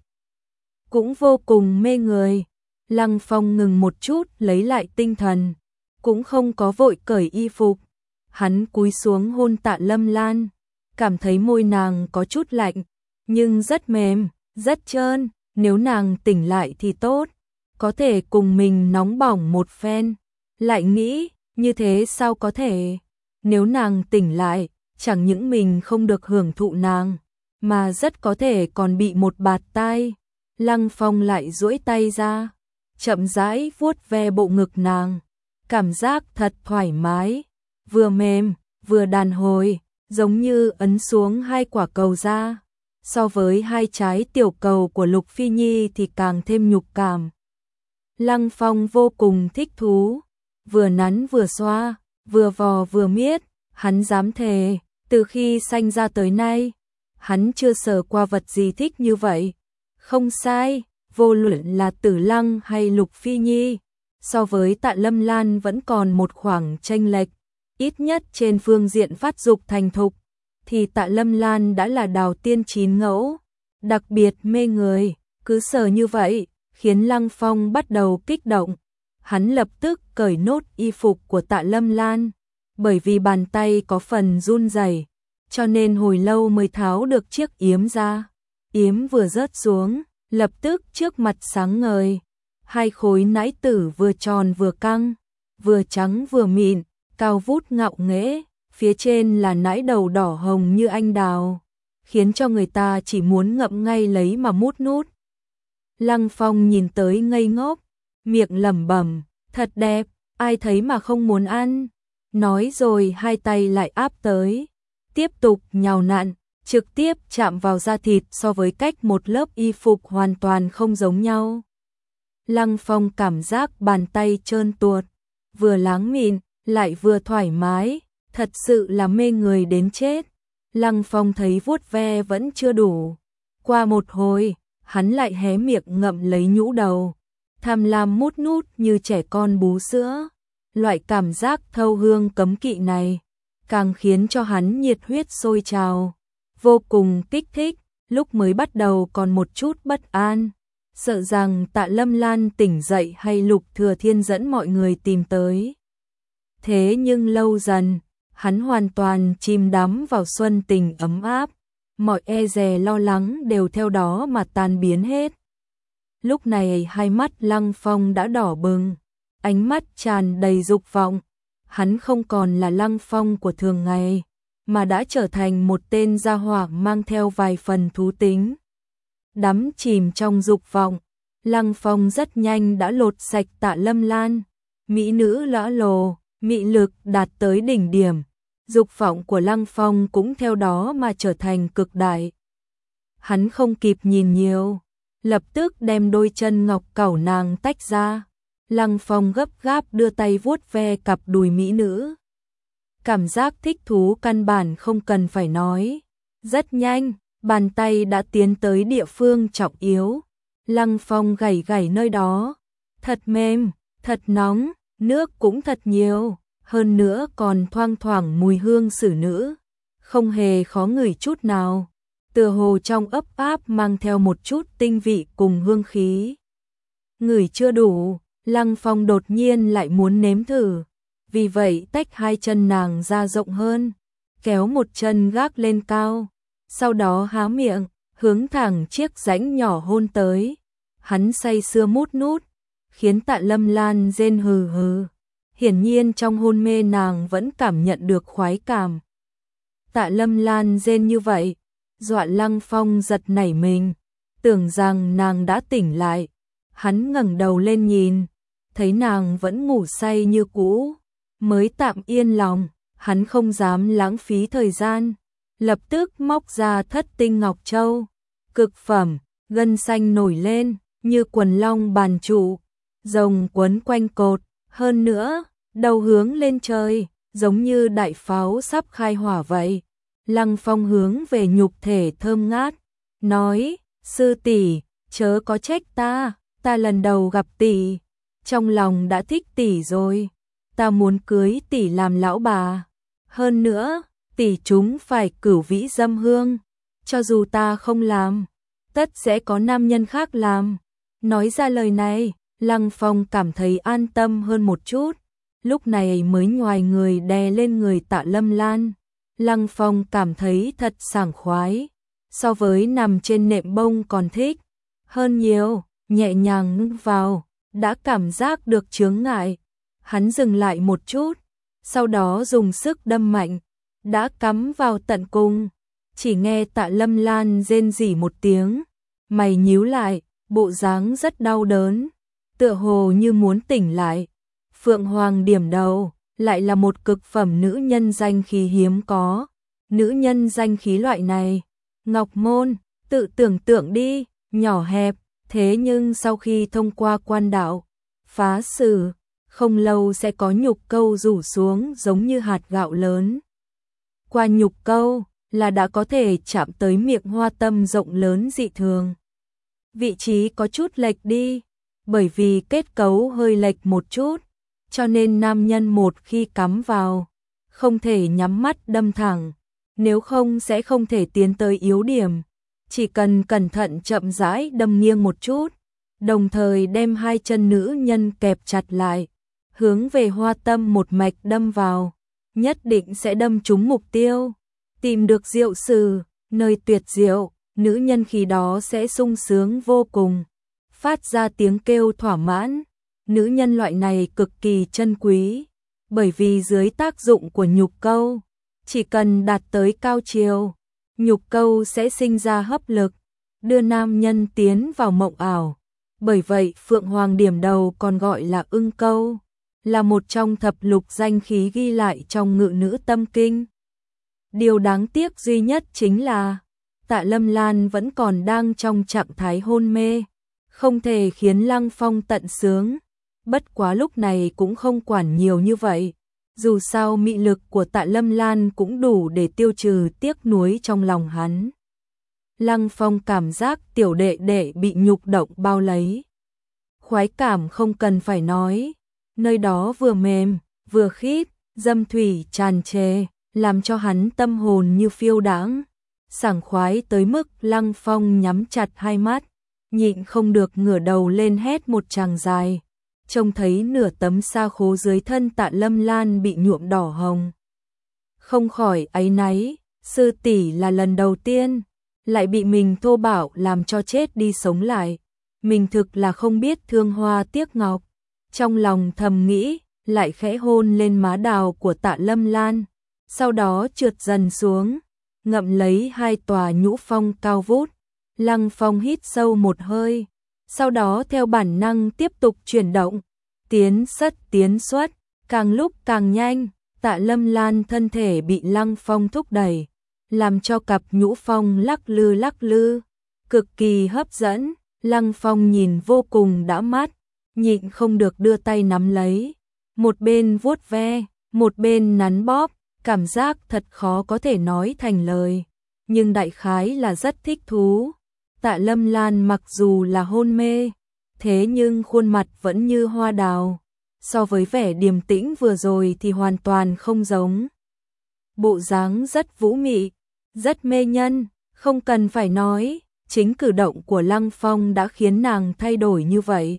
[SPEAKER 1] cũng vô cùng mê người. Lăng Phong ngừng một chút lấy lại tinh thần, cũng không có vội cởi y phục. Hắn cúi xuống hôn Tạ Lâm Lan, cảm thấy môi nàng có chút lạnh, nhưng rất mềm, rất trơn. Nếu nàng tỉnh lại thì tốt, có thể cùng mình nóng bỏng một phen. Lại nghĩ, như thế sao có thể? Nếu nàng tỉnh lại, chẳng những mình không được hưởng thụ nàng, mà rất có thể còn bị một bạt tai. Lăng Phong lại duỗi tay ra, chậm rãi vuốt ve bộ ngực nàng, cảm giác thật thoải mái, vừa mềm, vừa đàn hồi, giống như ấn xuống 2 quả cầu da. So với 2 trái tiểu cầu của Lục Phi Nhi thì càng thêm nhục cảm. Lăng Phong vô cùng thích thú, vừa nắn vừa xoa, vừa vò vừa miết, hắn dám thề, từ khi sanh ra tới nay, hắn chưa sờ qua vật gì thích như vậy. Không sai, vô luận là Tử Lăng hay Lục Phi Nhi, so với Tạ Lâm Lan vẫn còn một khoảng chênh lệch, ít nhất trên phương diện phát dục thành thục, thì Tạ Lâm Lan đã là đào tiên chín ngẫu, đặc biệt mê người. Cứ sờ như vậy, khiến Lăng Phong bắt đầu kích động. Hắn lập tức cởi nốt y phục của Tạ Lâm Lan, bởi vì bàn tay có phần run rẩy, cho nên hồi lâu mới tháo được chiếc yếm ra. Yếm vừa rớt xuống, lập tức trước mặt sáng ngời, 2 khối nãi tử vừa tròn vừa căng, vừa trắng vừa mịn, cao vút ngạo nghễ, phía trên là nãi đầu đỏ hồng như anh đào, khiến cho người ta chỉ muốn ngậm ngay lấy mà mút nút. Lăng Phong nhìn tới ngây ngốc, miệng lẩm bẩm, thật đẹp, ai thấy mà không muốn ăn. Nói rồi 2 tay lại áp tới, tiếp tục nhào nặn, trực tiếp chạm vào da thịt, so với cách một lớp y phục hoàn toàn không giống nhau. Lăng Phong cảm giác bàn tay trơn tuột, vừa láng mịn, lại vừa thoải mái, thật sự là mê người đến chết. Lăng Phong thấy vuốt ve vẫn chưa đủ. Qua một hồi, hắn lại hé miệng ngậm lấy nhũ đầu, tham lam mút nút như trẻ con bú sữa. Loại cảm giác thâu hương cấm kỵ này, càng khiến cho hắn nhiệt huyết sôi trào, vô cùng kích thích. Lúc mới bắt đầu còn một chút bất an, sợ rằng Tạ Lâm Lan tỉnh dậy hay Lục Thừa Thiên dẫn mọi người tìm tới. Thế nhưng lâu dần, hắn hoàn toàn chìm đắm vào xuân tình ấm áp, mọi e dè lo lắng đều theo đó mà tan biến hết. Lúc này 2 mắt Lăng Phong đã đỏ bừng, ánh mắt tràn đầy dục vọng. Hắn không còn là Lăng Phong của thường ngày, mà đã trở thành một tên gia hỏa mang theo vài phần thú tính. Đắm chìm trong dục vọng, Lăng Phong rất nhanh đã lột sạch Tạ Lâm Lan. Mỹ nữ lõa lồ, mị lực đạt tới đỉnh điểm, dục vọng của Lăng Phong cũng theo đó mà trở thành cực đại. Hắn không kịp nhìn nhiều, lập tức đem đôi chân ngọc cẩu nàng tách ra. Lăng Phong gấp gáp đưa tay vuốt ve cặp đùi mỹ nữ. Cảm giác thích thú căn bản không cần phải nói. Rất nhanh, bàn tay đã tiến tới địa phương trọng yếu. Lăng Phong gảy gảy nơi đó. Thật mềm, thật nóng, nước cũng thật nhiều. Hơn nữa còn thoang thoảng mùi hương xử nữ. Không hề khó ngửi chút nào. tựa hồ trong ấp áp mang theo một chút tinh vị cùng hương khí. Ngửi chưa đủ, Lăng Phong đột nhiên lại muốn nếm thử, vì vậy tách hai chân nàng ra rộng hơn, kéo một chân gác lên cao, sau đó há miệng, hướng thẳng chiếc rãnh nhỏ hôn tới. Hắn say sưa mút nút, khiến Tạ Lâm Lan rên hừ hừ. Hiển nhiên trong hôn mê nàng vẫn cảm nhận được khoái cảm. Tạ Lâm Lan rên như vậy, dọa Lăng Phong giật nảy mình, tưởng rằng nàng đã tỉnh lại. Hắn ngẩng đầu lên nhìn, thấy nàng vẫn ngủ say như cũ, mới tạm yên lòng. Hắn không dám lãng phí thời gian, lập tức móc ra Thất Tinh Ngọc Châu, cực phẩm, gân xanh nổi lên, như quần long bàn trụ, rồng quấn quanh cột, hơn nữa, đầu hướng lên trời, giống như đại pháo sắp khai hỏa vậy. Lăng Phong hướng về nhục thể thơm ngát, nói, sư tỷ, chớ có trách ta lần đầu gặp tỷ, trong lòng đã thích tỷ rồi, ta muốn cưới tỷ làm lão bà. Hơn nữa, tỷ chúng phải cửu vĩ dâm hương, cho dù ta không làm, tất sẽ có nam nhân khác làm. Nói ra lời này, Lăng Phong cảm thấy an tâm hơn một chút, lúc này mới nhoài người đè lên người Tạ Lâm Lan. Lăng Phong cảm thấy thật sảng khoái, so với nằm trên nệm bông còn thích hơn nhiều, nhẹ nhàng vào, đã cảm giác được chướng ngại. Hắn dừng lại một chút, sau đó dùng sức đâm mạnh, đã cắm vào tận cùng. Chỉ nghe Tạ Lâm Lan rên rỉ một tiếng, mày nhíu lại, bộ dáng rất đau đớn, tựa hồ như muốn tỉnh lại. Phượng Hoàng điểm đầu, lại là một cực phẩm nữ nhân danh khí hiếm có. Nữ nhân danh khí loại này, Ngọc Môn, tự tưởng tượng đi, nhỏ hẹp, thế nhưng sau khi thông qua quan đạo, phá xử, không lâu sẽ có nhục câu rủ xuống giống như hạt gạo lớn. Qua nhục câu là đã có thể chạm tới miệng hoa tâm rộng lớn dị thường. Vị trí có chút lệch đi, bởi vì kết cấu hơi lệch một chút, cho nên nam nhân một khi cắm vào, không thể nhắm mắt đâm thẳng, nếu không sẽ không thể tiến tới yếu điểm. Chỉ cần cẩn thận chậm rãi đâm nghiêng một chút, đồng thời đem hai chân nữ nhân kẹp chặt lại, hướng về hoa tâm một mạch đâm vào, nhất định sẽ đâm trúng mục tiêu. Tìm được diệu sử, nơi tuyệt diệu, nữ nhân khi đó sẽ sung sướng vô cùng, phát ra tiếng kêu thỏa mãn. Nữ nhân loại này cực kỳ chân quý, bởi vì dưới tác dụng của nhục câu, chỉ cần đạt tới cao chiều, nhục câu sẽ sinh ra hấp lực, đưa nam nhân tiến vào mộng ảo. Bởi vậy Phượng Hoàng điểm đầu còn gọi là ưng câu, là một trong thập lục danh khí ghi lại trong Ngự Nữ Tâm Kinh. Điều đáng tiếc duy nhất chính là Tạ Lâm Lan vẫn còn đang trong trạng thái hôn mê, không thể khiến Lăng Phong tận sướng. Bất quá lúc này cũng không quản nhiều như vậy, dù sao mị lực của Tạ Lâm Lan cũng đủ để tiêu trừ tiếc nuối trong lòng hắn. Lăng Phong cảm giác tiểu đệ đệ bị nhục động bao lấy. Khoái cảm không cần phải nói, nơi đó vừa mềm, vừa khít, dâm thủy tràn trề, làm cho hắn tâm hồn như phiêu đãng, sảng khoái tới mức Lăng Phong nhắm chặt hai mắt, nhịn không được ngửa đầu lên hét một tràng dài. Trông thấy nửa tấm sa khố dưới thân Tạ Lâm Lan bị nhuộm đỏ hồng, không khỏi áy náy, sư tỷ là lần đầu tiên, lại bị mình thô bạo làm cho chết đi sống lại. Mình thực là không biết thương hoa tiếc ngọc. Trong lòng thầm nghĩ, lại khẽ hôn lên má đào của Tạ Lâm Lan, sau đó trượt dần xuống, ngậm lấy hai tòa nhũ phong cao vút. Lăng Phong hít sâu một hơi, sau đó theo bản năng tiếp tục chuyển động, tiến xuất, càng lúc càng nhanh. Tạ Lâm Lan thân thể bị Lăng Phong thúc đẩy, làm cho cặp nhũ phong lắc lư, cực kỳ hấp dẫn. Lăng Phong nhìn vô cùng đã mắt, nhịn không được đưa tay nắm lấy, một bên vuốt ve, một bên nắn bóp, cảm giác thật khó có thể nói thành lời, nhưng đại khái là rất thích thú. Tạ Lâm Lan mặc dù là hôn mê, thế nhưng khuôn mặt vẫn như hoa đào, so với vẻ điềm tĩnh vừa rồi thì hoàn toàn không giống. Bộ dáng rất vũ mị, rất mê nhân, Không cần phải nói, chính cử động của Lăng Phong đã khiến nàng thay đổi như vậy.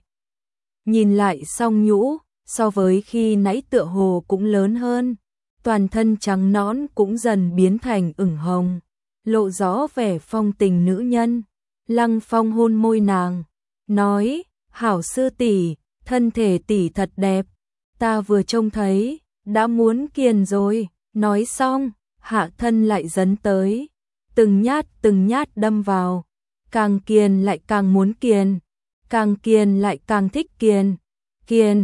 [SPEAKER 1] Nhìn lại Song Nhũ, so với khi nãy tựa hồ cũng lớn hơn, toàn thân trắng nõn cũng dần biến thành ửng hồng, lộ rõ vẻ phong tình nữ nhân. Lăng Phong hôn môi nàng, nói, hảo sư tỷ, thân thể tỷ thật đẹp, ta vừa trông thấy, đã muốn kiền rồi. Nói xong, hạ thân lại dấn tới, từng nhát đâm vào, càng kiền lại càng muốn kiền, càng kiền lại càng thích kiền. Kiền,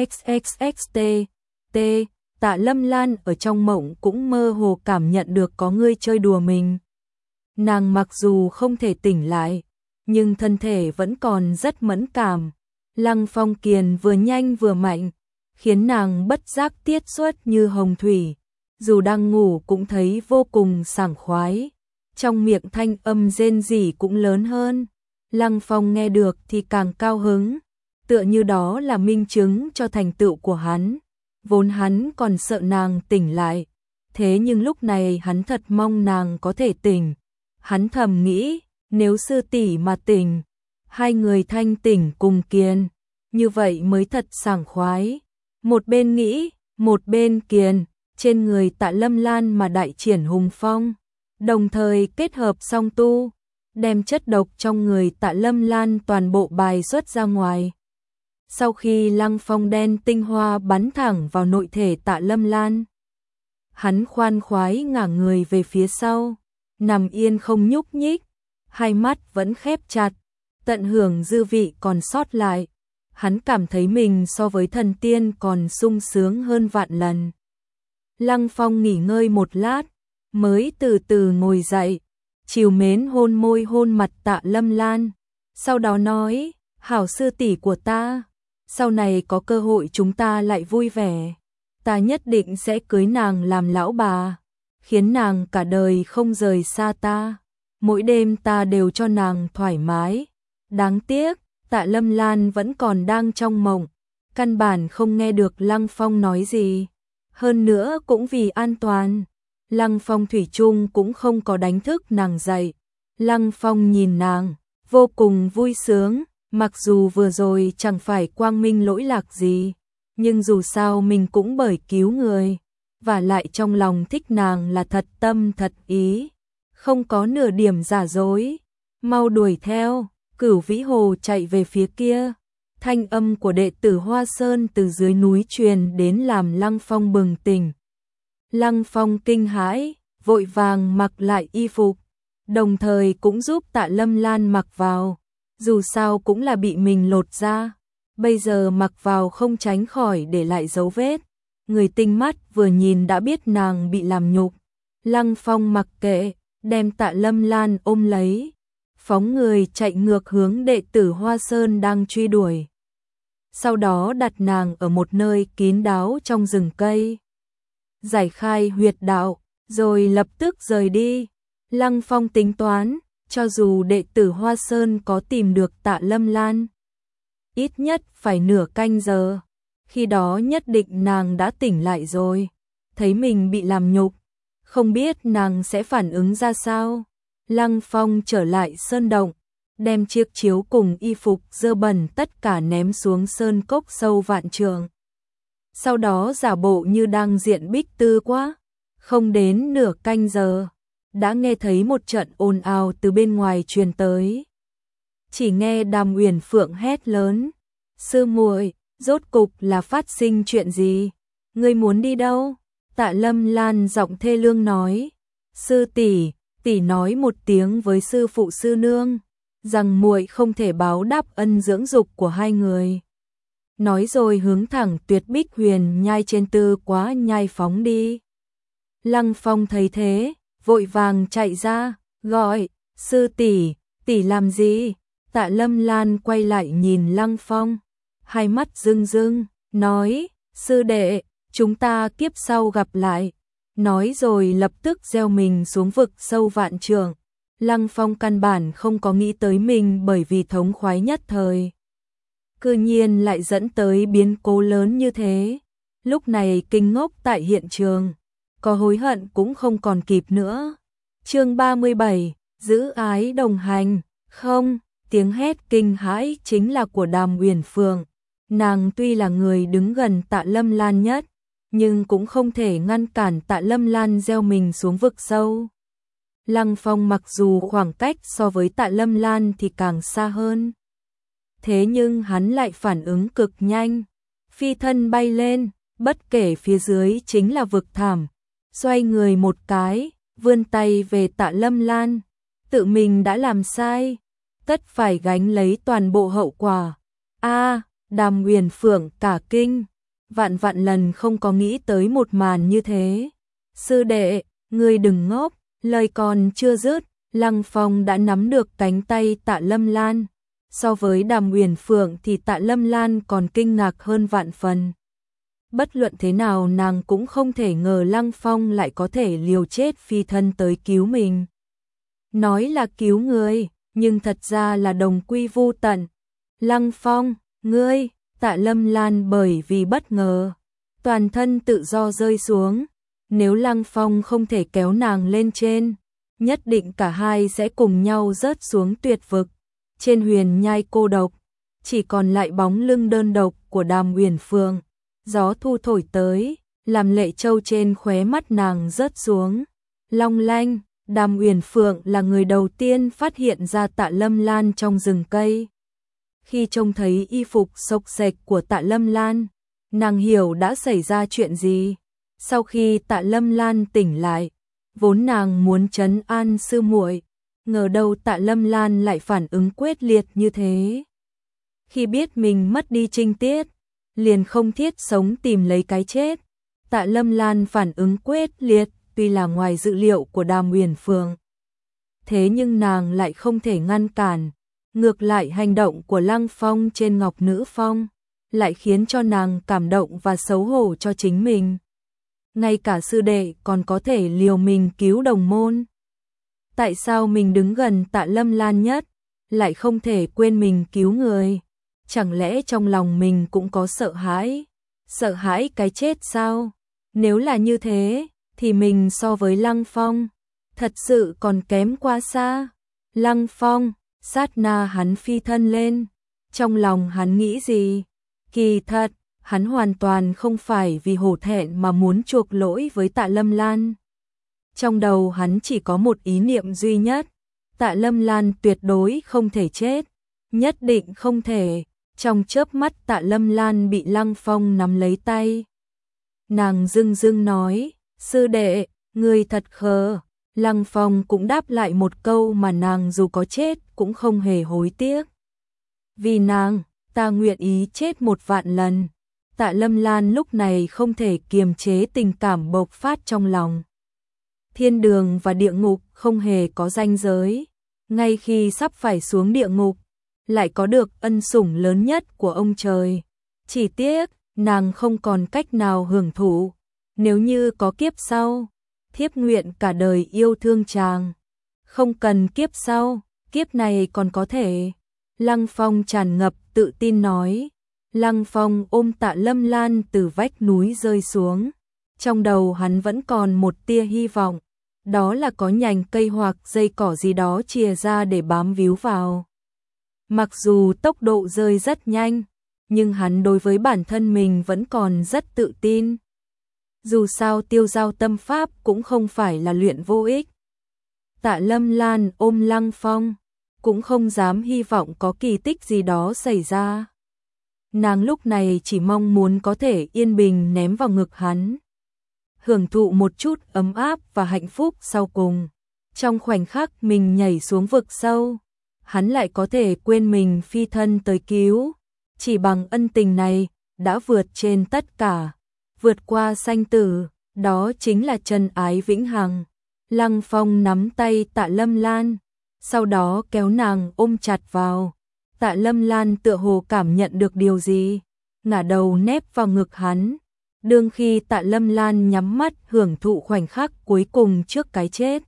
[SPEAKER 1] xxxt, t, Tạ Lâm Lan ở trong mộng cũng mơ hồ cảm nhận được có người chơi đùa mình. Nàng mặc dù không thể tỉnh lại, nhưng thân thể vẫn còn rất mẫn cảm. Lăng Phong kiền vừa nhanh vừa mạnh, khiến nàng bất giác tiết xuất như hồng thủy. Dù đang ngủ cũng thấy vô cùng sảng khoái, trong miệng thanh âm rên rỉ cũng lớn hơn. Lăng Phong nghe được thì càng cao hứng, tựa như đó là minh chứng cho thành tựu của hắn. Vốn hắn còn sợ nàng tỉnh lại, thế nhưng lúc này hắn thật mong nàng có thể tỉnh. Hắn thầm nghĩ, nếu sư tỷ mà tỉnh, hai người thanh tỉnh cùng kiền, như vậy mới thật sảng khoái. Một bên nghĩ, một bên kiền, trên người Tạ Lâm Lan mà đại triển hùng phong, đồng thời kết hợp song tu, đem chất độc trong người Tạ Lâm Lan toàn bộ bài xuất ra ngoài. Sau khi Lăng Phong đen tinh hoa bắn thẳng vào nội thể Tạ Lâm Lan, hắn khoan khoái ngả người về phía sau, nằm yên không nhúc nhích, hai mắt vẫn khép chặt, tận hưởng dư vị còn sót lại. Hắn cảm thấy mình so với thần tiên còn sung sướng hơn vạn lần. Lăng Phong nghỉ ngơi một lát, mới từ từ ngồi dậy, trìu mến hôn môi hôn mặt Tạ Lâm Lan, sau đó nói, hảo sư tỷ của ta, sau này có cơ hội chúng ta lại vui vẻ, ta nhất định sẽ cưới nàng làm lão bà, khiến nàng cả đời không rời xa ta, mỗi đêm ta đều cho nàng thoải mái. Đáng tiếc, Tạ Lâm Lan vẫn còn đang trong mộng, căn bản không nghe được Lăng Phong nói gì. Hơn nữa cũng vì an toàn, Lăng Phong thủy chung cũng không có đánh thức nàng dậy. Lăng Phong nhìn nàng, vô cùng vui sướng, mặc dù vừa rồi chẳng phải quang minh lỗi lạc gì, nhưng dù sao mình cũng bởi cứu người, và lại trong lòng thích nàng là thật tâm thật ý, không có nửa điểm giả dối. Mau đuổi theo. Cửu Vĩ Hồ chạy về phía kia, thanh âm của đệ tử Hoa Sơn từ dưới núi truyền đến làm Lăng Phong bừng tỉnh. Lăng Phong kinh hãi, vội vàng mặc lại y phục, đồng thời cũng giúp Tạ Lâm Lan mặc vào, dù sao cũng là bị mình lột ra, bây giờ mặc vào không tránh khỏi để lại dấu vết, người tinh mắt vừa nhìn đã biết nàng bị làm nhục. Lăng Phong mặc kệ, đem Tạ Lâm Lan ôm lấy, phóng người chạy ngược hướng đệ tử Hoa Sơn đang truy đuổi. Sau đó đặt nàng ở một nơi kín đáo trong rừng cây, giải khai huyệt đạo, rồi lập tức rời đi. Lăng Phong tính toán, cho dù đệ tử Hoa Sơn có tìm được Tạ Lâm Lan, ít nhất phải nửa canh giờ, khi đó nhất định nàng đã tỉnh lại rồi, thấy mình bị làm nhục, không biết nàng sẽ phản ứng ra sao. Lăng Phong trở lại sơn động, đem chiếc chiếu cùng y phục dơ bẩn tất cả ném xuống sơn cốc sâu vạn trượng. Sau đó giả bộ như đang diện bích tư quá, không đến nửa canh giờ, đã nghe thấy một trận ồn ào từ bên ngoài truyền tới. Chỉ nghe Đàm Uyển Phượng hét lớn, sư muội, rốt cục là phát sinh chuyện gì? Ngươi muốn đi đâu? Tạ Lâm Lan giọng thê lương nói, sư tỷ, tỷ nói một tiếng với sư phụ sư nương, rằng muội không thể báo đáp ân dưỡng dục của hai người. Nói rồi hướng thẳng Tuyệt Bích Huyền nhai trên Tư Quá nhai phóng đi. Lăng Phong thấy thế, vội vàng chạy ra, gọi, sư tỷ, tỷ làm gì? Tạ Lâm Lan quay lại nhìn Lăng Phong, hai mắt rưng rưng, nói, sư đệ, chúng ta kiếp sau gặp lại. Nói rồi lập tức gieo mình xuống vực sâu vạn trượng. Lăng Phong căn bản không có nghĩ tới mình bởi vì thống khoái nhất thời, cư nhiên lại dẫn tới biến cố lớn như thế. Lúc này kinh ngốc tại hiện trường, có hối hận cũng không còn kịp nữa. Chương 37, giữ ái đồng hành, không, tiếng hét kinh hãi chính là của Đàm Uyển Phượng. Nàng tuy là người đứng gần Tạ Lâm Lan nhất, nhưng cũng không thể ngăn cản Tạ Lâm Lan gieo mình xuống vực sâu. Lăng Phong mặc dù khoảng cách so với Tạ Lâm Lan thì càng xa hơn, thế nhưng hắn lại phản ứng cực nhanh, phi thân bay lên, bất kể phía dưới chính là vực thẳm, xoay người một cái, vươn tay về Tạ Lâm Lan, tự mình đã làm sai, tất phải gánh lấy toàn bộ hậu quả. Đàm Uyển Phượng cả kinh, vạn vạn lần không có nghĩ tới một màn như thế. Sư đệ, ngươi đừng ngốc, lời còn chưa dứt, Lăng Phong đã nắm được cánh tay Tạ Lâm Lan. So với Đàm Uyển Phượng thì Tạ Lâm Lan còn kinh ngạc hơn vạn phần. Bất luận thế nào nàng cũng không thể ngờ Lăng Phong lại có thể liều chết phi thân tới cứu mình. Nói là cứu người, nhưng thật ra là đồng quy vu tận. Lăng Phong, ngươi, Tạ Lâm Lan bởi vì bất ngờ, toàn thân tự do rơi xuống. Nếu Lăng Phong không thể kéo nàng lên trên, nhất định cả hai sẽ cùng nhau rớt xuống tuyệt vực. Trên huyền nhai cô độc, chỉ còn lại bóng lưng đơn độc của Đàm Uyển Phượng. Gió thu thổi tới, làm lệ châu trên khóe mắt nàng rớt xuống. Long lanh, Đàm Uyển Phượng là người đầu tiên phát hiện ra Tạ Lâm Lan trong rừng cây. Khi trông thấy y phục xộc xệch của Tạ Lâm Lan, nàng hiểu đã xảy ra chuyện gì. Sau khi Tạ Lâm Lan tỉnh lại, vốn nàng muốn trấn an sư muội, ngờ đâu Tạ Lâm Lan lại phản ứng quyết liệt như thế. Khi biết mình mất đi trinh tiết, liền không thiết sống tìm lấy cái chết. Tạ Lâm Lan phản ứng quyết liệt tuy là ngoài dự liệu của Đàm Uyển Phượng. Thế nhưng nàng lại không thể ngăn cản. Ngược lại hành động của Lăng Phong trên Ngọc Nữ Phong lại khiến cho nàng cảm động và xấu hổ cho chính mình. Ngay cả sư đệ còn có thể liều mình cứu đồng môn. Tại sao mình đứng gần Tạ Lâm Lan nhất, lại không thể quên mình cứu người? Chẳng lẽ trong lòng mình cũng có sợ hãi? Sợ hãi cái chết sao? Nếu là như thế, thì mình so với Lăng Phong, thật sự còn kém quá xa. Lăng Phong, sát na hắn phi thân lên. Trong lòng hắn nghĩ gì? Kỳ thật, hắn hoàn toàn không phải vì hổ thẹn mà muốn chuộc lỗi với Tạ Lâm Lan. Trong đầu hắn chỉ có một ý niệm duy nhất, Tạ Lâm Lan tuyệt đối không thể chết, nhất định không thể. Trong chớp mắt Tạ Lâm Lan bị Lăng Phong nắm lấy tay. Nàng dưng dưng nói, sư đệ, ngươi thật khờ. Lăng Phong cũng đáp lại một câu mà nàng dù có chết cũng không hề hối tiếc. Vì nàng, ta nguyện ý chết 1.000.000 lần. Tạ Lâm Lan lúc này không thể kiềm chế tình cảm bộc phát trong lòng. Thiên đường và địa ngục không hề có ranh giới. Ngay khi sắp phải xuống địa ngục, lại có được ân sủng lớn nhất của ông trời. Chỉ tiếc, nàng không còn cách nào hưởng thụ. Nếu như có kiếp sau, thiếp nguyện cả đời yêu thương chàng. Không cần kiếp sau, kiếp này còn có thể. Lăng Phong tràn ngập tự tin nói. Lăng Phong ôm Tạ Lâm Lan từ vách núi rơi xuống. Trong đầu hắn vẫn còn một tia hy vọng. Đó là có nhành cây hoặc dây cỏ gì đó chìa ra để bám víu vào. Mặc dù tốc độ rơi rất nhanh, nhưng hắn đối với bản thân mình vẫn còn rất tự tin. Dù sao tiêu giao tâm pháp cũng không phải là luyện vô ích. Tạ Lâm Lan ôm Lăng Phong, cũng không dám hy vọng có kỳ tích gì đó xảy ra. Nàng lúc này chỉ mong muốn có thể yên bình ném vào ngực hắn. Hưởng thụ một chút ấm áp và hạnh phúc sau cùng. Trong khoảnh khắc mình nhảy xuống vực sâu, hắn lại có thể quên mình phi thân tới cứu. Chỉ bằng ân tình này, đã vượt trên tất cả. Vượt qua sanh tử, đó chính là chân ái vĩnh hằng. Lăng Phong nắm tay Tạ Lâm Lan, sau đó kéo nàng ôm chặt vào. Tạ Lâm Lan tựa hồ cảm nhận được điều gì, ngả đầu nép vào ngực hắn. Đương khi Tạ Lâm Lan nhắm mắt hưởng thụ khoảnh khắc cuối cùng trước cái chết.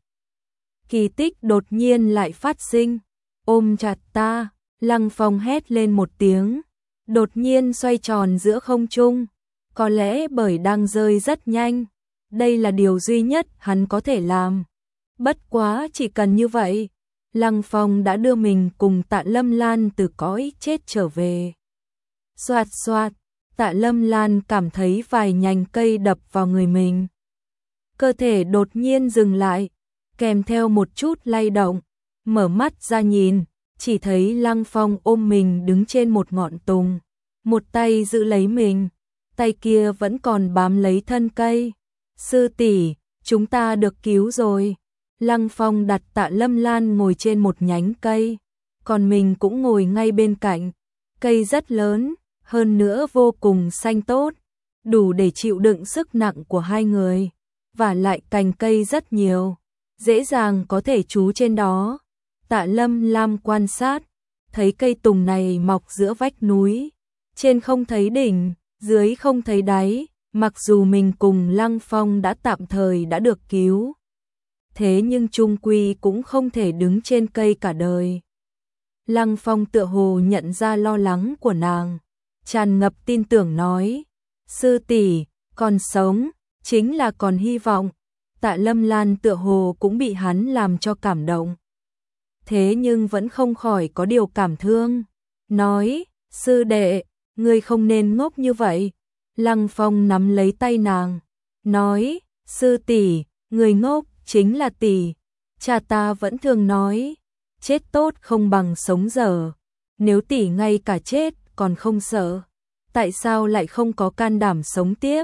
[SPEAKER 1] Kỳ tích đột nhiên lại phát sinh. Ôm chặt ta, Lăng Phong hét lên một tiếng, đột nhiên xoay tròn giữa không trung. Có lẽ bởi đang rơi rất nhanh, đây là điều duy nhất hắn có thể làm. Bất quá chỉ cần như vậy, Lăng Phong đã đưa mình cùng Tạ Lâm Lan từ cõi chết trở về. Xoạt xoạt, Tạ Lâm Lan cảm thấy vài nhành cây đập vào người mình. Cơ thể đột nhiên dừng lại, kèm theo một chút lay động, mở mắt ra nhìn, chỉ thấy Lăng Phong ôm mình đứng trên một ngọn tùng, một tay giữ lấy mình, tay kia vẫn còn bám lấy thân cây. Sư tỷ, chúng ta được cứu rồi. Lăng Phong đặt Tạ Lâm Lan ngồi trên một nhánh cây, còn mình cũng ngồi ngay bên cạnh. Cây rất lớn, hơn nữa vô cùng xanh tốt, đủ để chịu đựng sức nặng của hai người, và lại cành cây rất nhiều, dễ dàng có thể trú trên đó. Tạ Lâm Lam quan sát, thấy cây tùng này mọc giữa vách núi, trên không thấy đỉnh, dưới không thấy đáy, mặc dù mình cùng Lăng Phong đã tạm thời đã được cứu, thế nhưng chung quy cũng không thể đứng trên cây cả đời. Lăng Phong tựa hồ nhận ra lo lắng của nàng, tràn ngập tin tưởng nói, sư tỷ, còn sống, chính là còn hy vọng. Tạ Lâm Lan tựa hồ cũng bị hắn làm cho cảm động, thế nhưng vẫn không khỏi có điều cảm thương, nói, sư đệ, ngươi không nên ngốc như vậy. Lăng Phong nắm lấy tay nàng, nói, sư tỷ, người ngốc chính là tỷ, cha ta vẫn thường nói, chết tốt không bằng sống dở, nếu tỷ ngay cả chết còn không sợ, tại sao lại không có can đảm sống tiếp?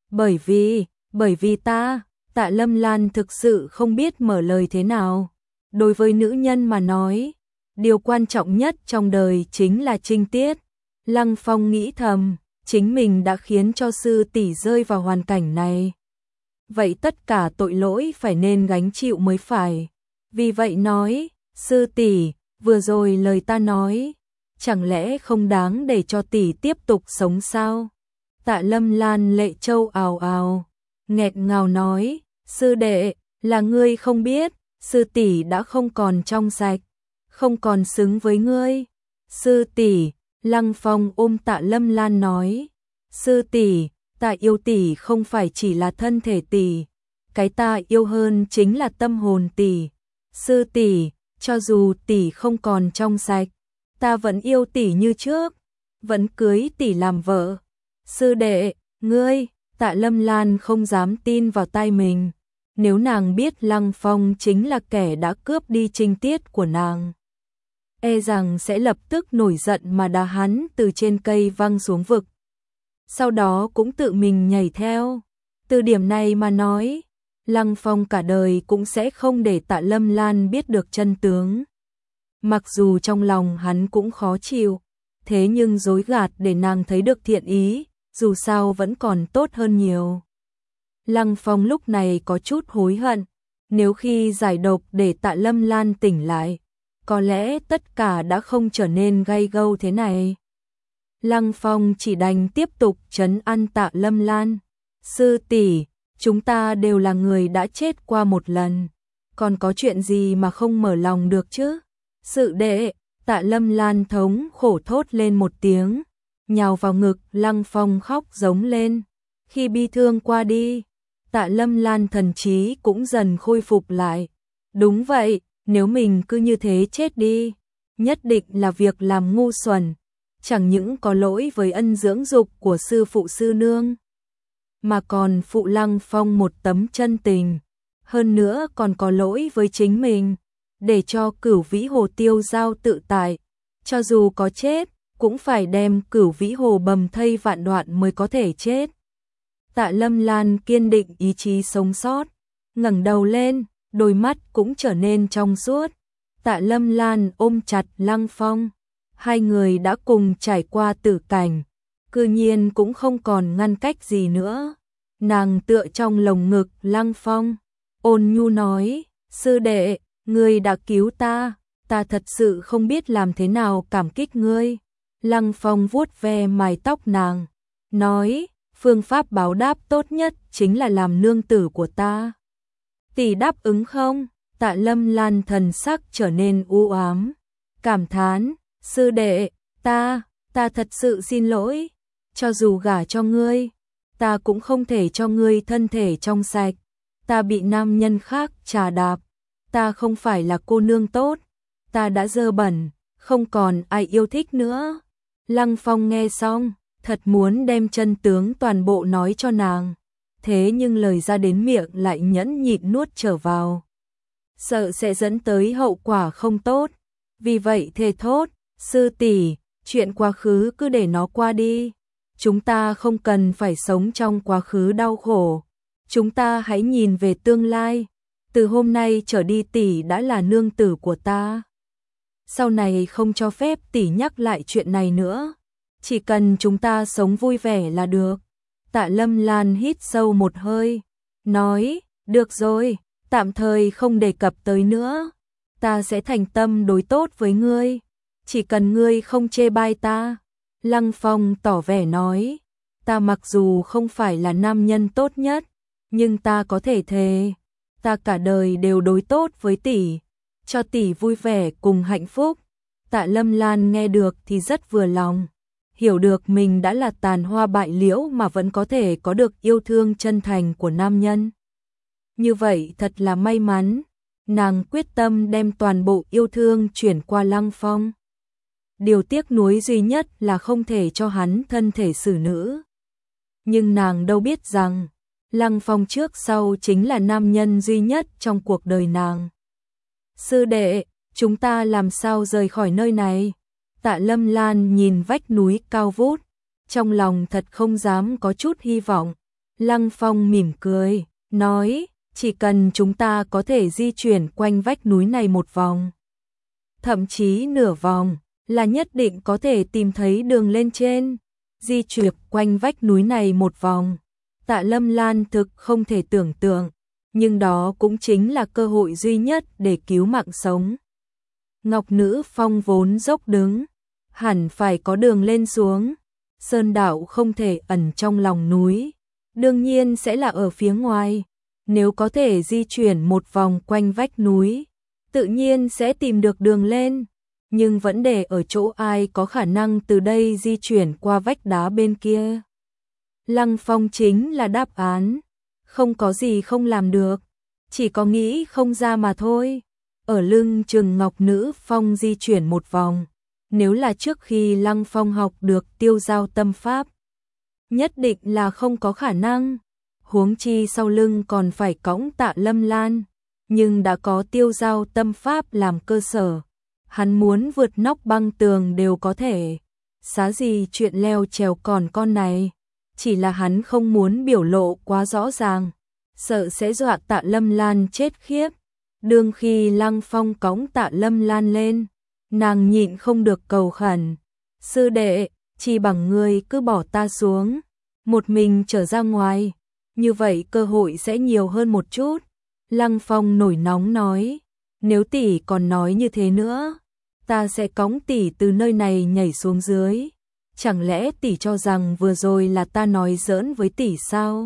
[SPEAKER 1] Bởi vì ta. Tạ Lâm Lan thực sự không biết mở lời thế nào. Đối với nữ nhân mà nói, điều quan trọng nhất trong đời chính là trinh tiết. Lăng Phong nghĩ thầm, chính mình đã khiến cho sư tỷ rơi vào hoàn cảnh này. Vậy tất cả tội lỗi phải nên gánh chịu mới phải. Vì vậy nói, sư tỷ, vừa rồi lời ta nói, chẳng lẽ không đáng để cho tỷ tiếp tục sống sao? Tạ Lâm Lan lệ châu ào ào, nghẹt ngào nói, sư đệ, là ngươi không biết, sư tỷ đã không còn trong sạch, không còn xứng với ngươi. Sư tỷ, Lăng Phong ôm Tạ Lâm Lan nói, sư tỷ, ta yêu tỷ không phải chỉ là thân thể tỷ, cái ta yêu hơn chính là tâm hồn tỷ. Sư tỷ, cho dù tỷ không còn trong sạch, ta vẫn yêu tỷ như trước, vẫn cưới tỷ làm vợ. Sư đệ, ngươi. Tạ Lâm Lan không dám tin vào tai mình, nếu nàng biết Lăng Phong chính là kẻ đã cướp đi trinh tiết của nàng, e rằng sẽ lập tức nổi giận mà đá hắn từ trên cây văng xuống vực. Sau đó cũng tự mình nhảy theo. Từ điểm này mà nói, Lăng Phong cả đời cũng sẽ không để Tạ Lâm Lan biết được chân tướng. Mặc dù trong lòng hắn cũng khó chịu, thế nhưng dối gạt để nàng thấy được thiện ý, dù sao vẫn còn tốt hơn nhiều. Lăng Phong lúc này có chút hối hận, nếu khi giải độc để Tạ Lâm Lan tỉnh lại, có lẽ tất cả đã không trở nên gay gâu thế này. Lăng Phong chỉ đành tiếp tục trấn an Tạ Lâm Lan. Sư tỷ, chúng ta đều là người đã chết qua một lần, còn có chuyện gì mà không mở lòng được chứ? Sự đệ, Tạ Lâm Lan thống khổ thốt lên một tiếng, nhào vào ngực Lăng Phong khóc giống lên. Khi bi thương qua đi, Tạ Lâm Lan thần trí cũng dần khôi phục lại. Đúng vậy, nếu mình cứ như thế chết đi, nhất định là việc làm ngu xuẩn, chẳng những có lỗi với ân dưỡng dục của sư phụ sư nương, mà còn phụ Lăng Phong một tấm chân tình, hơn nữa còn có lỗi với chính mình, để cho Cửu Vĩ Hồ tiêu dao tự tại, cho dù có chết, cũng phải đem Cửu Vĩ Hồ bầm thây vạn đoạn mới có thể chết. Tạ Lâm Lan kiên định ý chí sống sót, ngẩng đầu lên, đôi mắt cũng trở nên trong suốt. Tạ Lâm Lan ôm chặt Lăng Phong, hai người đã cùng trải qua tử cảnh, cư nhiên cũng không còn ngăn cách gì nữa. Nàng tựa trong lồng ngực Lăng Phong, ôn nhu nói, sư đệ, ngươi đã cứu ta thật sự không biết làm thế nào cảm kích ngươi. Lăng Phong vuốt ve mái tóc nàng, nói, phương pháp báo đáp tốt nhất chính là làm nương tử của ta. Tỷ đáp ứng không? Tạ Lâm Lan thần sắc trở nên u ám, cảm thán, sư đệ, ta thật sự xin lỗi, cho dù gả cho ngươi, ta cũng không thể cho ngươi thân thể trong sạch, ta bị nam nhân khác trà đạp, ta không phải là cô nương tốt, ta đã dơ bẩn, không còn ai yêu thích nữa. Lăng Phong nghe xong, thật muốn đem chân tướng toàn bộ nói cho nàng, thế nhưng lời ra đến miệng lại nhẫn nhịn nuốt trở vào. Sợ sẽ dẫn tới hậu quả không tốt, vì vậy thề thốt, sư tỷ, chuyện quá khứ cứ để nó qua đi. Chúng ta không cần phải sống trong quá khứ đau khổ, chúng ta hãy nhìn về tương lai. Từ hôm nay trở đi tỷ đã là nương tử của ta. Sau này không cho phép tỷ nhắc lại chuyện này nữa. Chỉ cần chúng ta sống vui vẻ là được. Tạ Lâm Lan hít sâu một hơi, nói, được rồi, tạm thời không đề cập tới nữa. Ta sẽ thành tâm đối tốt với ngươi, chỉ cần ngươi không chê bai ta. Lăng Phong tỏ vẻ nói, ta mặc dù không phải là nam nhân tốt nhất, nhưng ta có thể thề, ta cả đời đều đối tốt với tỷ, cho tỷ vui vẻ cùng hạnh phúc. Tạ Lâm Lan nghe được thì rất vừa lòng, hiểu được mình đã là tàn hoa bại liễu mà vẫn có thể có được yêu thương chân thành của nam nhân. Như vậy thật là may mắn, nàng quyết tâm đem toàn bộ yêu thương chuyển qua Lăng Phong. Điều tiếc nuối duy nhất là không thể cho hắn thân thể xử nữ. Nhưng nàng đâu biết rằng, Lăng Phong trước sau chính là nam nhân duy nhất trong cuộc đời nàng. Sư đệ, chúng ta làm sao rời khỏi nơi này? Tạ Lâm Lan nhìn vách núi cao vút, trong lòng thật không dám có chút hy vọng. Lăng Phong mỉm cười, nói, chỉ cần chúng ta có thể di chuyển quanh vách núi này một vòng, thậm chí nửa vòng, là nhất định có thể tìm thấy đường lên trên. Di chuyển quanh vách núi này một vòng, Tạ Lâm Lan thực không thể tưởng tượng, nhưng đó cũng chính là cơ hội duy nhất để cứu mạng sống. Ngọc Nữ Phong vốn dốc đứng, hẳn phải có đường lên xuống. Sơn đạo không thể ẩn trong lòng núi, đương nhiên sẽ là ở phía ngoài. Nếu có thể di chuyển một vòng quanh vách núi, tự nhiên sẽ tìm được đường lên. Nhưng vấn đề ở chỗ ai có khả năng từ đây di chuyển qua vách đá bên kia. Lăng Phong chính là đáp án, không có gì không làm được, chỉ có nghĩ không ra mà thôi. Ở lưng chừng Ngọc Nữ Phong di chuyển một vòng, nếu là trước khi Lăng Phong học được Tiêu Giao tâm pháp, nhất định là không có khả năng. Huống chi sau lưng còn phải cõng Tạ Lâm Lan, nhưng đã có Tiêu Giao tâm pháp làm cơ sở, hắn muốn vượt nóc băng tường đều có thể. Xá gì chuyện leo trèo còn con này, chỉ là hắn không muốn biểu lộ quá rõ ràng, sợ sẽ dọa Tạ Lâm Lan chết khiếp. Đương khi Lăng Phong cõng Tạ Lâm Lan lên, nàng nhịn không được cầu khẩn, sư đệ, chỉ bằng ngươi cứ bỏ ta xuống, một mình trở ra ngoài, như vậy cơ hội sẽ nhiều hơn một chút. Lăng Phong nổi nóng nói, nếu tỷ còn nói như thế nữa, ta sẽ cõng tỷ từ nơi này nhảy xuống dưới. Chẳng lẽ tỷ cho rằng vừa rồi là ta nói giỡn với tỷ sao?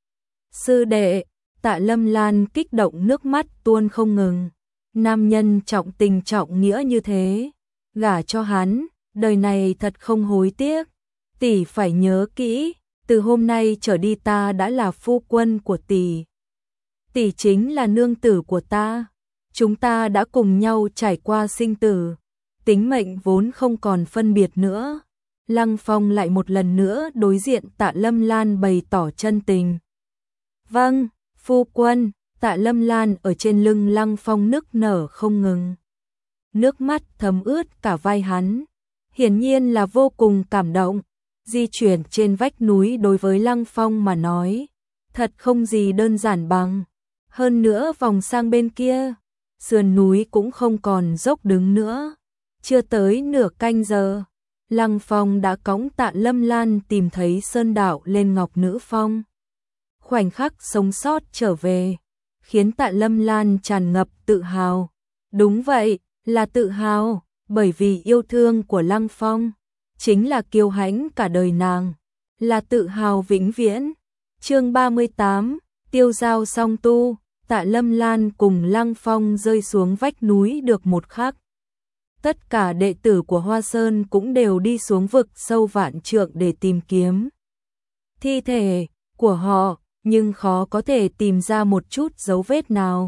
[SPEAKER 1] Sư đệ, Tạ Lâm Lan kích động nước mắt tuôn không ngừng. Nam nhân trọng tình trọng nghĩa như thế, gả cho hắn, đời này thật không hối tiếc. Tỷ phải nhớ kỹ, từ hôm nay trở đi ta đã là phu quân của tỷ. Tỷ chính là nương tử của ta. Chúng ta đã cùng nhau trải qua sinh tử, tính mệnh vốn không còn phân biệt nữa. Lăng Phong lại một lần nữa đối diện Tạ Lâm Lan bày tỏ chân tình. Vâng, phu quân. Tạ Lâm Lan ở trên lưng Lăng Phong nức nở không ngừng. Nước mắt thấm ướt cả vai hắn, hiển nhiên là vô cùng cảm động. Di chuyển trên vách núi đối với Lăng Phong mà nói, thật không gì đơn giản bằng. Hơn nữa vòng sang bên kia, sườn núi cũng không còn dốc đứng nữa. Chưa tới nửa canh giờ, Lăng Phong đã cõng Tạ Lâm Lan tìm thấy sơn đạo lên Ngọc Nữ Phong. Khoảnh khắc sống sót trở về, khiến Tạ Lâm Lan tràn ngập tự hào. Đúng vậy, là tự hào, bởi vì yêu thương của Lăng Phong chính là kiêu hãnh cả đời nàng, là tự hào vĩnh viễn. Chương 38, Tiêu Giao song tu. Tạ Lâm Lan cùng Lăng Phong rơi xuống vách núi được một khắc. Tất cả đệ tử của Hoa Sơn cũng đều đi xuống vực sâu vạn trượng để tìm kiếm thi thể của họ, nhưng khó có thể tìm ra một chút dấu vết nào.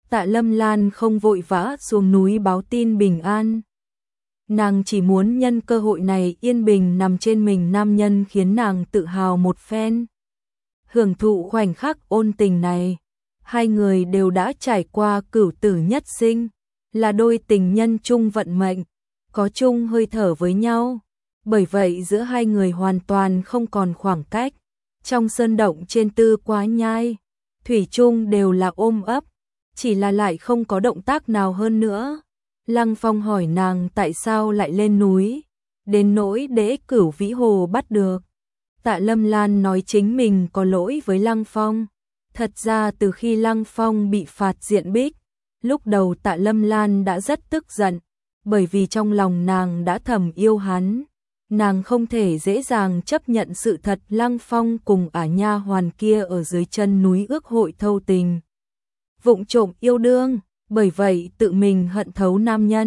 [SPEAKER 1] Tạ Lâm Lan không vội vã xuống núi báo tin bình an. Nàng chỉ muốn nhân cơ hội này yên bình nằm trên mình nam nhân khiến nàng tự hào một phen. Hưởng thụ khoảnh khắc ôn tình này, hai người đều đã trải qua cửu tử nhất sinh, là đôi tình nhân chung vận mệnh, có chung hơi thở với nhau. Bởi vậy giữa hai người hoàn toàn không còn khoảng cách. Trong sơn động trên Tư Quá Nhai, thủy chung đều là ôm ấp, chỉ là lại không có động tác nào hơn nữa. Lăng Phong hỏi nàng tại sao lại lên núi, đến nỗi để Cửu Vĩ Hồ bắt được. Tạ Lâm Lan nói chính mình có lỗi với Lăng Phong. Thật ra từ khi Lăng Phong bị phạt diện bích, lúc đầu Tạ Lâm Lan đã rất tức giận, bởi vì trong lòng nàng đã thầm yêu hắn. Nàng không thể dễ dàng chấp nhận sự thật Lăng Phong cùng ả nha hoàn kia ở dưới chân núi ước hội thâu tình, vụng trộm yêu đương, bởi vậy tự mình hận thấu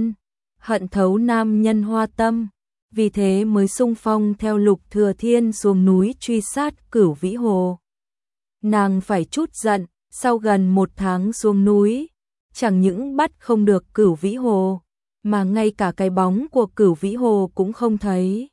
[SPEAKER 1] nam nhân hoa tâm, vì thế mới xung phong theo Lục Thừa Thiên xuống núi truy sát Cửu Vĩ Hồ. Nàng phải trút giận, sau gần 1 tháng xuống núi, chẳng những bắt không được Cửu Vĩ Hồ, mà ngay cả cái bóng của Cửu Vĩ Hồ cũng không thấy.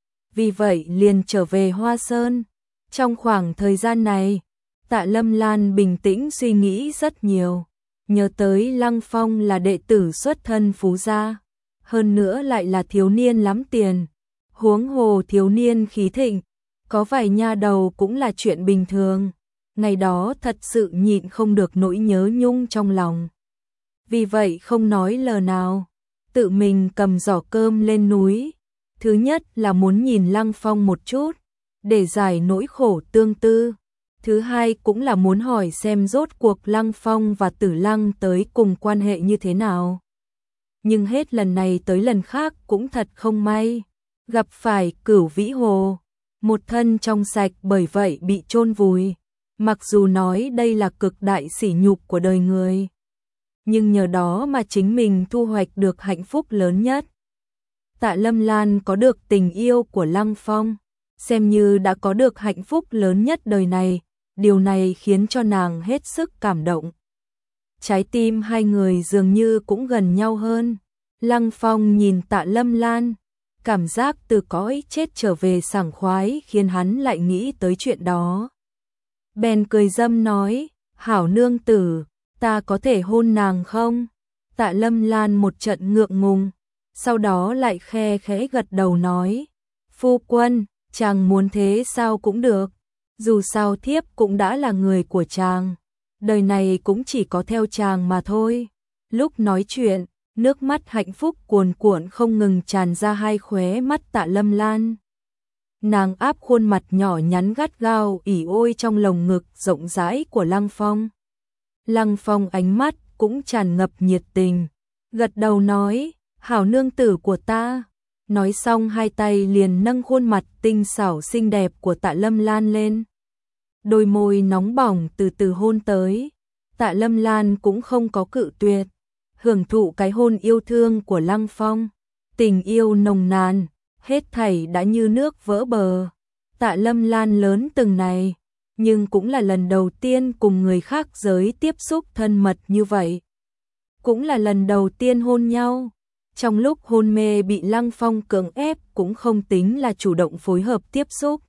[SPEAKER 1] Vì vậy liền trở về Hoa Sơn. Trong khoảng thời gian này, Tạ Lâm Lan bình tĩnh suy nghĩ rất nhiều, nhớ tới Lăng Phong là đệ tử xuất thân phú gia, hơn nữa lại là thiếu niên lắm tiền, huống hồ thiếu niên khí thịnh, có vài nha đầu cũng là chuyện bình thường. Ngày đó thật sự nhịn không được nỗi nhớ nhung trong lòng. Vì vậy không nói lời nào, tự mình cầm giỏ cơm lên núi. Thứ nhất là muốn nhìn Lăng Phong một chút, để giải nỗi khổ tương tư. Thứ hai cũng là muốn hỏi xem rốt cuộc Lăng Phong và Tử Lăng tới cùng quan hệ như thế nào. Nhưng hết lần này tới lần khác cũng thật không may, gặp phải Cửu Vĩ Hồ, một thân trong sạch bởi vậy bị chôn vùi. Mặc dù nói đây là cực đại sỉ nhục của đời người, nhưng nhờ đó mà chính mình thu hoạch được hạnh phúc lớn nhất. Tạ Lâm Lan có được tình yêu của Lăng Phong, xem như đã có được hạnh phúc lớn nhất đời này, điều này khiến cho nàng hết sức cảm động. Trái tim hai người dường như cũng gần nhau hơn. Lăng Phong nhìn Tạ Lâm Lan, cảm giác từ cõi chết trở về sảng khoái khiến hắn lại nghĩ tới chuyện đó. Bèn cười dâm nói, hảo nương tử, ta có thể hôn nàng không? Tạ Lâm Lan một trận ngượng ngùng, sau đó lại khe khẽ gật đầu nói, phu quân, chàng muốn thế sao cũng được, dù sao thiếp cũng đã là người của chàng, đời này cũng chỉ có theo chàng mà thôi. Lúc nói chuyện, nước mắt hạnh phúc cuồn cuộn không ngừng tràn ra hai khóe mắt Tạ Lâm Lan. Nàng áp khuôn mặt nhỏ nhắn gắt gao ỉ ôi trong lồng ngực rộng rãi của Lăng Phong. Lăng Phong ánh mắt cũng tràn ngập nhiệt tình, gật đầu nói, hảo nương tử của ta. Nói xong hai tay liền nâng khuôn mặt tinh xảo xinh đẹp của Tạ Lâm Lan lên. Đôi môi nóng bỏng từ từ hôn tới. Tạ Lâm Lan cũng không có cự tuyệt, hưởng thụ cái hôn yêu thương của Lăng Phong. Tình yêu nồng nàn, hết thảy đã như nước vỡ bờ. Tạ Lâm Lan lớn từng này, nhưng cũng là lần đầu tiên cùng người khác giới tiếp xúc thân mật như vậy. Cũng là lần đầu tiên hôn nhau. Trong lúc hôn mê bị Lăng Phong cưỡng ép cũng không tính là chủ động phối hợp tiếp xúc.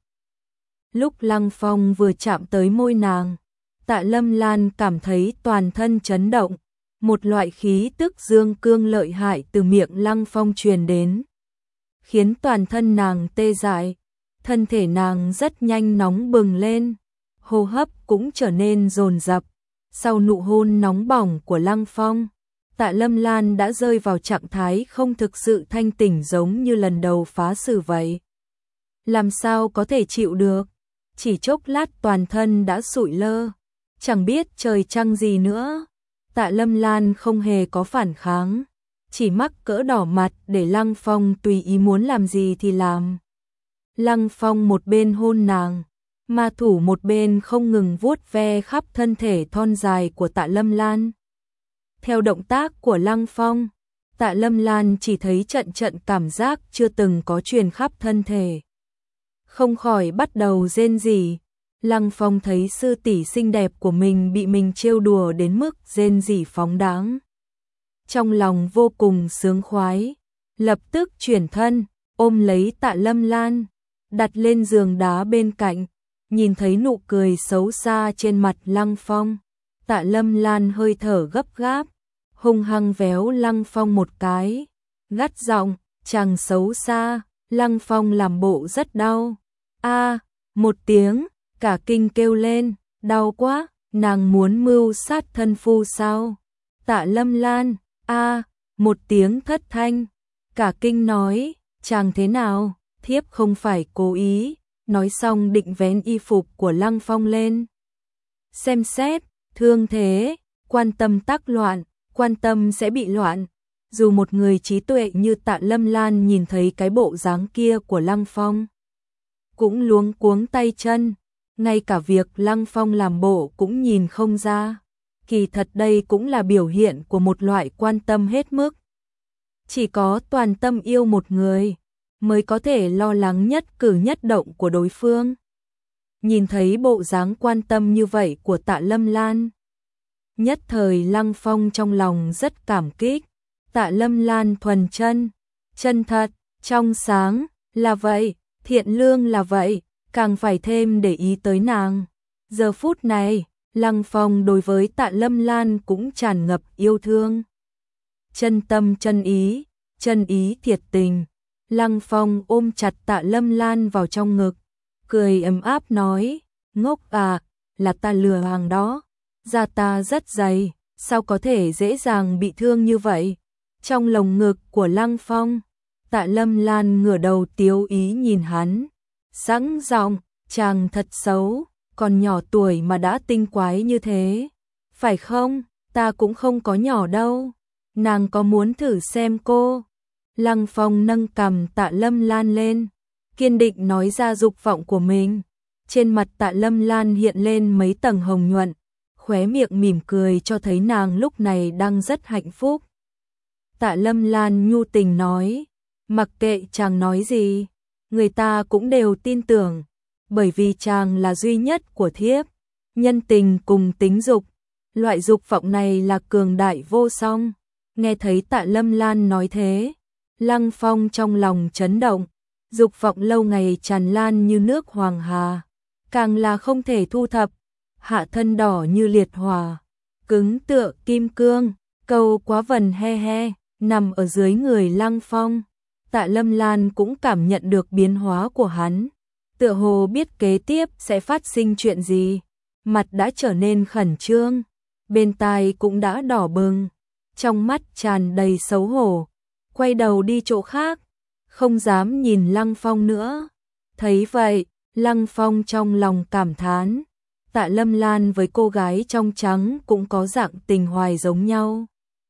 [SPEAKER 1] Lúc Lăng Phong vừa chạm tới môi nàng, Tạ Lâm Lan cảm thấy toàn thân chấn động, một loại khí tức dương cương lợi hại từ miệng Lăng Phong truyền đến, khiến toàn thân nàng tê dại, thân thể nàng rất nhanh nóng bừng lên, hô hấp cũng trở nên dồn dập. Sau nụ hôn nóng bỏng của Lăng Phong, Tạ Lâm Lan đã rơi vào trạng thái không thực sự thanh tỉnh giống như lần đầu phá xử vậy. Làm sao có thể chịu được, chỉ chốc lát toàn thân đã sụi lơ, chẳng biết trời trăng gì nữa. Tạ Lâm Lan không hề có phản kháng, chỉ mắc cỡ đỏ mặt để Lăng Phong tùy ý muốn làm gì thì làm. Lăng Phong một bên hôn nàng, ma thủ một bên không ngừng vuốt ve khắp thân thể thon dài của Tạ Lâm Lan. Theo động tác của Lăng Phong, Tạ Lâm Lan chỉ thấy trận trận cảm giác chưa từng có truyền khắp thân thể. Không khỏi bắt đầu rên rỉ, Lăng Phong thấy sư tỷ xinh đẹp của mình bị mình trêu đùa đến mức rên rỉ phóng đáng. Trong lòng vô cùng sướng khoái, lập tức chuyển thân, ôm lấy Tạ Lâm Lan, đặt lên giường đá bên cạnh, nhìn thấy nụ cười xấu xa trên mặt Lăng Phong. Tạ Lâm Lan hơi thở gấp gáp, hung hăng véo Lăng Phong một cái, gắt giọng, chàng xấu xa. Lăng Phong làm bộ rất đau. A, một tiếng, cả kinh kêu lên, đau quá, nàng muốn mưu sát thân phu sao? Tạ Lâm Lan, a, một tiếng thất thanh, cả kinh nói, chàng thế nào, thiếp không phải cố ý, nói xong định vén y phục của Lăng Phong lên. Xem xét, thương thế, quan tâm tác loạn, quan tâm sẽ bị loạn. Dù một người trí tuệ như Tạ Lâm Lan nhìn thấy cái bộ dáng kia của Lăng Phong, cũng luống cuống tay chân, ngay cả việc Lăng Phong làm bộ cũng nhìn không ra. Kỳ thật đây cũng là biểu hiện của một loại quan tâm hết mức. Chỉ có toàn tâm yêu một người, mới có thể lo lắng nhất cử nhất động của đối phương. Nhìn thấy bộ dáng quan tâm như vậy của Tạ Lâm Lan, nhất thời Lăng Phong trong lòng rất cảm kích. Tạ Lâm Lan thuần chân thật, trong sáng, là vậy, thiện lương là vậy, càng phải thêm để ý tới nàng. Giờ phút này, Lăng Phong đối với Tạ Lâm Lan cũng tràn ngập yêu thương. Chân tâm chân ý thiệt tình. Lăng Phong ôm chặt Tạ Lâm Lan vào trong ngực, cười ấm áp nói, ngốc à, là ta lừa hàng đó, da ta rất dày, sao có thể dễ dàng bị thương như vậy. Trong lồng ngực của Lăng Phong, Tạ Lâm Lan ngửa đầu tiếu ý nhìn hắn, sẵn giọng, chàng thật xấu, còn nhỏ tuổi mà đã tinh quái như thế. Phải không, ta cũng không có nhỏ đâu, nàng có muốn thử xem cô? Lăng Phong nâng cằm Tạ Lâm Lan lên, kiên định nói ra dục vọng của mình. Trên mặt Tạ Lâm Lan hiện lên mấy tầng hồng nhuận, khóe miệng mỉm cười cho thấy nàng lúc này đang rất hạnh phúc. Tạ Lâm Lan nhu tình nói, mặc kệ chàng nói gì, người ta cũng đều tin tưởng, bởi vì chàng là duy nhất của thiếp. Nhân tình cùng tính dục, loại dục vọng này là cường đại vô song. Nghe thấy Tạ Lâm Lan nói thế, Lăng Phong trong lòng chấn động, dục vọng lâu ngày tràn lan như nước hoàng hà, càng là không thể thu thập, hạ thân đỏ như liệt hỏa, cứng tựa kim cương, câu quá vần he he, nằm ở dưới người Lăng Phong. Tạ Lâm Lan cũng cảm nhận được biến hóa của hắn, tựa hồ biết kế tiếp sẽ phát sinh chuyện gì, mặt đã trở nên khẩn trương, bên tai cũng đã đỏ bừng, trong mắt tràn đầy xấu hổ, quay đầu đi chỗ khác, không dám nhìn Lăng Phong nữa. Thấy vậy, Lăng Phong trong lòng cảm thán, Tạ Lâm Lan với cô gái trong trắng cũng có dạng tình hoài giống nhau.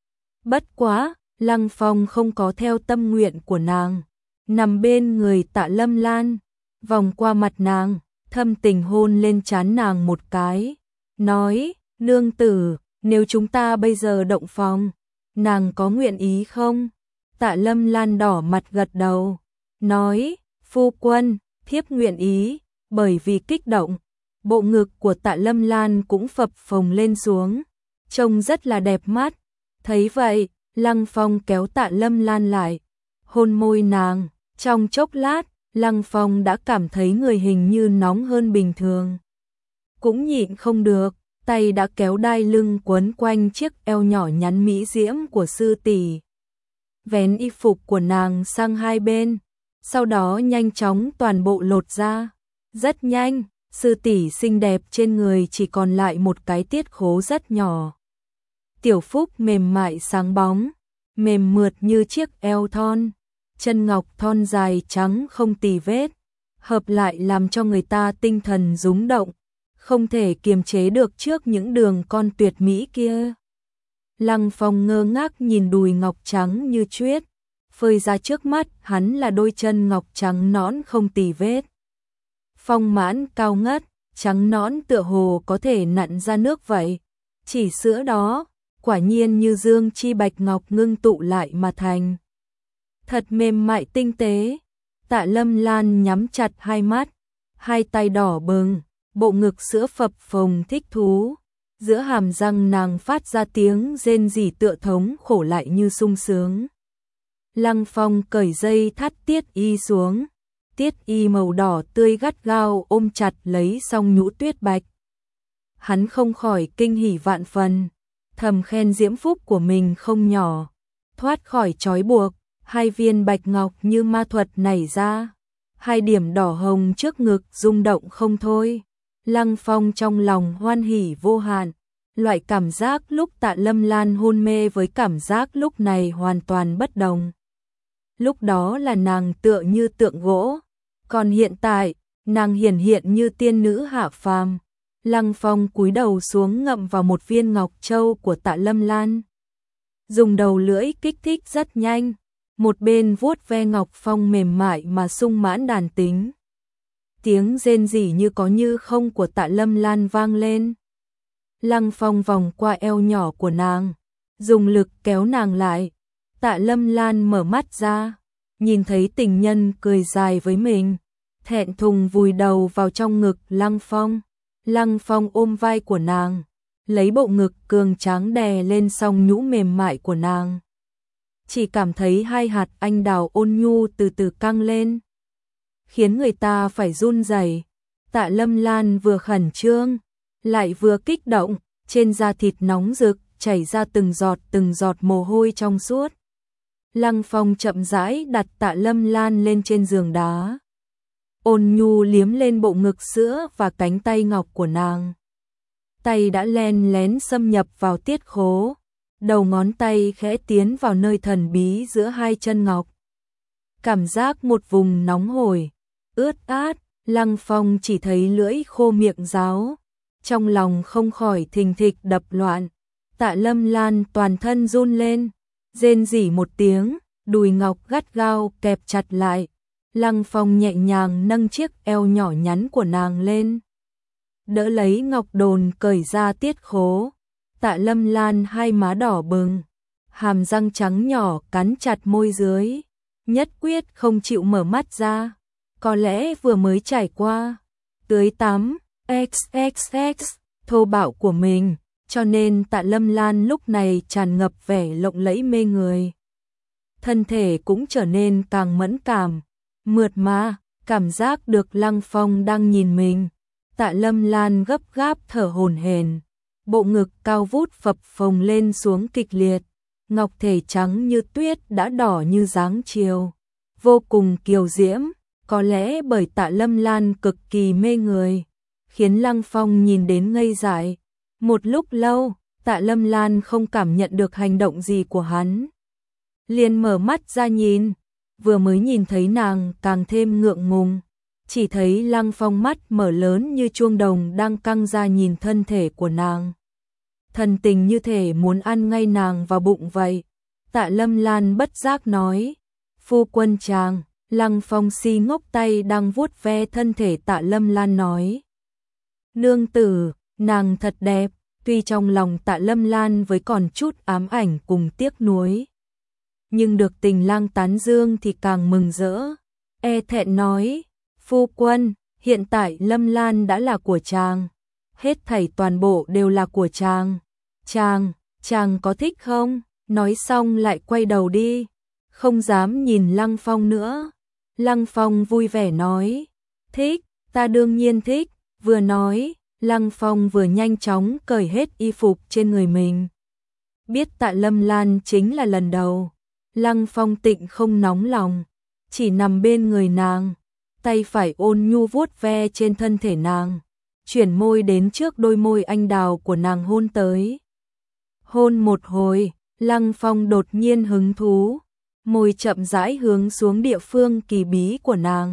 [SPEAKER 1] Bất quá, Lăng Phong không có theo tâm nguyện của nàng, nằm bên người Tạ Lâm Lan, vòng qua mặt nàng, thâm tình hôn lên trán nàng một cái, nói, nương tử, nếu chúng ta bây giờ động phòng, nàng có nguyện ý không? Tạ Lâm Lan đỏ mặt gật đầu, nói, phu quân, thiếp nguyện ý. Bởi vì kích động, bộ ngực của Tạ Lâm Lan cũng phập phồng lên xuống, trông rất là đẹp mắt. Thấy vậy, Lăng Phong kéo Tạ Lâm Lan lại, hôn môi nàng, trong chốc lát, Lăng Phong đã cảm thấy người hình như nóng hơn bình thường. Cũng nhịn không được, tay đã kéo đai lưng quấn quanh chiếc eo nhỏ nhắn mỹ diễm của sư tỷ, vén y phục của nàng sang hai bên, sau đó nhanh chóng toàn bộ lột ra. Rất nhanh, sư tỷ xinh đẹp trên người chỉ còn lại một cái tiết khố rất nhỏ. Tiểu phúc mềm mại sáng bóng, mềm mượt như chiếc eo thon, chân ngọc thon dài trắng không tì vết, hợp lại làm cho người ta tinh thần rúng động, không thể kiềm chế được trước những đường con tuyệt mỹ kia. Lăng Phong ngơ ngác nhìn đùi ngọc trắng như tuyết, phơi ra trước mắt hắn là đôi chân ngọc trắng nõn không tì vết. Phong mãn cao ngất, trắng nõn tựa hồ có thể nặn ra nước vậy. Chỉ sữa đó, quả nhiên như dương chi bạch ngọc ngưng tụ lại mà thành. Thật mềm mại tinh tế. Tạ Lâm Lan nhắm chặt hai mắt, hai tay đỏ bừng, bộ ngực sữa phập phồng thích thú, giữa hàm răng nàng phát ra tiếng rên rỉ tựa thống khổ lại như sung sướng. Lăng Phong cởi dây thắt tiết y xuống, tiết y màu đỏ tươi gắt gao ôm chặt lấy song nhũ tuyết bạch. Hắn không khỏi kinh hỉ vạn phần, thầm khen diễm phúc của mình không nhỏ, thoát khỏi trói buộc, hai viên bạch ngọc như ma thuật nảy ra, hai điểm đỏ hồng trước ngực rung động không thôi. Lăng Phong trong lòng hoan hỉ vô hạn, loại cảm giác lúc Tạ Lâm Lan hôn mê với cảm giác lúc này hoàn toàn bất đồng. Lúc đó là nàng tựa như tượng gỗ, còn hiện tại, nàng hiển hiện như tiên nữ hạ phàm. Lăng Phong cúi đầu xuống ngậm vào một viên ngọc châu của Tạ Lâm Lan. Dùng đầu lưỡi kích thích rất nhanh, một bên vuốt ve ngọc phong mềm mại mà sung mãn đàn tính. Tiếng rên rỉ như có như không của Tạ Lâm Lan vang lên. Lăng Phong vòng qua eo nhỏ của nàng, dùng lực kéo nàng lại. Tạ Lâm Lan mở mắt ra, nhìn thấy tình nhân cười dài với mình, thẹn thùng vùi đầu vào trong ngực Lăng Phong. Lăng Phong ôm vai của nàng, lấy bộ ngực cường tráng đè lên song nhũ mềm mại của nàng. Chỉ cảm thấy hai hạt anh đào ôn nhu từ từ căng lên, khiến người ta phải run rẩy. Tạ Lâm Lan vừa khẩn trương, lại vừa kích động, trên da thịt nóng rực chảy ra từng giọt mồ hôi trong suốt. Lăng Phong chậm rãi đặt Tạ Lâm Lan lên trên giường đá, ôn nhu liếm lên bộ ngực sữa và cánh tay ngọc của nàng. Tay đã len lén xâm nhập vào tiết khố, đầu ngón tay khẽ tiến vào nơi thần bí giữa hai chân ngọc. Cảm giác một vùng nóng hổi, ướt át, Lăng Phong chỉ thấy lưỡi khô miệng ráo, trong lòng không khỏi thình thịch đập loạn. Tạ Lâm Lan toàn thân run lên, rên rỉ một tiếng, đùi ngọc gắt gao kẹp chặt lại. Lăng Phong nhẹ nhàng nâng chiếc eo nhỏ nhắn của nàng lên, đỡ lấy ngọc đồn cởi ra tiết khố. Tạ Lâm Lan hai má đỏ bừng, hàm răng trắng nhỏ cắn chặt môi dưới, nhất quyết không chịu mở mắt ra. Có lẽ vừa mới trải qua tưới tắm XXX thô bạo của mình, cho nên Tạ Lâm Lan lúc này tràn ngập vẻ lộng lẫy mê người. Thân thể cũng trở nên càng mẫn cảm, mượt mà, cảm giác được Lăng Phong đang nhìn mình. Tạ Lâm Lan gấp gáp thở hổn hển, bộ ngực cao vút phập phồng lên xuống kịch liệt, ngọc thể trắng như tuyết đã đỏ như dáng chiều, vô cùng kiều diễm. Có lẽ bởi Tạ Lâm Lan cực kỳ mê người, khiến Lăng Phong nhìn đến ngây dại. Một lúc lâu, Tạ Lâm Lan không cảm nhận được hành động gì của hắn, liền mở mắt ra nhìn. Vừa mới nhìn thấy nàng càng thêm ngượng ngùng, chỉ thấy Lăng Phong mắt mở lớn như chuông đồng đang căng ra nhìn thân thể của nàng. Thần tình như thể muốn ăn ngay nàng vào bụng vậy. Tạ Lâm Lan bất giác nói, phu quân chàng. Lăng Phong si ngốc tay đang vuốt ve thân thể Tạ Lâm Lan nói, nương tử, nàng thật đẹp. Tuy trong lòng Tạ Lâm Lan với còn chút ám ảnh cùng tiếc nuối, nhưng được tình lang tán dương thì càng mừng rỡ. E thẹn nói, phu quân, hiện tại Lâm Lan đã là của chàng, hết thảy toàn bộ đều là của chàng. Chàng có thích không? Nói xong lại quay đầu đi, không dám nhìn Lăng Phong nữa. Lăng Phong vui vẻ nói, thích, ta đương nhiên thích. Vừa nói, Lăng Phong vừa nhanh chóng cởi hết y phục trên người mình. Biết Tạ Lâm Lan chính là lần đầu, Lăng Phong tịnh không nóng lòng, chỉ nằm bên người nàng, tay phải ôn nhu vuốt ve trên thân thể nàng, chuyển môi đến trước đôi môi anh đào của nàng hôn tới. Hôn một hồi, Lăng Phong đột nhiên hứng thú, môi chậm rãi hướng xuống địa phương kỳ bí của nàng.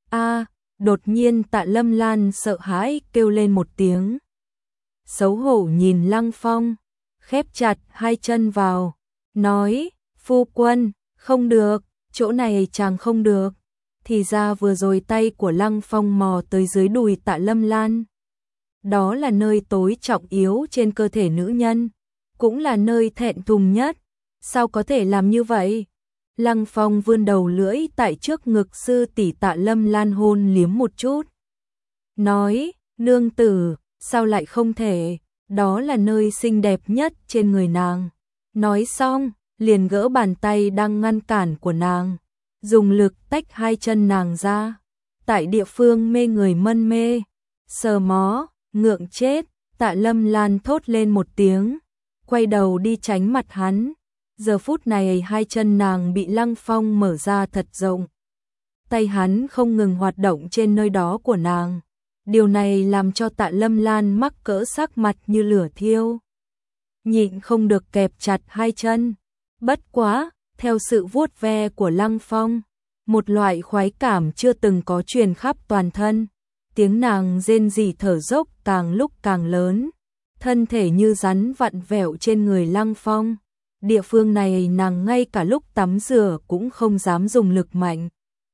[SPEAKER 1] Đột nhiên Tạ Lâm Lan sợ hãi kêu lên một tiếng. Xấu hổ nhìn Lăng Phong, khép chặt hai chân vào, nói, phu quân, không được, chỗ này chàng không được. Thì ra vừa rồi tay của Lăng Phong mò tới dưới đùi Tạ Lâm Lan. Đó là nơi tối trọng yếu trên cơ thể nữ nhân, cũng là nơi thẹn thùng nhất. Sao có thể làm như vậy? Lăng Phong vươn đầu lưỡi tại trước ngực sư tỷ Tạ Lâm Lan hôn liếm một chút, nói, Nương tử, sao lại không thể, đó là nơi xinh đẹp nhất trên người nàng. Nói xong, liền gỡ bàn tay đang ngăn cản của nàng, dùng lực tách hai chân nàng ra. Tại địa phương mê người mân mê, sờ mó, ngượng chết, Tạ Lâm Lan thốt lên một tiếng, quay đầu đi tránh mặt hắn. Giờ phút này hai chân nàng bị Lăng Phong mở ra thật rộng. Tay hắn không ngừng hoạt động trên nơi đó của nàng. Điều này làm cho Tạ Lâm Lan mắc cỡ sắc mặt như lửa thiêu. Nhịn không được kẹp chặt hai chân. Bất quá, theo sự vuốt ve của Lăng Phong, một loại khoái cảm chưa từng có truyền khắp toàn thân. Tiếng nàng rên rỉ thở dốc càng lúc càng lớn. Thân thể như rắn vặn vẹo trên người Lăng Phong. Địa phương này nàng ngay cả lúc tắm rửa cũng không dám dùng lực mạnh.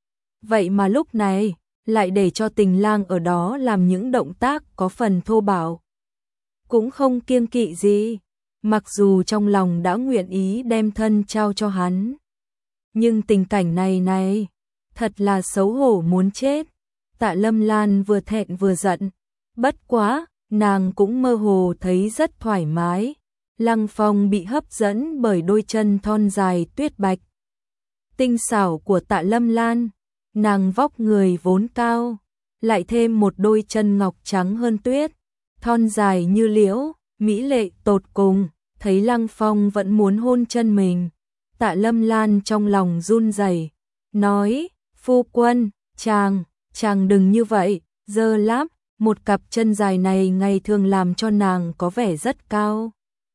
[SPEAKER 1] Vậy mà lúc này, lại để cho Tình Lang ở đó làm những động tác có phần thô bạo. Cũng không kiêng kỵ gì, mặc dù trong lòng đã nguyện ý đem thân trao cho hắn. Nhưng tình cảnh này, thật là xấu hổ muốn chết. Tạ Lâm Lan vừa thẹn vừa giận, bất quá, nàng cũng mơ hồ thấy rất thoải mái. Lăng Phong bị hấp dẫn bởi đôi chân thon dài tuyết bạch. Tinh xảo của Tạ Lâm Lan, nàng vóc người vốn cao, lại thêm một đôi chân ngọc trắng hơn tuyết, thon dài như liễu, mỹ lệ tột cùng. Thấy Lăng Phong vẫn muốn hôn chân mình, Tạ Lâm Lan trong lòng run rẩy, nói, phu quân, chàng đừng như vậy, dơ lắm, một cặp chân dài này ngày thường làm cho nàng có vẻ rất cao.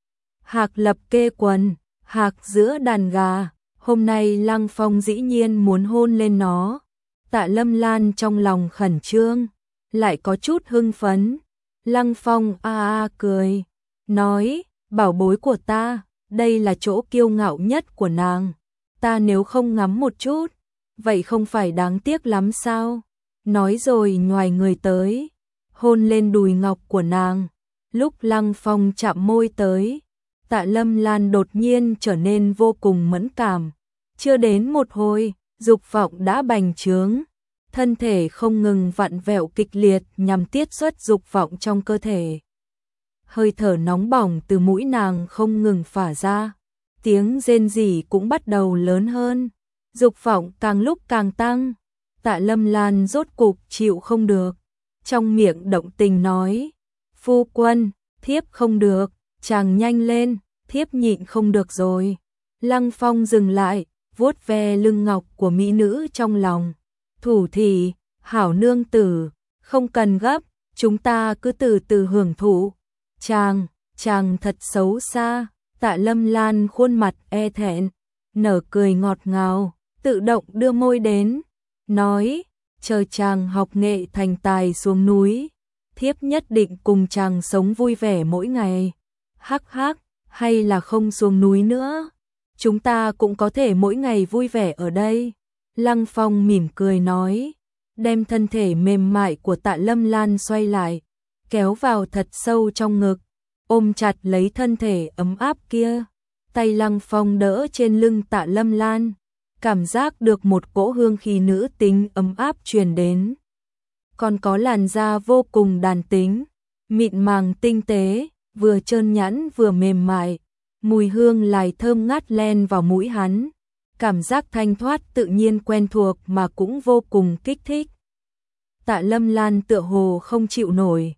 [SPEAKER 1] Hạc lập kê quần, hạc giữa đàn gà, hôm nay Lăng Phong dĩ nhiên muốn hôn lên nó. Tạ Lâm Lan trong lòng khẩn trương, lại có chút hưng phấn. Lăng Phong cười, nói, bảo bối của ta, đây là chỗ kiêu ngạo nhất của nàng. Ta nếu không ngắm một chút, vậy không phải đáng tiếc lắm sao? Nói rồi nhoài người tới, hôn lên đùi ngọc của nàng. Lúc Lăng Phong chạm môi tới, Tạ Lâm Lan đột nhiên trở nên vô cùng mẫn cảm. Chưa đến một hồi, dục vọng đã bành trướng. Thân thể không ngừng vặn vẹo kịch liệt nhằm tiết xuất dục vọng trong cơ thể. Hơi thở nóng bỏng từ mũi nàng không ngừng phả ra. Tiếng rên rỉ cũng bắt đầu lớn hơn. Dục vọng càng lúc càng tăng. Tạ Lâm Lan rốt cục chịu không được. Trong miệng động tình nói, phu quân, thiếp không được, chàng nhanh lên, thiếp nhịn không được rồi. Lăng Phong dừng lại, vuốt ve lưng ngọc của mỹ nữ trong lòng. Thủ thị, hảo nương tử, không cần gấp, chúng ta cứ từ từ hưởng thụ. Chàng thật xấu xa. Tạ Lâm Lan khuôn mặt e thẹn, nở cười ngọt ngào, tự động đưa môi đến, nói, chờ chàng học nghệ thành tài xuống núi, thiếp nhất định cùng chàng sống vui vẻ mỗi ngày. Hắc hắc, hay là không xuống núi nữa, chúng ta cũng có thể mỗi ngày vui vẻ ở đây. Lăng Phong mỉm cười nói, đem thân thể mềm mại của Tạ Lâm Lan xoay lại, kéo vào thật sâu trong ngực, ôm chặt lấy thân thể ấm áp kia. Tay Lăng Phong đỡ trên lưng Tạ Lâm Lan, cảm giác được một cỗ hương khí nữ tính ấm áp truyền đến. Còn có làn da vô cùng đàn tính, mịn màng tinh tế, vừa trơn nhẵn vừa mềm mại, mùi hương lại thơm ngát len vào mũi hắn. Cảm giác thanh thoát tự nhiên quen thuộc mà cũng vô cùng kích thích. Tạ Lâm Lan tựa hồ không chịu nổi.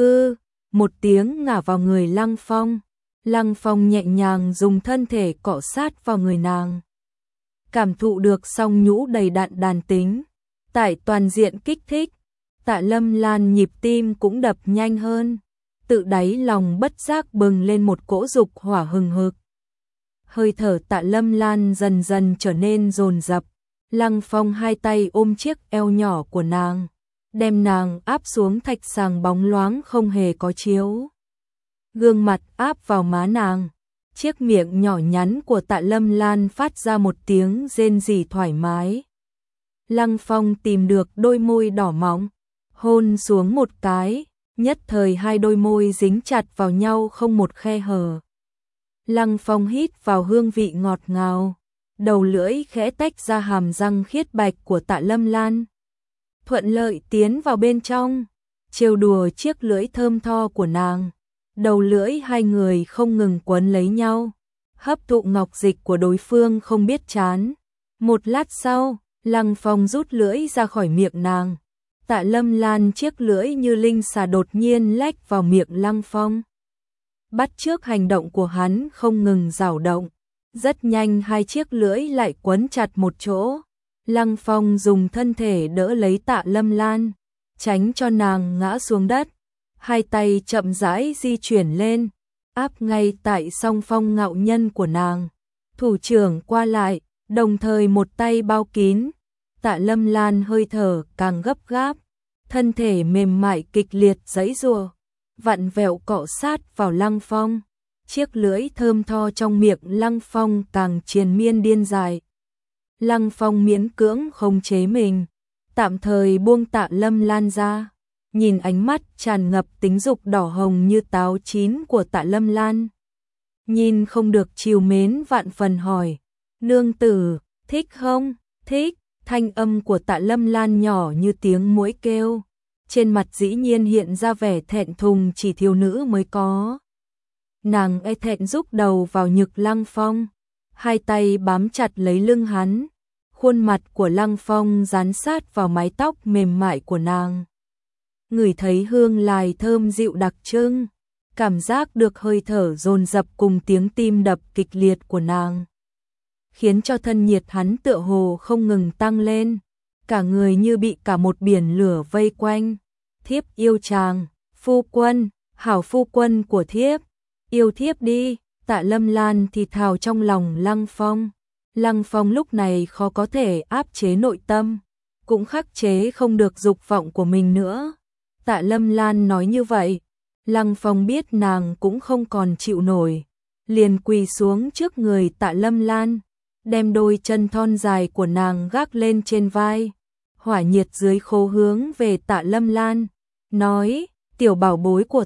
[SPEAKER 1] Một tiếng ngả vào người Lăng Phong. Lăng Phong nhẹ nhàng dùng thân thể cọ sát vào người nàng. Cảm thụ được song nhũ đầy đặn đàn tính. Tại toàn diện kích thích, Tạ Lâm Lan nhịp tim cũng đập nhanh hơn. Tự đáy lòng bất giác bừng lên một cỗ dục hỏa hừng hực. Hơi thở Tạ Lâm Lan dần dần trở nên dồn dập. Lăng Phong hai tay ôm chiếc eo nhỏ của nàng, đem nàng áp xuống thạch sàng bóng loáng không hề có chiếu. Gương mặt áp vào má nàng, chiếc miệng nhỏ nhắn của Tạ Lâm Lan phát ra một tiếng rên rỉ thoải mái. Lăng Phong tìm được đôi môi đỏ mọng, hôn xuống một cái, nhất thời hai đôi môi dính chặt vào nhau không một khe hở. Lăng Phong hít vào hương vị ngọt ngào, đầu lưỡi khẽ tách ra hàm răng khiết bạch của Tạ Lâm Lan. Thuận lợi tiến vào bên trong, trêu đùa chiếc lưỡi thơm tho của nàng. Đầu lưỡi hai người không ngừng quấn lấy nhau, hấp thụ ngọc dịch của đối phương không biết chán. Một lát sau, Lăng Phong rút lưỡi ra khỏi miệng nàng. Tạ Lâm Lan chiếc lưỡi như linh xà đột nhiên lách vào miệng Lăng Phong. Bắt chước hành động của hắn không ngừng dao động. Rất nhanh hai chiếc lưỡi lại quấn chặt một chỗ. Lăng Phong dùng thân thể đỡ lấy Tạ Lâm Lan, tránh cho nàng ngã xuống đất. Hai tay chậm rãi di chuyển lên, áp ngay tại song phong ngạo nhân của nàng. Thủ trưởng qua lại, đồng thời một tay bao kín. Tạ Lâm Lan hơi thở càng gấp gáp, thân thể mềm mại kịch liệt giãy giụa, vặn vẹo cọ sát vào Lăng Phong. Chiếc lưỡi thơm tho trong miệng Lăng Phong càng triền miên điên dại. Lăng Phong miễn cưỡng khống chế mình, tạm thời buông Tạ Lâm Lan ra, nhìn ánh mắt tràn ngập tính dục đỏ hồng như táo chín của Tạ Lâm Lan. Nhìn không được trìu mến vạn phần hỏi, nương tử, thích không? Thích. Thanh âm của Tạ Lâm Lan nhỏ như tiếng muỗi kêu, trên mặt dĩ nhiên hiện ra vẻ thẹn thùng chỉ thiếu nữ mới có. Nàng e thẹn rúc đầu vào ngực Lăng Phong, hai tay bám chặt lấy lưng hắn, khuôn mặt của Lăng Phong dán sát vào mái tóc mềm mại của nàng. Ngửi thấy hương lài thơm dịu đặc trưng, cảm giác được hơi thở dồn dập cùng tiếng tim đập kịch liệt của nàng, khiến cho thân nhiệt hắn tựa hồ không ngừng tăng lên, cả người như bị cả một biển lửa vây quanh. Thiếp yêu chàng, phu quân, hảo phu quân của thiếp, yêu thiếp đi. Tạ Lâm Lan thì thào trong lòng Lăng Phong. Lăng Phong lúc này khó có thể áp chế nội tâm, cũng khắc chế không được dục vọng của mình nữa. Tạ Lâm Lan nói như vậy, Lăng Phong biết nàng cũng không còn chịu nổi, liền quỳ xuống trước người Tạ Lâm Lan, đem đôi chân thon dài của nàng gác lên trên vai, hỏa nhiệt dưới khố hướng về Tạ Lâm Lan, nói, tiểu bảo bối của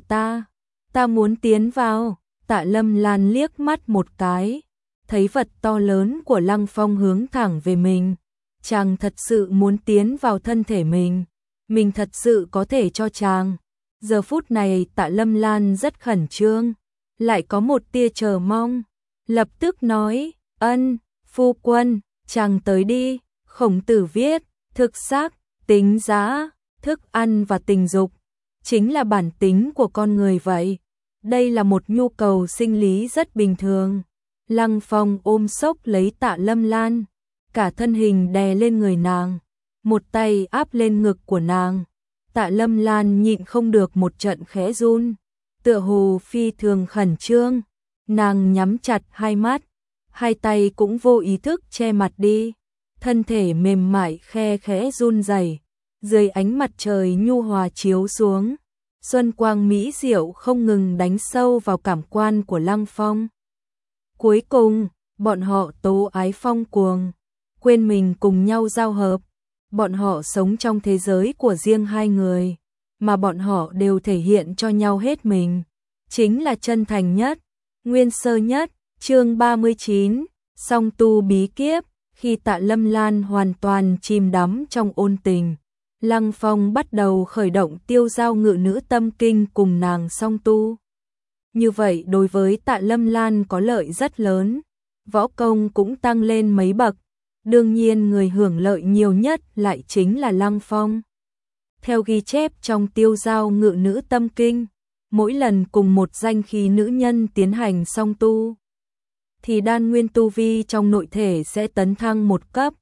[SPEAKER 1] ta muốn tiến vào. Tạ Lâm Lan liếc mắt một cái, thấy vật to lớn của Lăng Phong hướng thẳng về mình, chàng thật sự muốn tiến vào thân thể mình thật sự có thể cho chàng. Giờ phút này Tạ Lâm Lan rất khẩn trương, lại có một tia chờ mong, lập tức nói, ân, phu quân, chàng tới đi. Khổng Tử viết, thực xác, tính giá, thức ăn và tình dục, chính là bản tính của con người vậy. Đây là một nhu cầu sinh lý rất bình thường. Lăng Phong ôm xốc lấy Tạ Lâm Lan, cả thân hình đè lên người nàng, một tay áp lên ngực của nàng. Tạ Lâm Lan nhịn không được một trận khẽ run, tựa hồ phi thường khẩn trương, nàng nhắm chặt hai mắt, hai tay cũng vô ý thức che mặt đi, thân thể mềm mại khe khẽ run rẩy. Dưới ánh mặt trời nhu hòa chiếu xuống, xuân quang mỹ diệu không ngừng đánh sâu vào cảm quan của Lăng Phong. Cuối cùng, bọn họ tố ái phong cuồng, quên mình cùng nhau giao hợp. Bọn họ sống trong thế giới của riêng hai người, mà bọn họ đều thể hiện cho nhau hết mình, chính là chân thành nhất, nguyên sơ nhất. Chương 39, song tu bí kiếp. Khi Tạ Lâm Lan hoàn toàn chìm đắm trong ôn tình, Lăng Phong bắt đầu khởi động tiêu giao ngự nữ tâm kinh cùng nàng song tu. Như vậy đối với Tạ Lâm Lan có lợi rất lớn, võ công cũng tăng lên mấy bậc, đương nhiên người hưởng lợi nhiều nhất lại chính là Lăng Phong. Theo ghi chép trong tiêu giao ngự nữ tâm kinh, mỗi lần cùng một danh khí nữ nhân tiến hành song tu, thì đan nguyên tu vi trong nội thể sẽ tấn thăng một cấp.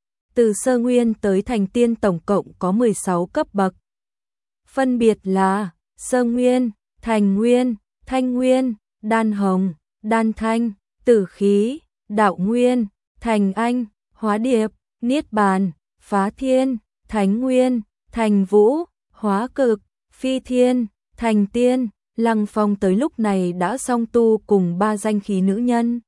[SPEAKER 1] Từ sơ nguyên tới thành tiên tổng cộng có 16 cấp bậc. Phân biệt là sơ nguyên, thành nguyên, thanh nguyên, đan hồng, đan thanh, tử khí, đạo nguyên, thành anh, hóa điệp, niết bàn, phá thiên, thánh nguyên, thành vũ, hóa cực, phi thiên, thành tiên. Lăng Phong tới lúc này đã song tu cùng 3 danh khí nữ nhân.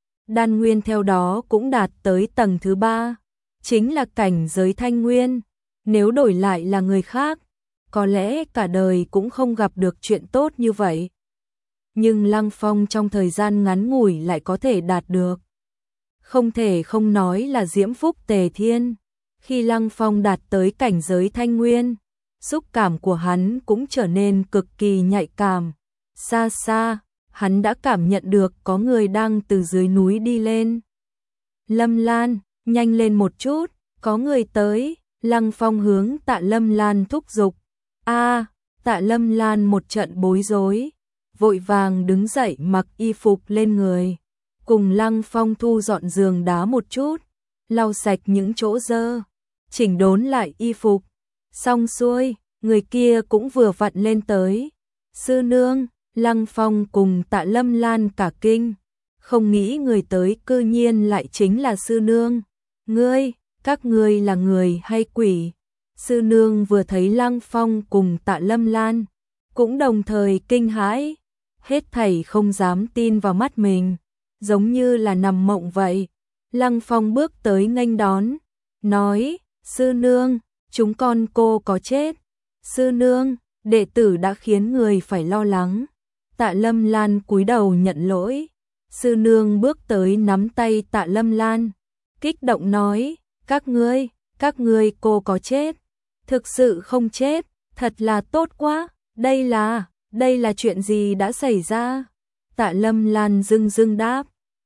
[SPEAKER 1] Đan nguyên theo đó cũng đạt tới tầng thứ 3, chính là cảnh giới thanh nguyên. Nếu đổi lại là người khác, có lẽ cả đời cũng không gặp được chuyện tốt như vậy. Nhưng Lăng Phong trong thời gian ngắn ngủi lại có thể đạt được. Không thể không nói là diễm phúc tề thiên. Khi Lăng Phong đạt tới cảnh giới thanh nguyên, xúc cảm của hắn cũng trở nên cực kỳ nhạy cảm. Xa xa, hắn đã cảm nhận được có người đang từ dưới núi đi lên. Lâm Lan, nhanh lên một chút, có người tới. Lăng Phong hướng Tạ Lâm Lan thúc giục. A, Tạ Lâm Lan một trận bối rối, vội vàng đứng dậy mặc y phục lên người, cùng Lăng Phong thu dọn giường đá một chút, lau sạch những chỗ dơ, chỉnh đốn lại y phục. Xong xuôi, người kia cũng vừa vặn lên tới. Sư nương, Lăng Phong cùng Tạ Lâm Lan cả kinh, không nghĩ người tới cư nhiên lại chính là sư nương. Các ngươi là người hay quỷ? Sư nương vừa thấy Lăng Phong cùng Tạ Lâm Lan, cũng đồng thời kinh hãi, hết thảy không dám tin vào mắt mình, giống như là nằm mộng vậy. Lăng Phong bước tới nghênh đón, nói, sư nương, chúng con cô có chết. Sư nương, đệ tử đã khiến người phải lo lắng. Tạ Lâm Lan cúi đầu nhận lỗi. Sư nương bước tới nắm tay Tạ Lâm Lan, kích động nói, các ngươi cô có chết, thực sự không chết, thật là tốt quá, đây là chuyện gì đã xảy ra? Tạ Lâm Lan dưng dưng đáp,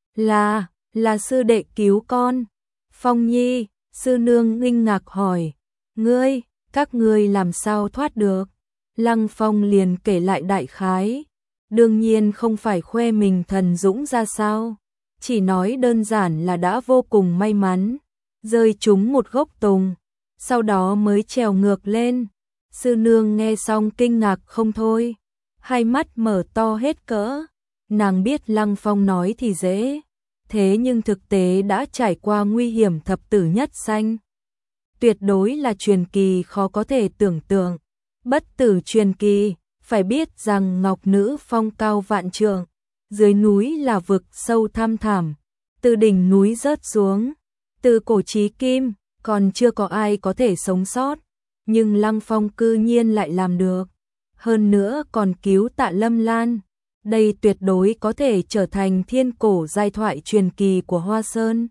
[SPEAKER 1] là sư đệ cứu con. Phong Nhi, sư nương nghi ngạc hỏi, các ngươi làm sao thoát được? Lăng Phong liền kể lại đại khái, đương nhiên không phải khoe mình thần dũng ra sao, chỉ nói đơn giản là đã vô cùng may mắn, rơi trúng một gốc tùng, sau đó mới trèo ngược lên. Sư nương nghe xong kinh ngạc không thôi, hai mắt mở to hết cỡ, nàng biết Lăng Phong nói thì dễ, thế nhưng thực tế đã trải qua nguy hiểm thập tử nhất sanh. Tuyệt đối là truyền kỳ khó có thể tưởng tượng, bất tử truyền kỳ, phải biết rằng ngọc nữ phong cao vạn trượng, dưới núi là vực sâu thăm thẳm, từ đỉnh núi rớt xuống, từ cổ chí kim, còn chưa có ai có thể sống sót, nhưng Lăng Phong cư nhiên lại làm được, hơn nữa còn cứu Tạ Lâm Lan, đây tuyệt đối có thể trở thành thiên cổ giai thoại truyền kỳ của Hoa Sơn.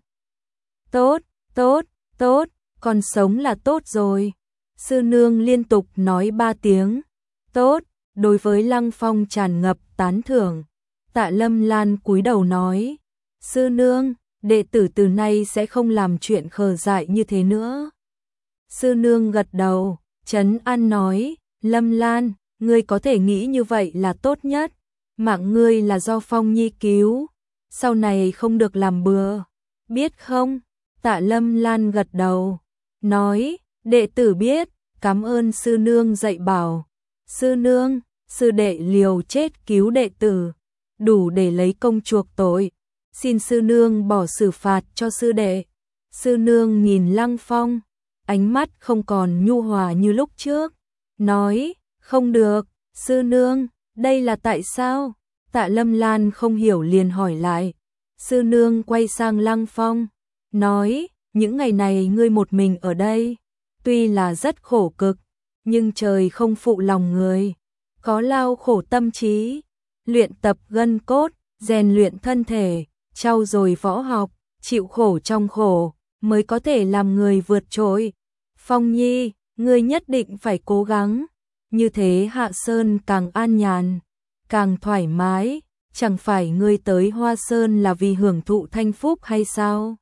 [SPEAKER 1] Tốt, còn sống là tốt rồi. Sư nương liên tục nói 3 tiếng, tốt, đối với Lăng Phong tràn ngập tán thưởng. Tạ Lâm Lan cúi đầu nói, sư nương, đệ tử từ nay sẽ không làm chuyện khờ dại như thế nữa. Sư nương gật đầu, trấn an nói, Lâm Lan, ngươi có thể nghĩ như vậy là tốt nhất, mạng ngươi là do Phong Nhi cứu, sau này không được làm bừa, biết không? Tạ Lâm Lan gật đầu, nói, đệ tử biết, cảm ơn sư nương dạy bảo. Sư nương, sư đệ liều chết cứu đệ tử, đủ để lấy công chuộc tội, xin sư nương bỏ xử phạt cho sư đệ. Sư nương nhìn Lăng Phong, ánh mắt không còn nhu hòa như lúc trước, nói, không được, sư nương, đây là tại sao? Tạ Lâm Lan không hiểu liền hỏi lại. Sư nương quay sang Lăng Phong, nói, những ngày này ngươi một mình ở đây, tuy là rất khổ cực, nhưng trời không phụ lòng người, có lao khổ tâm trí, luyện tập gân cốt, rèn luyện thân thể, trau dồi võ học, chịu khổ trong khổ, mới có thể làm người vượt trội. Phong Nhi, ngươi nhất định phải cố gắng, như thế Hạ Sơn càng an nhàn, càng thoải mái, chẳng phải ngươi tới Hoa Sơn là vì hưởng thụ thanh phúc hay sao?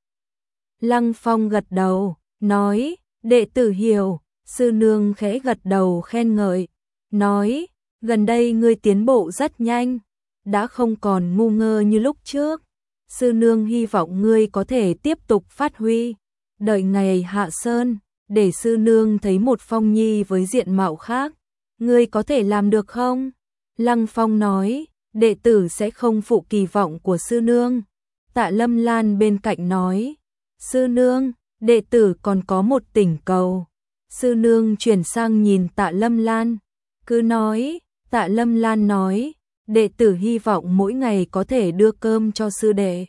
[SPEAKER 1] Lăng Phong gật đầu, nói, đệ tử hiểu. Sư nương khẽ gật đầu khen ngợi, nói, gần đây ngươi tiến bộ rất nhanh, đã không còn ngu ngơ như lúc trước. Sư nương hy vọng ngươi có thể tiếp tục phát huy, đợi ngày Hạ Sơn, để sư nương thấy một Phong Nhi với diện mạo khác, ngươi có thể làm được không? Lăng Phong nói, đệ tử sẽ không phụ kỳ vọng của sư nương. Tạ Lâm Lan bên cạnh nói, sư nương, đệ tử còn có một thỉnh cầu. Sư nương chuyển sang nhìn Tạ Lâm Lan, cứ nói. Tạ Lâm Lan nói, đệ tử hy vọng mỗi ngày có thể đưa cơm cho sư đệ.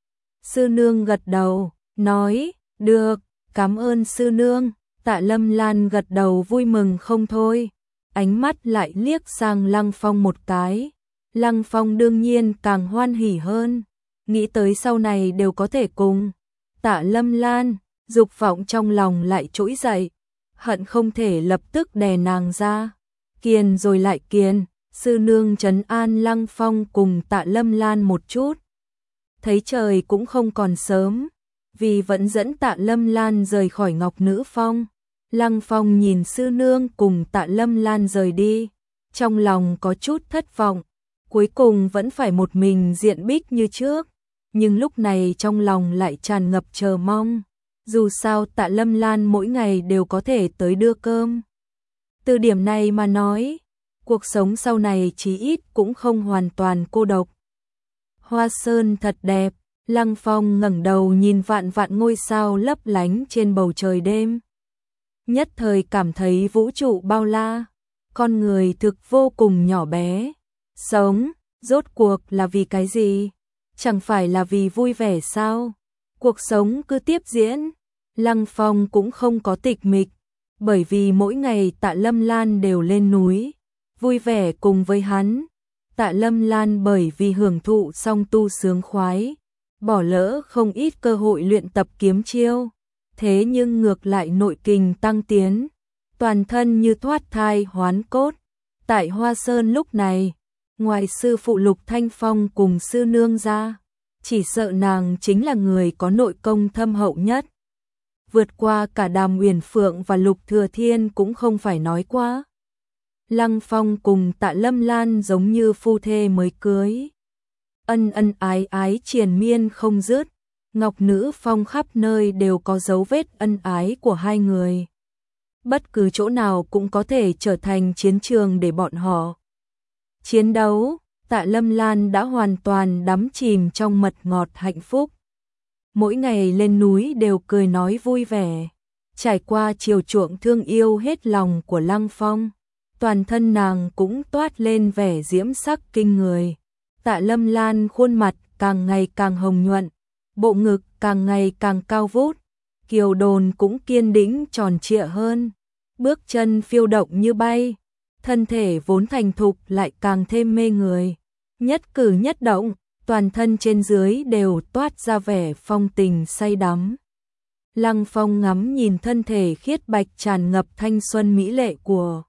[SPEAKER 1] Sư nương gật đầu, nói, được, cảm ơn sư nương. Tạ Lâm Lan gật đầu vui mừng không thôi, ánh mắt lại liếc sang Lăng Phong một cái. Lăng Phong đương nhiên càng hoan hỉ hơn, nghĩ tới sau này đều có thể cùng Tạ Lâm Lan, dục vọng trong lòng lại trỗi dậy. hận không thể lập tức đè nàng ra. Kiền rồi lại kiền, sư nương trấn an Lăng Phong cùng Tạ Lâm Lan một chút. Thấy trời cũng không còn sớm, vì vẫn dẫn Tạ Lâm Lan rời khỏi Ngọc Nữ Phong. Lăng Phong nhìn sư nương cùng Tạ Lâm Lan rời đi, trong lòng có chút thất vọng, cuối cùng vẫn phải một mình diện bích như trước, nhưng lúc này trong lòng lại tràn ngập chờ mong, dù sao Tạ Lâm Lan mỗi ngày đều có thể tới đưa cơm. Từ điểm này mà nói, cuộc sống sau này chí ít cũng không hoàn toàn cô độc. Hoa sơn thật đẹp, Lăng Phong ngẩng đầu nhìn vạn vạn ngôi sao lấp lánh trên bầu trời đêm. Nhất thời cảm thấy vũ trụ bao la, con người thực vô cùng nhỏ bé. Sống, rốt cuộc là vì cái gì? Chẳng phải là vì vui vẻ sao? Cuộc sống cứ tiếp diễn, Lăng Phong cũng không có tịch mịch, bởi vì mỗi ngày Tạ Lâm Lan đều lên núi, vui vẻ cùng với hắn. Tạ Lâm Lan bởi vì hưởng thụ song tu sướng khoái, bỏ lỡ không ít cơ hội luyện tập kiếm chiêu, thế nhưng ngược lại nội kình tăng tiến, toàn thân như thoát thai hoán cốt. Tại Hoa Sơn lúc này, ngoài sư phụ Lục Thanh Phong cùng sư nương ra, chỉ sợ nàng chính là người có nội công thâm hậu nhất. Vượt qua cả Đàm Uyển Phượng và Lục Thừa Thiên cũng không phải nói quá. Lăng Phong cùng Tạ Lâm Lan giống như phu thê mới cưới. Ân ân ái ái triền miên không dứt, Ngọc Nữ Phong khắp nơi đều có dấu vết ân ái của hai người. Bất cứ chỗ nào cũng có thể trở thành chiến trường để bọn họ chiến đấu. Tạ Lâm Lan đã hoàn toàn đắm chìm trong mật ngọt hạnh phúc. Mỗi ngày lên núi đều cười nói vui vẻ, trải qua chiều chuộng thương yêu hết lòng của Lăng Phong, toàn thân nàng cũng toát lên vẻ diễm sắc kinh người. Tạ Lâm Lan khuôn mặt càng ngày càng hồng nhuận, bộ ngực càng ngày càng cao vút, kiều đồn cũng kiên định tròn trịa hơn, bước chân phiêu động như bay, thân thể vốn thành thục lại càng thêm mê người. Nhất cử nhất động, toàn thân trên dưới đều toát ra vẻ phong tình say đắm. Lăng Phong ngắm nhìn thân thể khiết bạch tràn ngập thanh xuân mỹ lệ của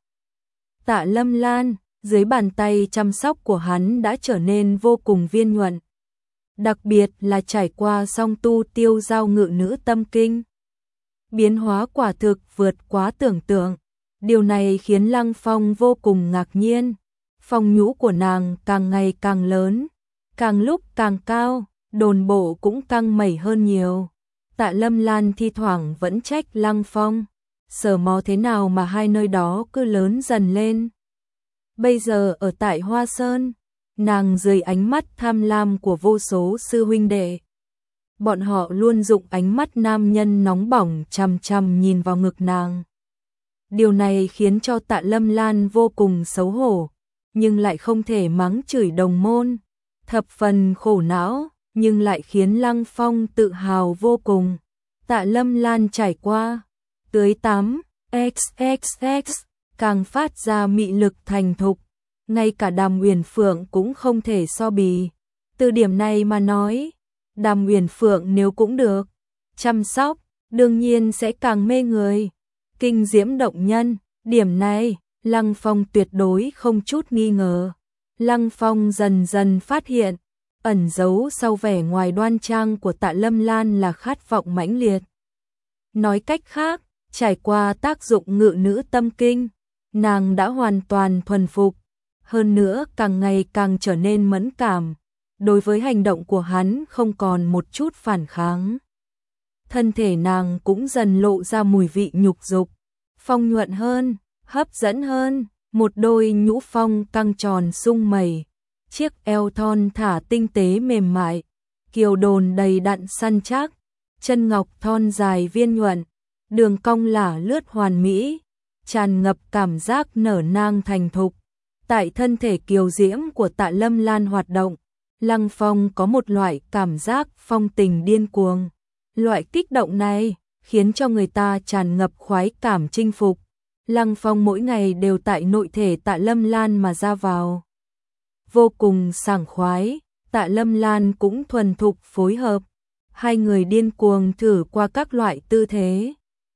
[SPEAKER 1] Tạ Lâm Lan, dưới bàn tay chăm sóc của hắn đã trở nên vô cùng viên nhuận. Đặc biệt là trải qua song tu tiêu giao ngự nữ tâm kinh. Biến hóa quả thực vượt quá tưởng tượng. Điều này khiến Lăng Phong vô cùng ngạc nhiên. Phong nhũ của nàng càng ngày càng lớn, càng lúc càng cao, đồn bộ cũng căng mẩy hơn nhiều. Tạ Lâm Lan thi thoảng vẫn trách Lăng Phong, sờ mó thế nào mà hai nơi đó cứ lớn dần lên. Bây giờ ở tại Hoa Sơn, nàng dưới ánh mắt tham lam của vô số sư huynh đệ. Bọn họ luôn dụng ánh mắt nam nhân nóng bỏng chằm chằm nhìn vào ngực nàng. Điều này khiến cho Tạ Lâm Lan vô cùng xấu hổ, nhưng lại không thể mắng chửi đồng môn. Thập phần khổ não, nhưng lại khiến Lăng Phong tự hào vô cùng. Tạ Lâm Lan trải qua tưới tắm XXX, càng phát ra mị lực thành thục, ngay cả Đàm Uyển Phượng cũng không thể so bì. Từ điểm này mà nói, Đàm Uyển Phượng nếu cũng được chăm sóc, đương nhiên sẽ càng mê người. Kinh diễm động nhân, điểm này, Lăng Phong tuyệt đối không chút nghi ngờ. Lăng Phong dần dần phát hiện, ẩn giấu sau vẻ ngoài đoan trang của Tạ Lâm Lan là khát vọng mãnh liệt. Nói cách khác, trải qua tác dụng ngự nữ tâm kinh, nàng đã hoàn toàn thuần phục, hơn nữa càng ngày càng trở nên mẫn cảm, đối với hành động của hắn không còn một chút phản kháng. Thân thể nàng cũng dần lộ ra mùi vị nhục dục, phong nhuận hơn, hấp dẫn hơn, một đôi nhũ phong căng tròn sung mẩy, chiếc eo thon thả tinh tế mềm mại, kiều đồn đầy đặn săn chắc, chân ngọc thon dài viên nhuận, đường cong lả lướt hoàn mỹ, tràn ngập cảm giác nở nang thành thục. Tại thân thể kiều diễm của Tạ Lâm Lan hoạt động, Lăng Phong có một loại cảm giác phong tình điên cuồng. Loại kích động này khiến cho người ta tràn ngập khoái cảm chinh phục. Lăng Phong mỗi ngày đều tại nội thể Tạ Lâm Lan mà ra vào, vô cùng sảng khoái. Tạ Lâm Lan cũng thuần thục phối hợp, hai người điên cuồng thử qua các loại tư thế.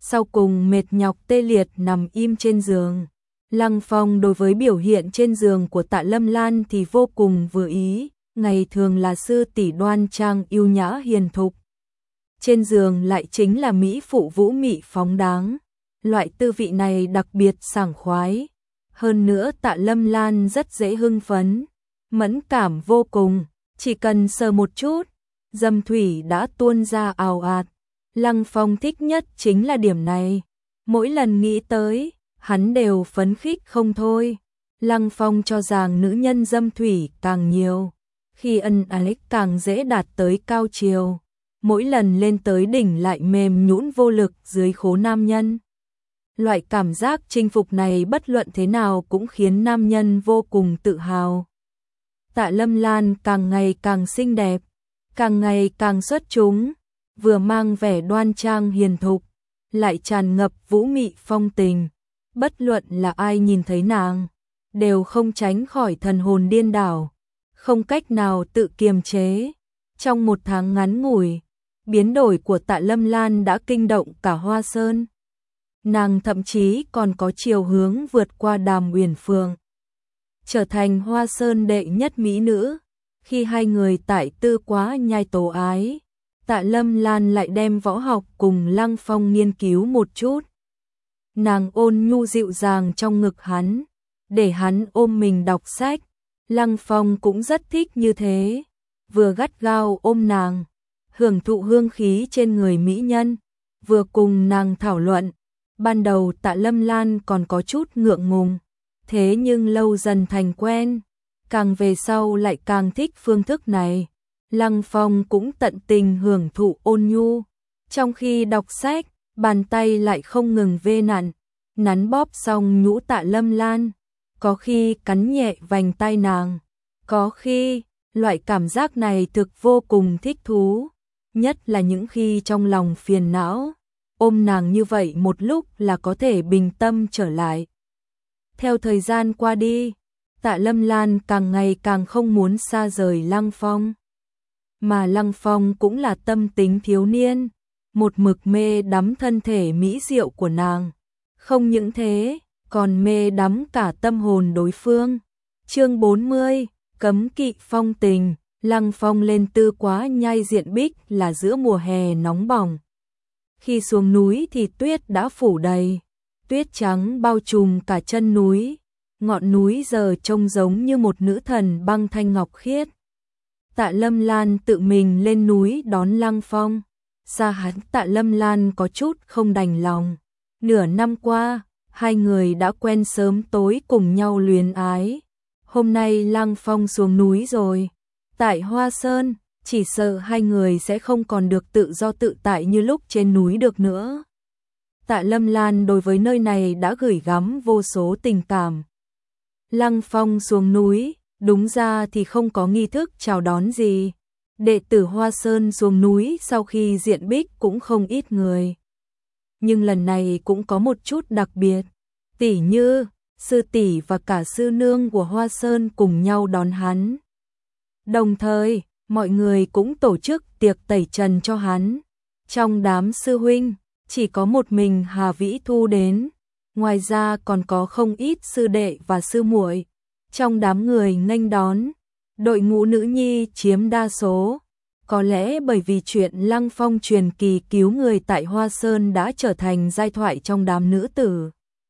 [SPEAKER 1] sau cùng mệt nhọc tê liệt nằm im trên giường. Lăng Phong đối với biểu hiện trên giường của Tạ Lâm Lan thì vô cùng vừa ý, ngày thường là sư tỷ đoan trang yêu nhã hiền thục. Trên giường lại chính là mỹ phụ vũ mị phóng đáng, loại tư vị này đặc biệt sảng khoái. Hơn nữa Tạ Lâm Lan rất dễ hưng phấn, mẫn cảm vô cùng, chỉ cần sờ một chút, dâm thủy đã tuôn ra ào ạt. Lăng Phong thích nhất chính là điểm này, mỗi lần nghĩ tới, hắn đều phấn khích không thôi. Lăng Phong cho rằng nữ nhân dâm thủy càng nhiều, khi ân ái càng dễ đạt tới cao chiều, mỗi lần lên tới đỉnh lại mềm nhũn vô lực dưới khố nam nhân. Loại cảm giác chinh phục này bất luận thế nào cũng khiến nam nhân vô cùng tự hào. Tạ Lâm Lan càng ngày càng xinh đẹp, càng ngày càng xuất chúng, vừa mang vẻ đoan trang hiền thục, lại tràn ngập vũ mị phong tình. Bất luận là ai nhìn thấy nàng, đều không tránh khỏi thần hồn điên đảo, không cách nào tự kiềm chế. Trong một tháng ngắn ngủi, biến đổi của Tạ Lâm Lan đã kinh động cả Hoa Sơn. Nàng thậm chí còn có chiều hướng vượt qua Đàm Uyển Phượng, trở thành Hoa Sơn đệ nhất mỹ nữ. Khi hai người tại Tư Quá Nhai tố ái, Tạ Lâm Lan lại đem võ học cùng Lăng Phong nghiên cứu một chút. Nàng ôn nhu dịu dàng trong ngực hắn, để hắn ôm mình đọc sách. Lăng Phong cũng rất thích như thế, vừa gắt gao ôm nàng, hưởng thụ hương khí trên người mỹ nhân, vừa cùng nàng thảo luận. Ban đầu Tạ Lâm Lan còn có chút ngượng ngùng, thế nhưng lâu dần thành quen, càng về sau lại càng thích phương thức này. Lăng Phong cũng tận tình hưởng thụ ôn nhu, trong khi đọc sách, bàn tay lại không ngừng vê nặn, nắn bóp xong nhũ Tạ Lâm Lan, có khi cắn nhẹ vành tai nàng, có khi, loại cảm giác này thực vô cùng thích thú, nhất là những khi trong lòng phiền não, ôm nàng như vậy một lúc là có thể bình tâm trở lại. Theo thời gian qua đi, Tạ Lâm Lan càng ngày càng không muốn xa rời Lăng Phong, mà Lăng Phong cũng là tâm tính thiếu niên, một mực mê đắm thân thể mỹ diệu của nàng. Không những thế, còn mê đắm cả tâm hồn đối phương. Chương 40, cấm kỵ phong tình. Lăng Phong lên Tư Quá Nhai diện bích là giữa mùa hè nóng bỏng. Khi xuống núi thì tuyết đã phủ đầy, tuyết trắng bao trùm cả chân núi, ngọn núi giờ trông giống như một nữ thần băng thanh ngọc khiết. Tạ Lâm Lan tự mình lên núi đón Lăng Phong, xa hắn Tạ Lâm Lan có chút không đành lòng. Nửa năm qua, hai người đã quen sớm tối cùng nhau luyến ái. Hôm nay Lăng Phong xuống núi rồi, tại Hoa Sơn, chỉ sợ hai người sẽ không còn được tự do tự tại như lúc trên núi được nữa. Tạ Lâm Lan đối với nơi này đã gửi gắm vô số tình cảm. Lăng Phong xuống núi, đúng ra thì không có nghi thức chào đón gì. Đệ tử Hoa Sơn xuống núi sau khi diện bích cũng không ít người. Nhưng lần này cũng có một chút đặc biệt, tỉ như sư tỷ và cả sư nương của Hoa Sơn cùng nhau đón hắn. Đồng thời, mọi người cũng tổ chức tiệc tẩy trần cho hắn. Trong đám sư huynh, chỉ có một mình Hà Vĩ Thu đến, ngoài ra còn có không ít sư đệ và sư muội. Trong đám người nghênh đón, đội ngũ nữ nhi chiếm đa số. Có lẽ bởi vì chuyện Lăng Phong truyền kỳ cứu người tại Hoa Sơn đã trở thành giai thoại trong đám nữ tử.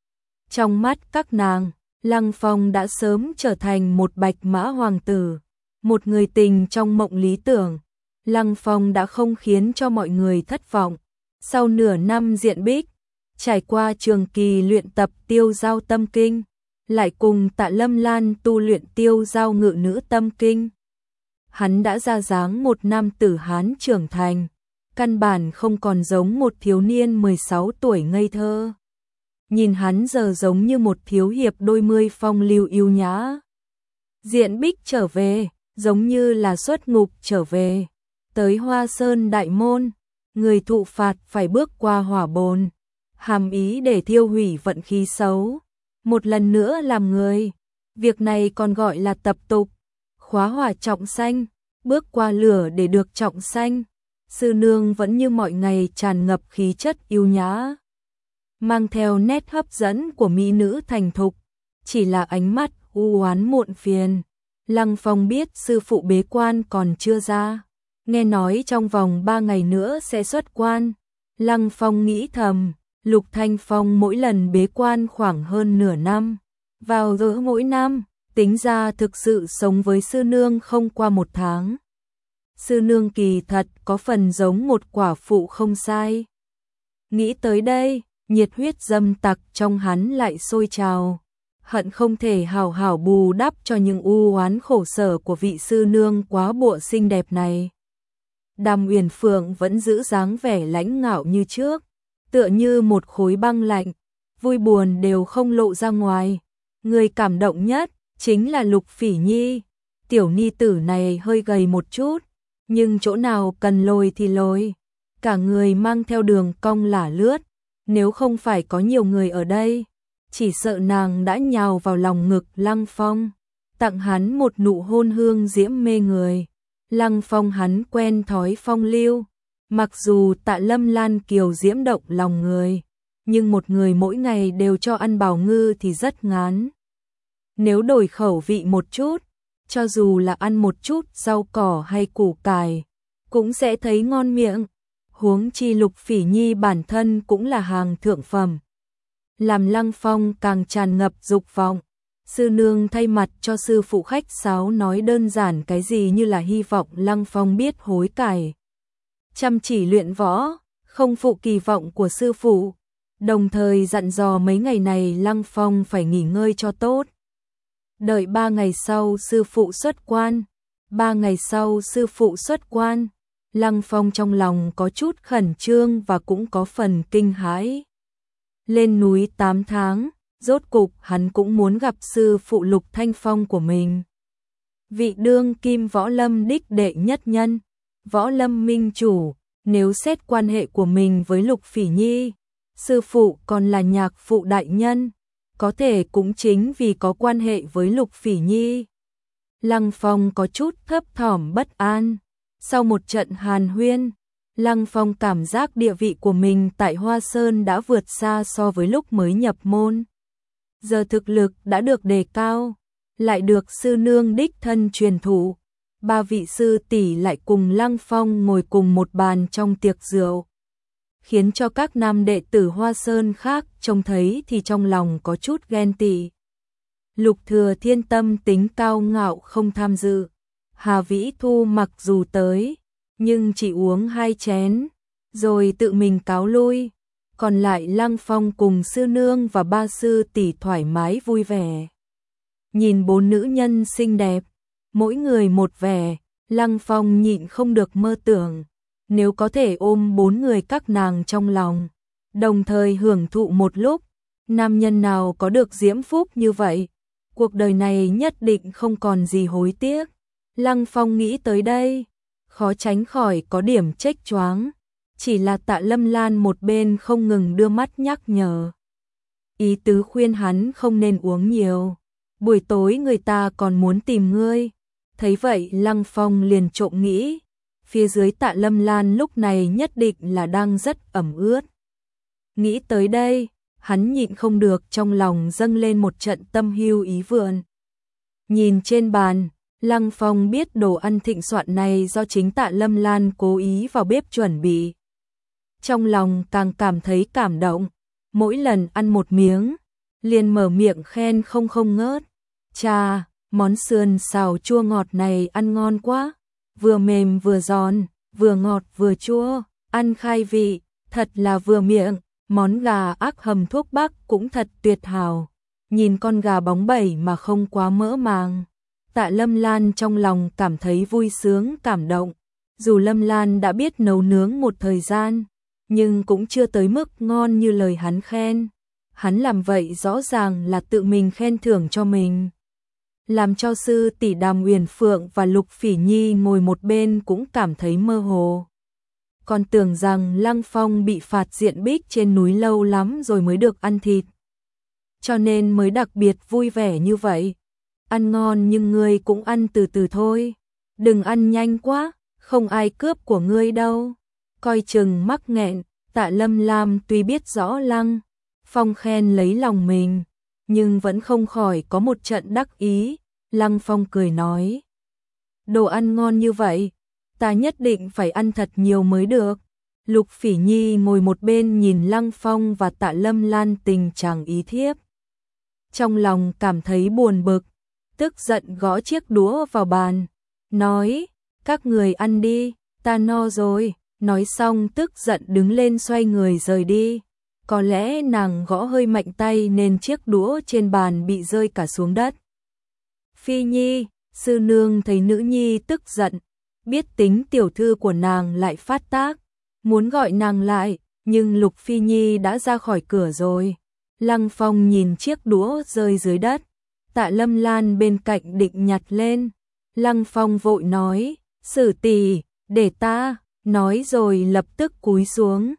[SPEAKER 1] Trong mắt các nàng, Lăng Phong đã sớm trở thành một bạch mã hoàng tử, một người tình trong mộng lý tưởng. Lăng Phong đã không khiến cho mọi người thất vọng. Sau nửa năm diện bích, trải qua trường kỳ luyện tập tiêu giao tâm kinh, lại cùng Tạ Lâm Lan tu luyện tiêu giao ngự nữ tâm kinh. Hắn đã ra dáng một nam tử Hán trưởng thành, căn bản không còn giống một thiếu niên 16 tuổi ngây thơ. Nhìn hắn giờ giống như một thiếu hiệp đôi mươi phong lưu yêu nhã. Diện bích trở về, giống như là xuất ngục trở về. Tới Hoa Sơn đại môn, người thụ phạt phải bước qua hỏa bồn, hàm ý để thiêu hủy vận khí xấu. Một lần nữa làm người, việc này còn gọi là tập tục. Khóa hỏa trọng sanh, bước qua lửa để được trọng sanh. Sư nương vẫn như mọi ngày tràn ngập khí chất yêu nhã, mang theo nét hấp dẫn của mỹ nữ thành thục, chỉ là ánh mắt u oán muộn phiền. Lăng Phong biết sư phụ bế quan còn chưa ra, nghe nói trong vòng 3 ngày nữa sẽ xuất quan. Lăng Phong nghĩ thầm, Lục Thanh Phong mỗi lần bế quan khoảng hơn nửa năm, vào rồi mỗi năm, tính ra thực sự sống với sư nương không qua 1 tháng. Sư nương kỳ thật có phần giống một quả phụ không sai. Nghĩ tới đây, nhiệt huyết dâm tặc trong hắn lại sôi trào, hận không thể hào hảo bù đắp cho những u oán khổ sở của vị sư nương quá bụa xinh đẹp này. Đàm Uyển Phượng vẫn giữ dáng vẻ lãnh ngạo như trước, tựa như một khối băng lạnh, vui buồn đều không lộ ra ngoài. Người cảm động nhất chính là Lục Phỉ Nhi, tiểu ni tử này hơi gầy một chút, nhưng chỗ nào cần lồi thì lồi, cả người mang theo đường cong lả lướt, nếu không phải có nhiều người ở đây, chỉ sợ nàng đã nhào vào lòng ngực Lăng Phong, tặng hắn một nụ hôn hương diễm mê người. Lăng Phong hắn quen thói phong lưu, mặc dù Tạ Lâm Lan kiều diễm động lòng người, nhưng một người mỗi ngày đều cho ăn bào ngư thì rất ngán. Nếu đổi khẩu vị một chút, cho dù là ăn một chút rau cỏ hay củ cải, cũng sẽ thấy ngon miệng. Huống chi Lục Phỉ Nhi bản thân cũng là hàng thượng phẩm, làm Lăng Phong càng tràn ngập dục vọng. Sư nương thay mặt cho sư phụ khách sáo nói đơn giản cái gì như là hy vọng Lăng Phong biết hối cải, chăm chỉ luyện võ, không phụ kỳ vọng của sư phụ, đồng thời dặn dò mấy ngày này Lăng Phong phải nghỉ ngơi cho tốt. Đợi 3 ngày sau sư phụ xuất quan, 3 ngày sau sư phụ xuất quan, Lăng Phong trong lòng có chút khẩn trương và cũng có phần kinh hãi. Lên núi 8 tháng, rốt cục hắn cũng muốn gặp sư phụ Lục Thanh Phong của mình. Vị đương kim võ lâm đích đệ nhất nhân, võ lâm minh chủ, nếu xét quan hệ của mình với Lục Phỉ Nhi, sư phụ còn là nhạc phụ đại nhân, có thể cũng chính vì có quan hệ với Lục Phỉ Nhi. Lăng Phong có chút thấp thỏm bất an. Sau một trận hàn huyên, Lăng Phong cảm giác địa vị của mình tại Hoa Sơn đã vượt xa so với lúc mới nhập môn. Giờ thực lực đã được đề cao, lại được sư nương đích thân truyền thụ. 3 vị sư tỷ lại cùng Lăng Phong ngồi cùng một bàn trong tiệc rượu, khiến cho các nam đệ tử Hoa Sơn khác trông thấy thì trong lòng có chút ghen tị. Lục Thừa Thiên tâm tính cao ngạo không tham dự. Hà Vĩ Thu mặc dù tới, nhưng chỉ uống 2 chén, rồi tự mình cáo lui. Còn lại Lăng Phong cùng sư nương và 3 sư tỷ thoải mái vui vẻ. Nhìn 4 nữ nhân xinh đẹp, mỗi người một vẻ, Lăng Phong nhịn không được mơ tưởng, nếu có thể ôm 4 người các nàng trong lòng, đồng thời hưởng thụ một lúc, nam nhân nào có được diễm phúc như vậy, cuộc đời này nhất định không còn gì hối tiếc. Lăng Phong nghĩ tới đây, khó tránh khỏi có điểm chếch choáng, chỉ là Tạ Lâm Lan một bên không ngừng đưa mắt nhắc nhở. Ý tứ khuyên hắn không nên uống nhiều, buổi tối người ta còn muốn tìm ngươi. Thấy vậy Lăng Phong liền trộm nghĩ, phía dưới Tạ Lâm Lan lúc này nhất định là đang rất ẩm ướt. Nghĩ tới đây, hắn nhịn không được trong lòng dâng lên một trận tâm hưu ý vượn. Nhìn trên bàn, Lăng Phong biết đồ ăn thịnh soạn này do chính Tạ Lâm Lan cố ý vào bếp chuẩn bị. Trong lòng càng cảm thấy cảm động, mỗi lần ăn một miếng, liền mở miệng khen không ngớt. Chà, món sườn xào chua ngọt này ăn ngon quá, vừa mềm vừa giòn, vừa ngọt vừa chua, ăn khai vị, thật là vừa miệng. Món gà ác hầm thuốc bắc cũng thật tuyệt hảo, nhìn con gà bóng bẩy mà không quá mỡ màng. Tạ Lâm Lan trong lòng cảm thấy vui sướng cảm động, dù Lâm Lan đã biết nấu nướng một thời gian, nhưng cũng chưa tới mức ngon như lời hắn khen. Hắn làm vậy rõ ràng là tự mình khen thưởng cho mình. Làm cho sư tỷ Đàm Uyển Phượng và Lục Phỉ Nhi ngồi một bên cũng cảm thấy mơ hồ. Còn tưởng rằng Lăng Phong bị phạt diện bích trên núi lâu lắm rồi mới được ăn thịt, cho nên mới đặc biệt vui vẻ như vậy. Ăn ngon nhưng ngươi cũng ăn từ từ thôi, đừng ăn nhanh quá, không ai cướp của ngươi đâu. Coi chừng mắc nghẹn. Tạ Lâm Lam tuy biết rõ Lăng Phong khen lấy lòng mình, nhưng vẫn không khỏi có một trận đắc ý. Lăng Phong cười nói, đồ ăn ngon như vậy, ta nhất định phải ăn thật nhiều mới được. Lục Phỉ Nhi ngồi một bên nhìn Lăng Phong và Tạ Lâm Lan tình trạng ý thiếp. Trong lòng cảm thấy buồn bực, tức giận gõ chiếc đũa vào bàn, nói, các người ăn đi, ta no rồi. Nói xong tức giận đứng lên xoay người rời đi. Có lẽ nàng gõ hơi mạnh tay nên chiếc đũa trên bàn bị rơi cả xuống đất. Phi Nhi, sư nương thấy nữ nhi tức giận, biết tính tiểu thư của nàng lại phát tác, muốn gọi nàng lại, nhưng Lục Phi Nhi đã ra khỏi cửa rồi. Lăng Phong nhìn chiếc đũa rơi dưới đất, Tạ Lâm Lan bên cạnh định nhặt lên. Lăng Phong vội nói, Sử tỷ, để ta, nói rồi lập tức cúi xuống.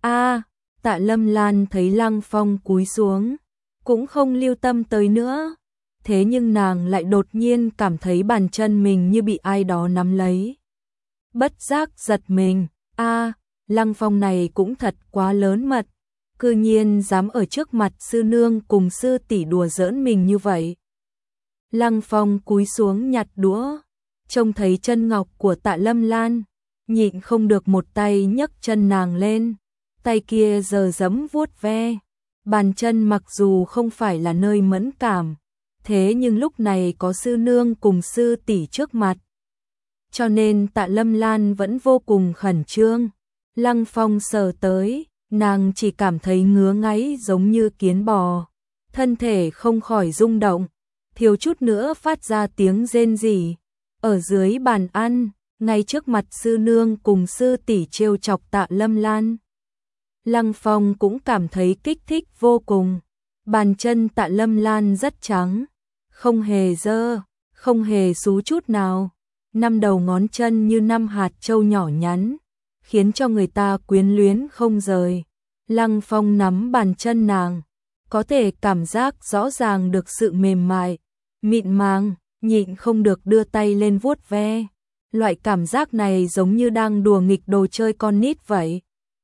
[SPEAKER 1] Tạ Lâm Lan thấy Lăng Phong cúi xuống, cũng không lưu tâm tới nữa. Thế nhưng nàng lại đột nhiên cảm thấy bàn chân mình như bị ai đó nắm lấy. Bất giác giật mình, Lăng Phong này cũng thật quá lớn mật, cư nhiên dám ở trước mặt sư nương cùng sư tỷ đùa giỡn mình như vậy. Lăng Phong cúi xuống nhặt đũa, trông thấy chân ngọc của Tạ Lâm Lan, nhịn không được một tay nhấc chân nàng lên, tay kia giờ giẫm vuốt ve. Bàn chân mặc dù không phải là nơi mẫn cảm, thế nhưng lúc này có sư nương cùng sư tỷ trước mặt, cho nên Tạ Lâm Lan vẫn vô cùng khẩn trương. Lăng Phong sờ tới, nàng chỉ cảm thấy ngứa ngáy giống như kiến bò, thân thể không khỏi rung động, thiếu chút nữa phát ra tiếng rên rỉ. Ở dưới bàn ăn, ngay trước mặt sư nương cùng sư tỷ trêu chọc Tạ Lâm Lan, Lăng Phong cũng cảm thấy kích thích vô cùng. Bàn chân Tạ Lâm Lan rất trắng, không hề dơ, không hề xú chút nào. 5 đầu ngón chân như 5 hạt châu nhỏ nhắn, khiến cho người ta quyến luyến không rời. Lăng Phong nắm bàn chân nàng, có thể cảm giác rõ ràng được sự mềm mại, mịn màng, nhịn không được đưa tay lên vuốt ve. Loại cảm giác này giống như đang đùa nghịch đồ chơi con nít vậy.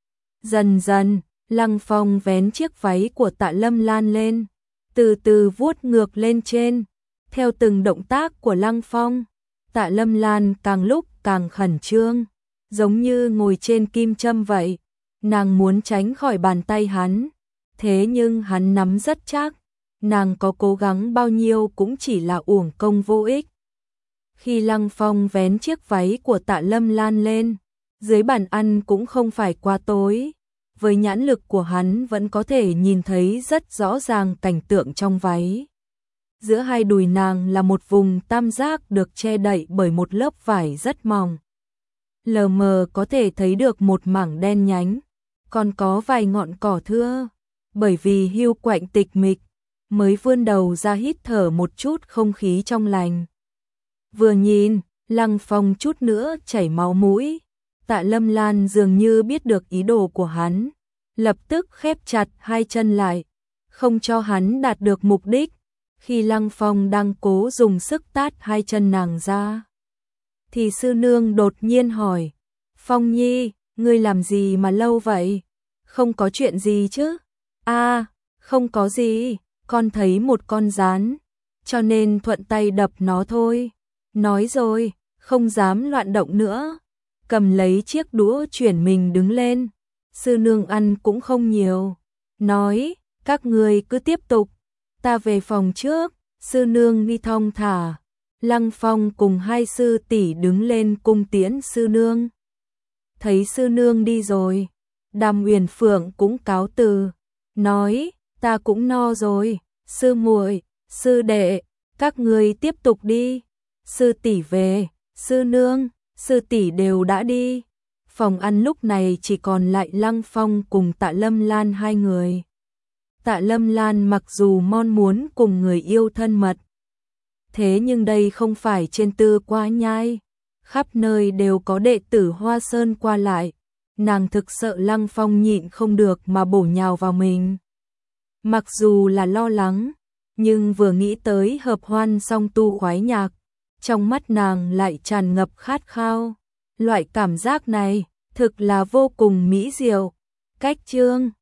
[SPEAKER 1] Dần dần, Lăng Phong vén chiếc váy của Tạ Lâm Lan lên, từ từ vuốt ngược lên trên. Theo từng động tác của Lăng Phong, Tạ Lâm Lan càng lúc càng khẩn trương, giống như ngồi trên kim châm vậy. Nàng muốn tránh khỏi bàn tay hắn, thế nhưng hắn nắm rất chắc, nàng có cố gắng bao nhiêu cũng chỉ là uổng công vô ích. Khi Lăng Phong vén chiếc váy của Tạ Lâm Lan lên, dưới bàn ăn cũng không phải quá tối, với nhãn lực của hắn vẫn có thể nhìn thấy rất rõ ràng cảnh tượng trong váy. Giữa hai đùi nàng là một vùng tam giác được che đậy bởi một lớp vải rất mỏng. Lờ mờ có thể thấy được một mảng đen nhánh, còn có vài ngọn cỏ thưa. Bởi vì hiu quạnh tịch mịch, mới vươn đầu ra hít thở một chút không khí trong lành. Vừa nhìn, Lăng Phong chút nữa chảy máu mũi. Tạ Lâm Lan dường như biết được ý đồ của hắn, lập tức khép chặt hai chân lại, không cho hắn đạt được mục đích. Khi Lăng Phong đang cố dùng sức tát hai chân nàng ra, thì sư nương đột nhiên hỏi, Phong Nhi, ngươi làm gì mà lâu vậy? Không có chuyện gì chứ? Không có gì, con thấy một con gián, cho nên thuận tay đập nó thôi. Nói rồi, không dám loạn động nữa, cầm lấy chiếc đũa chuyển mình đứng lên. Sư nương ăn cũng không nhiều, nói, các người cứ tiếp tục, ta về phòng trước. Sư nương đi thong thả. Lăng Phong cùng hai sư tỷ đứng lên cung tiễn sư nương. Thấy sư nương đi rồi, Đàm Uyển Phượng cũng cáo từ, nói, ta cũng no rồi, sư muội, sư đệ, các người tiếp tục đi. Sư tỷ về, sư nương, sư tỷ đều đã đi. Phòng ăn lúc này chỉ còn lại Lăng Phong cùng Tạ Lâm Lan hai người. Tạ Lâm Lan mặc dù mong muốn cùng người yêu thân mật, thế nhưng đây không phải trên Tư Quá Nhai, khắp nơi đều có đệ tử Hoa Sơn qua lại, nàng thực sợ Lăng Phong nhịn không được mà bổ nhào vào mình. Mặc dù là lo lắng, nhưng vừa nghĩ tới hợp hoan song tu khoái nhạc, trong mắt nàng lại tràn ngập khát khao. Loại cảm giác này thực là vô cùng mỹ diệu. Cách chương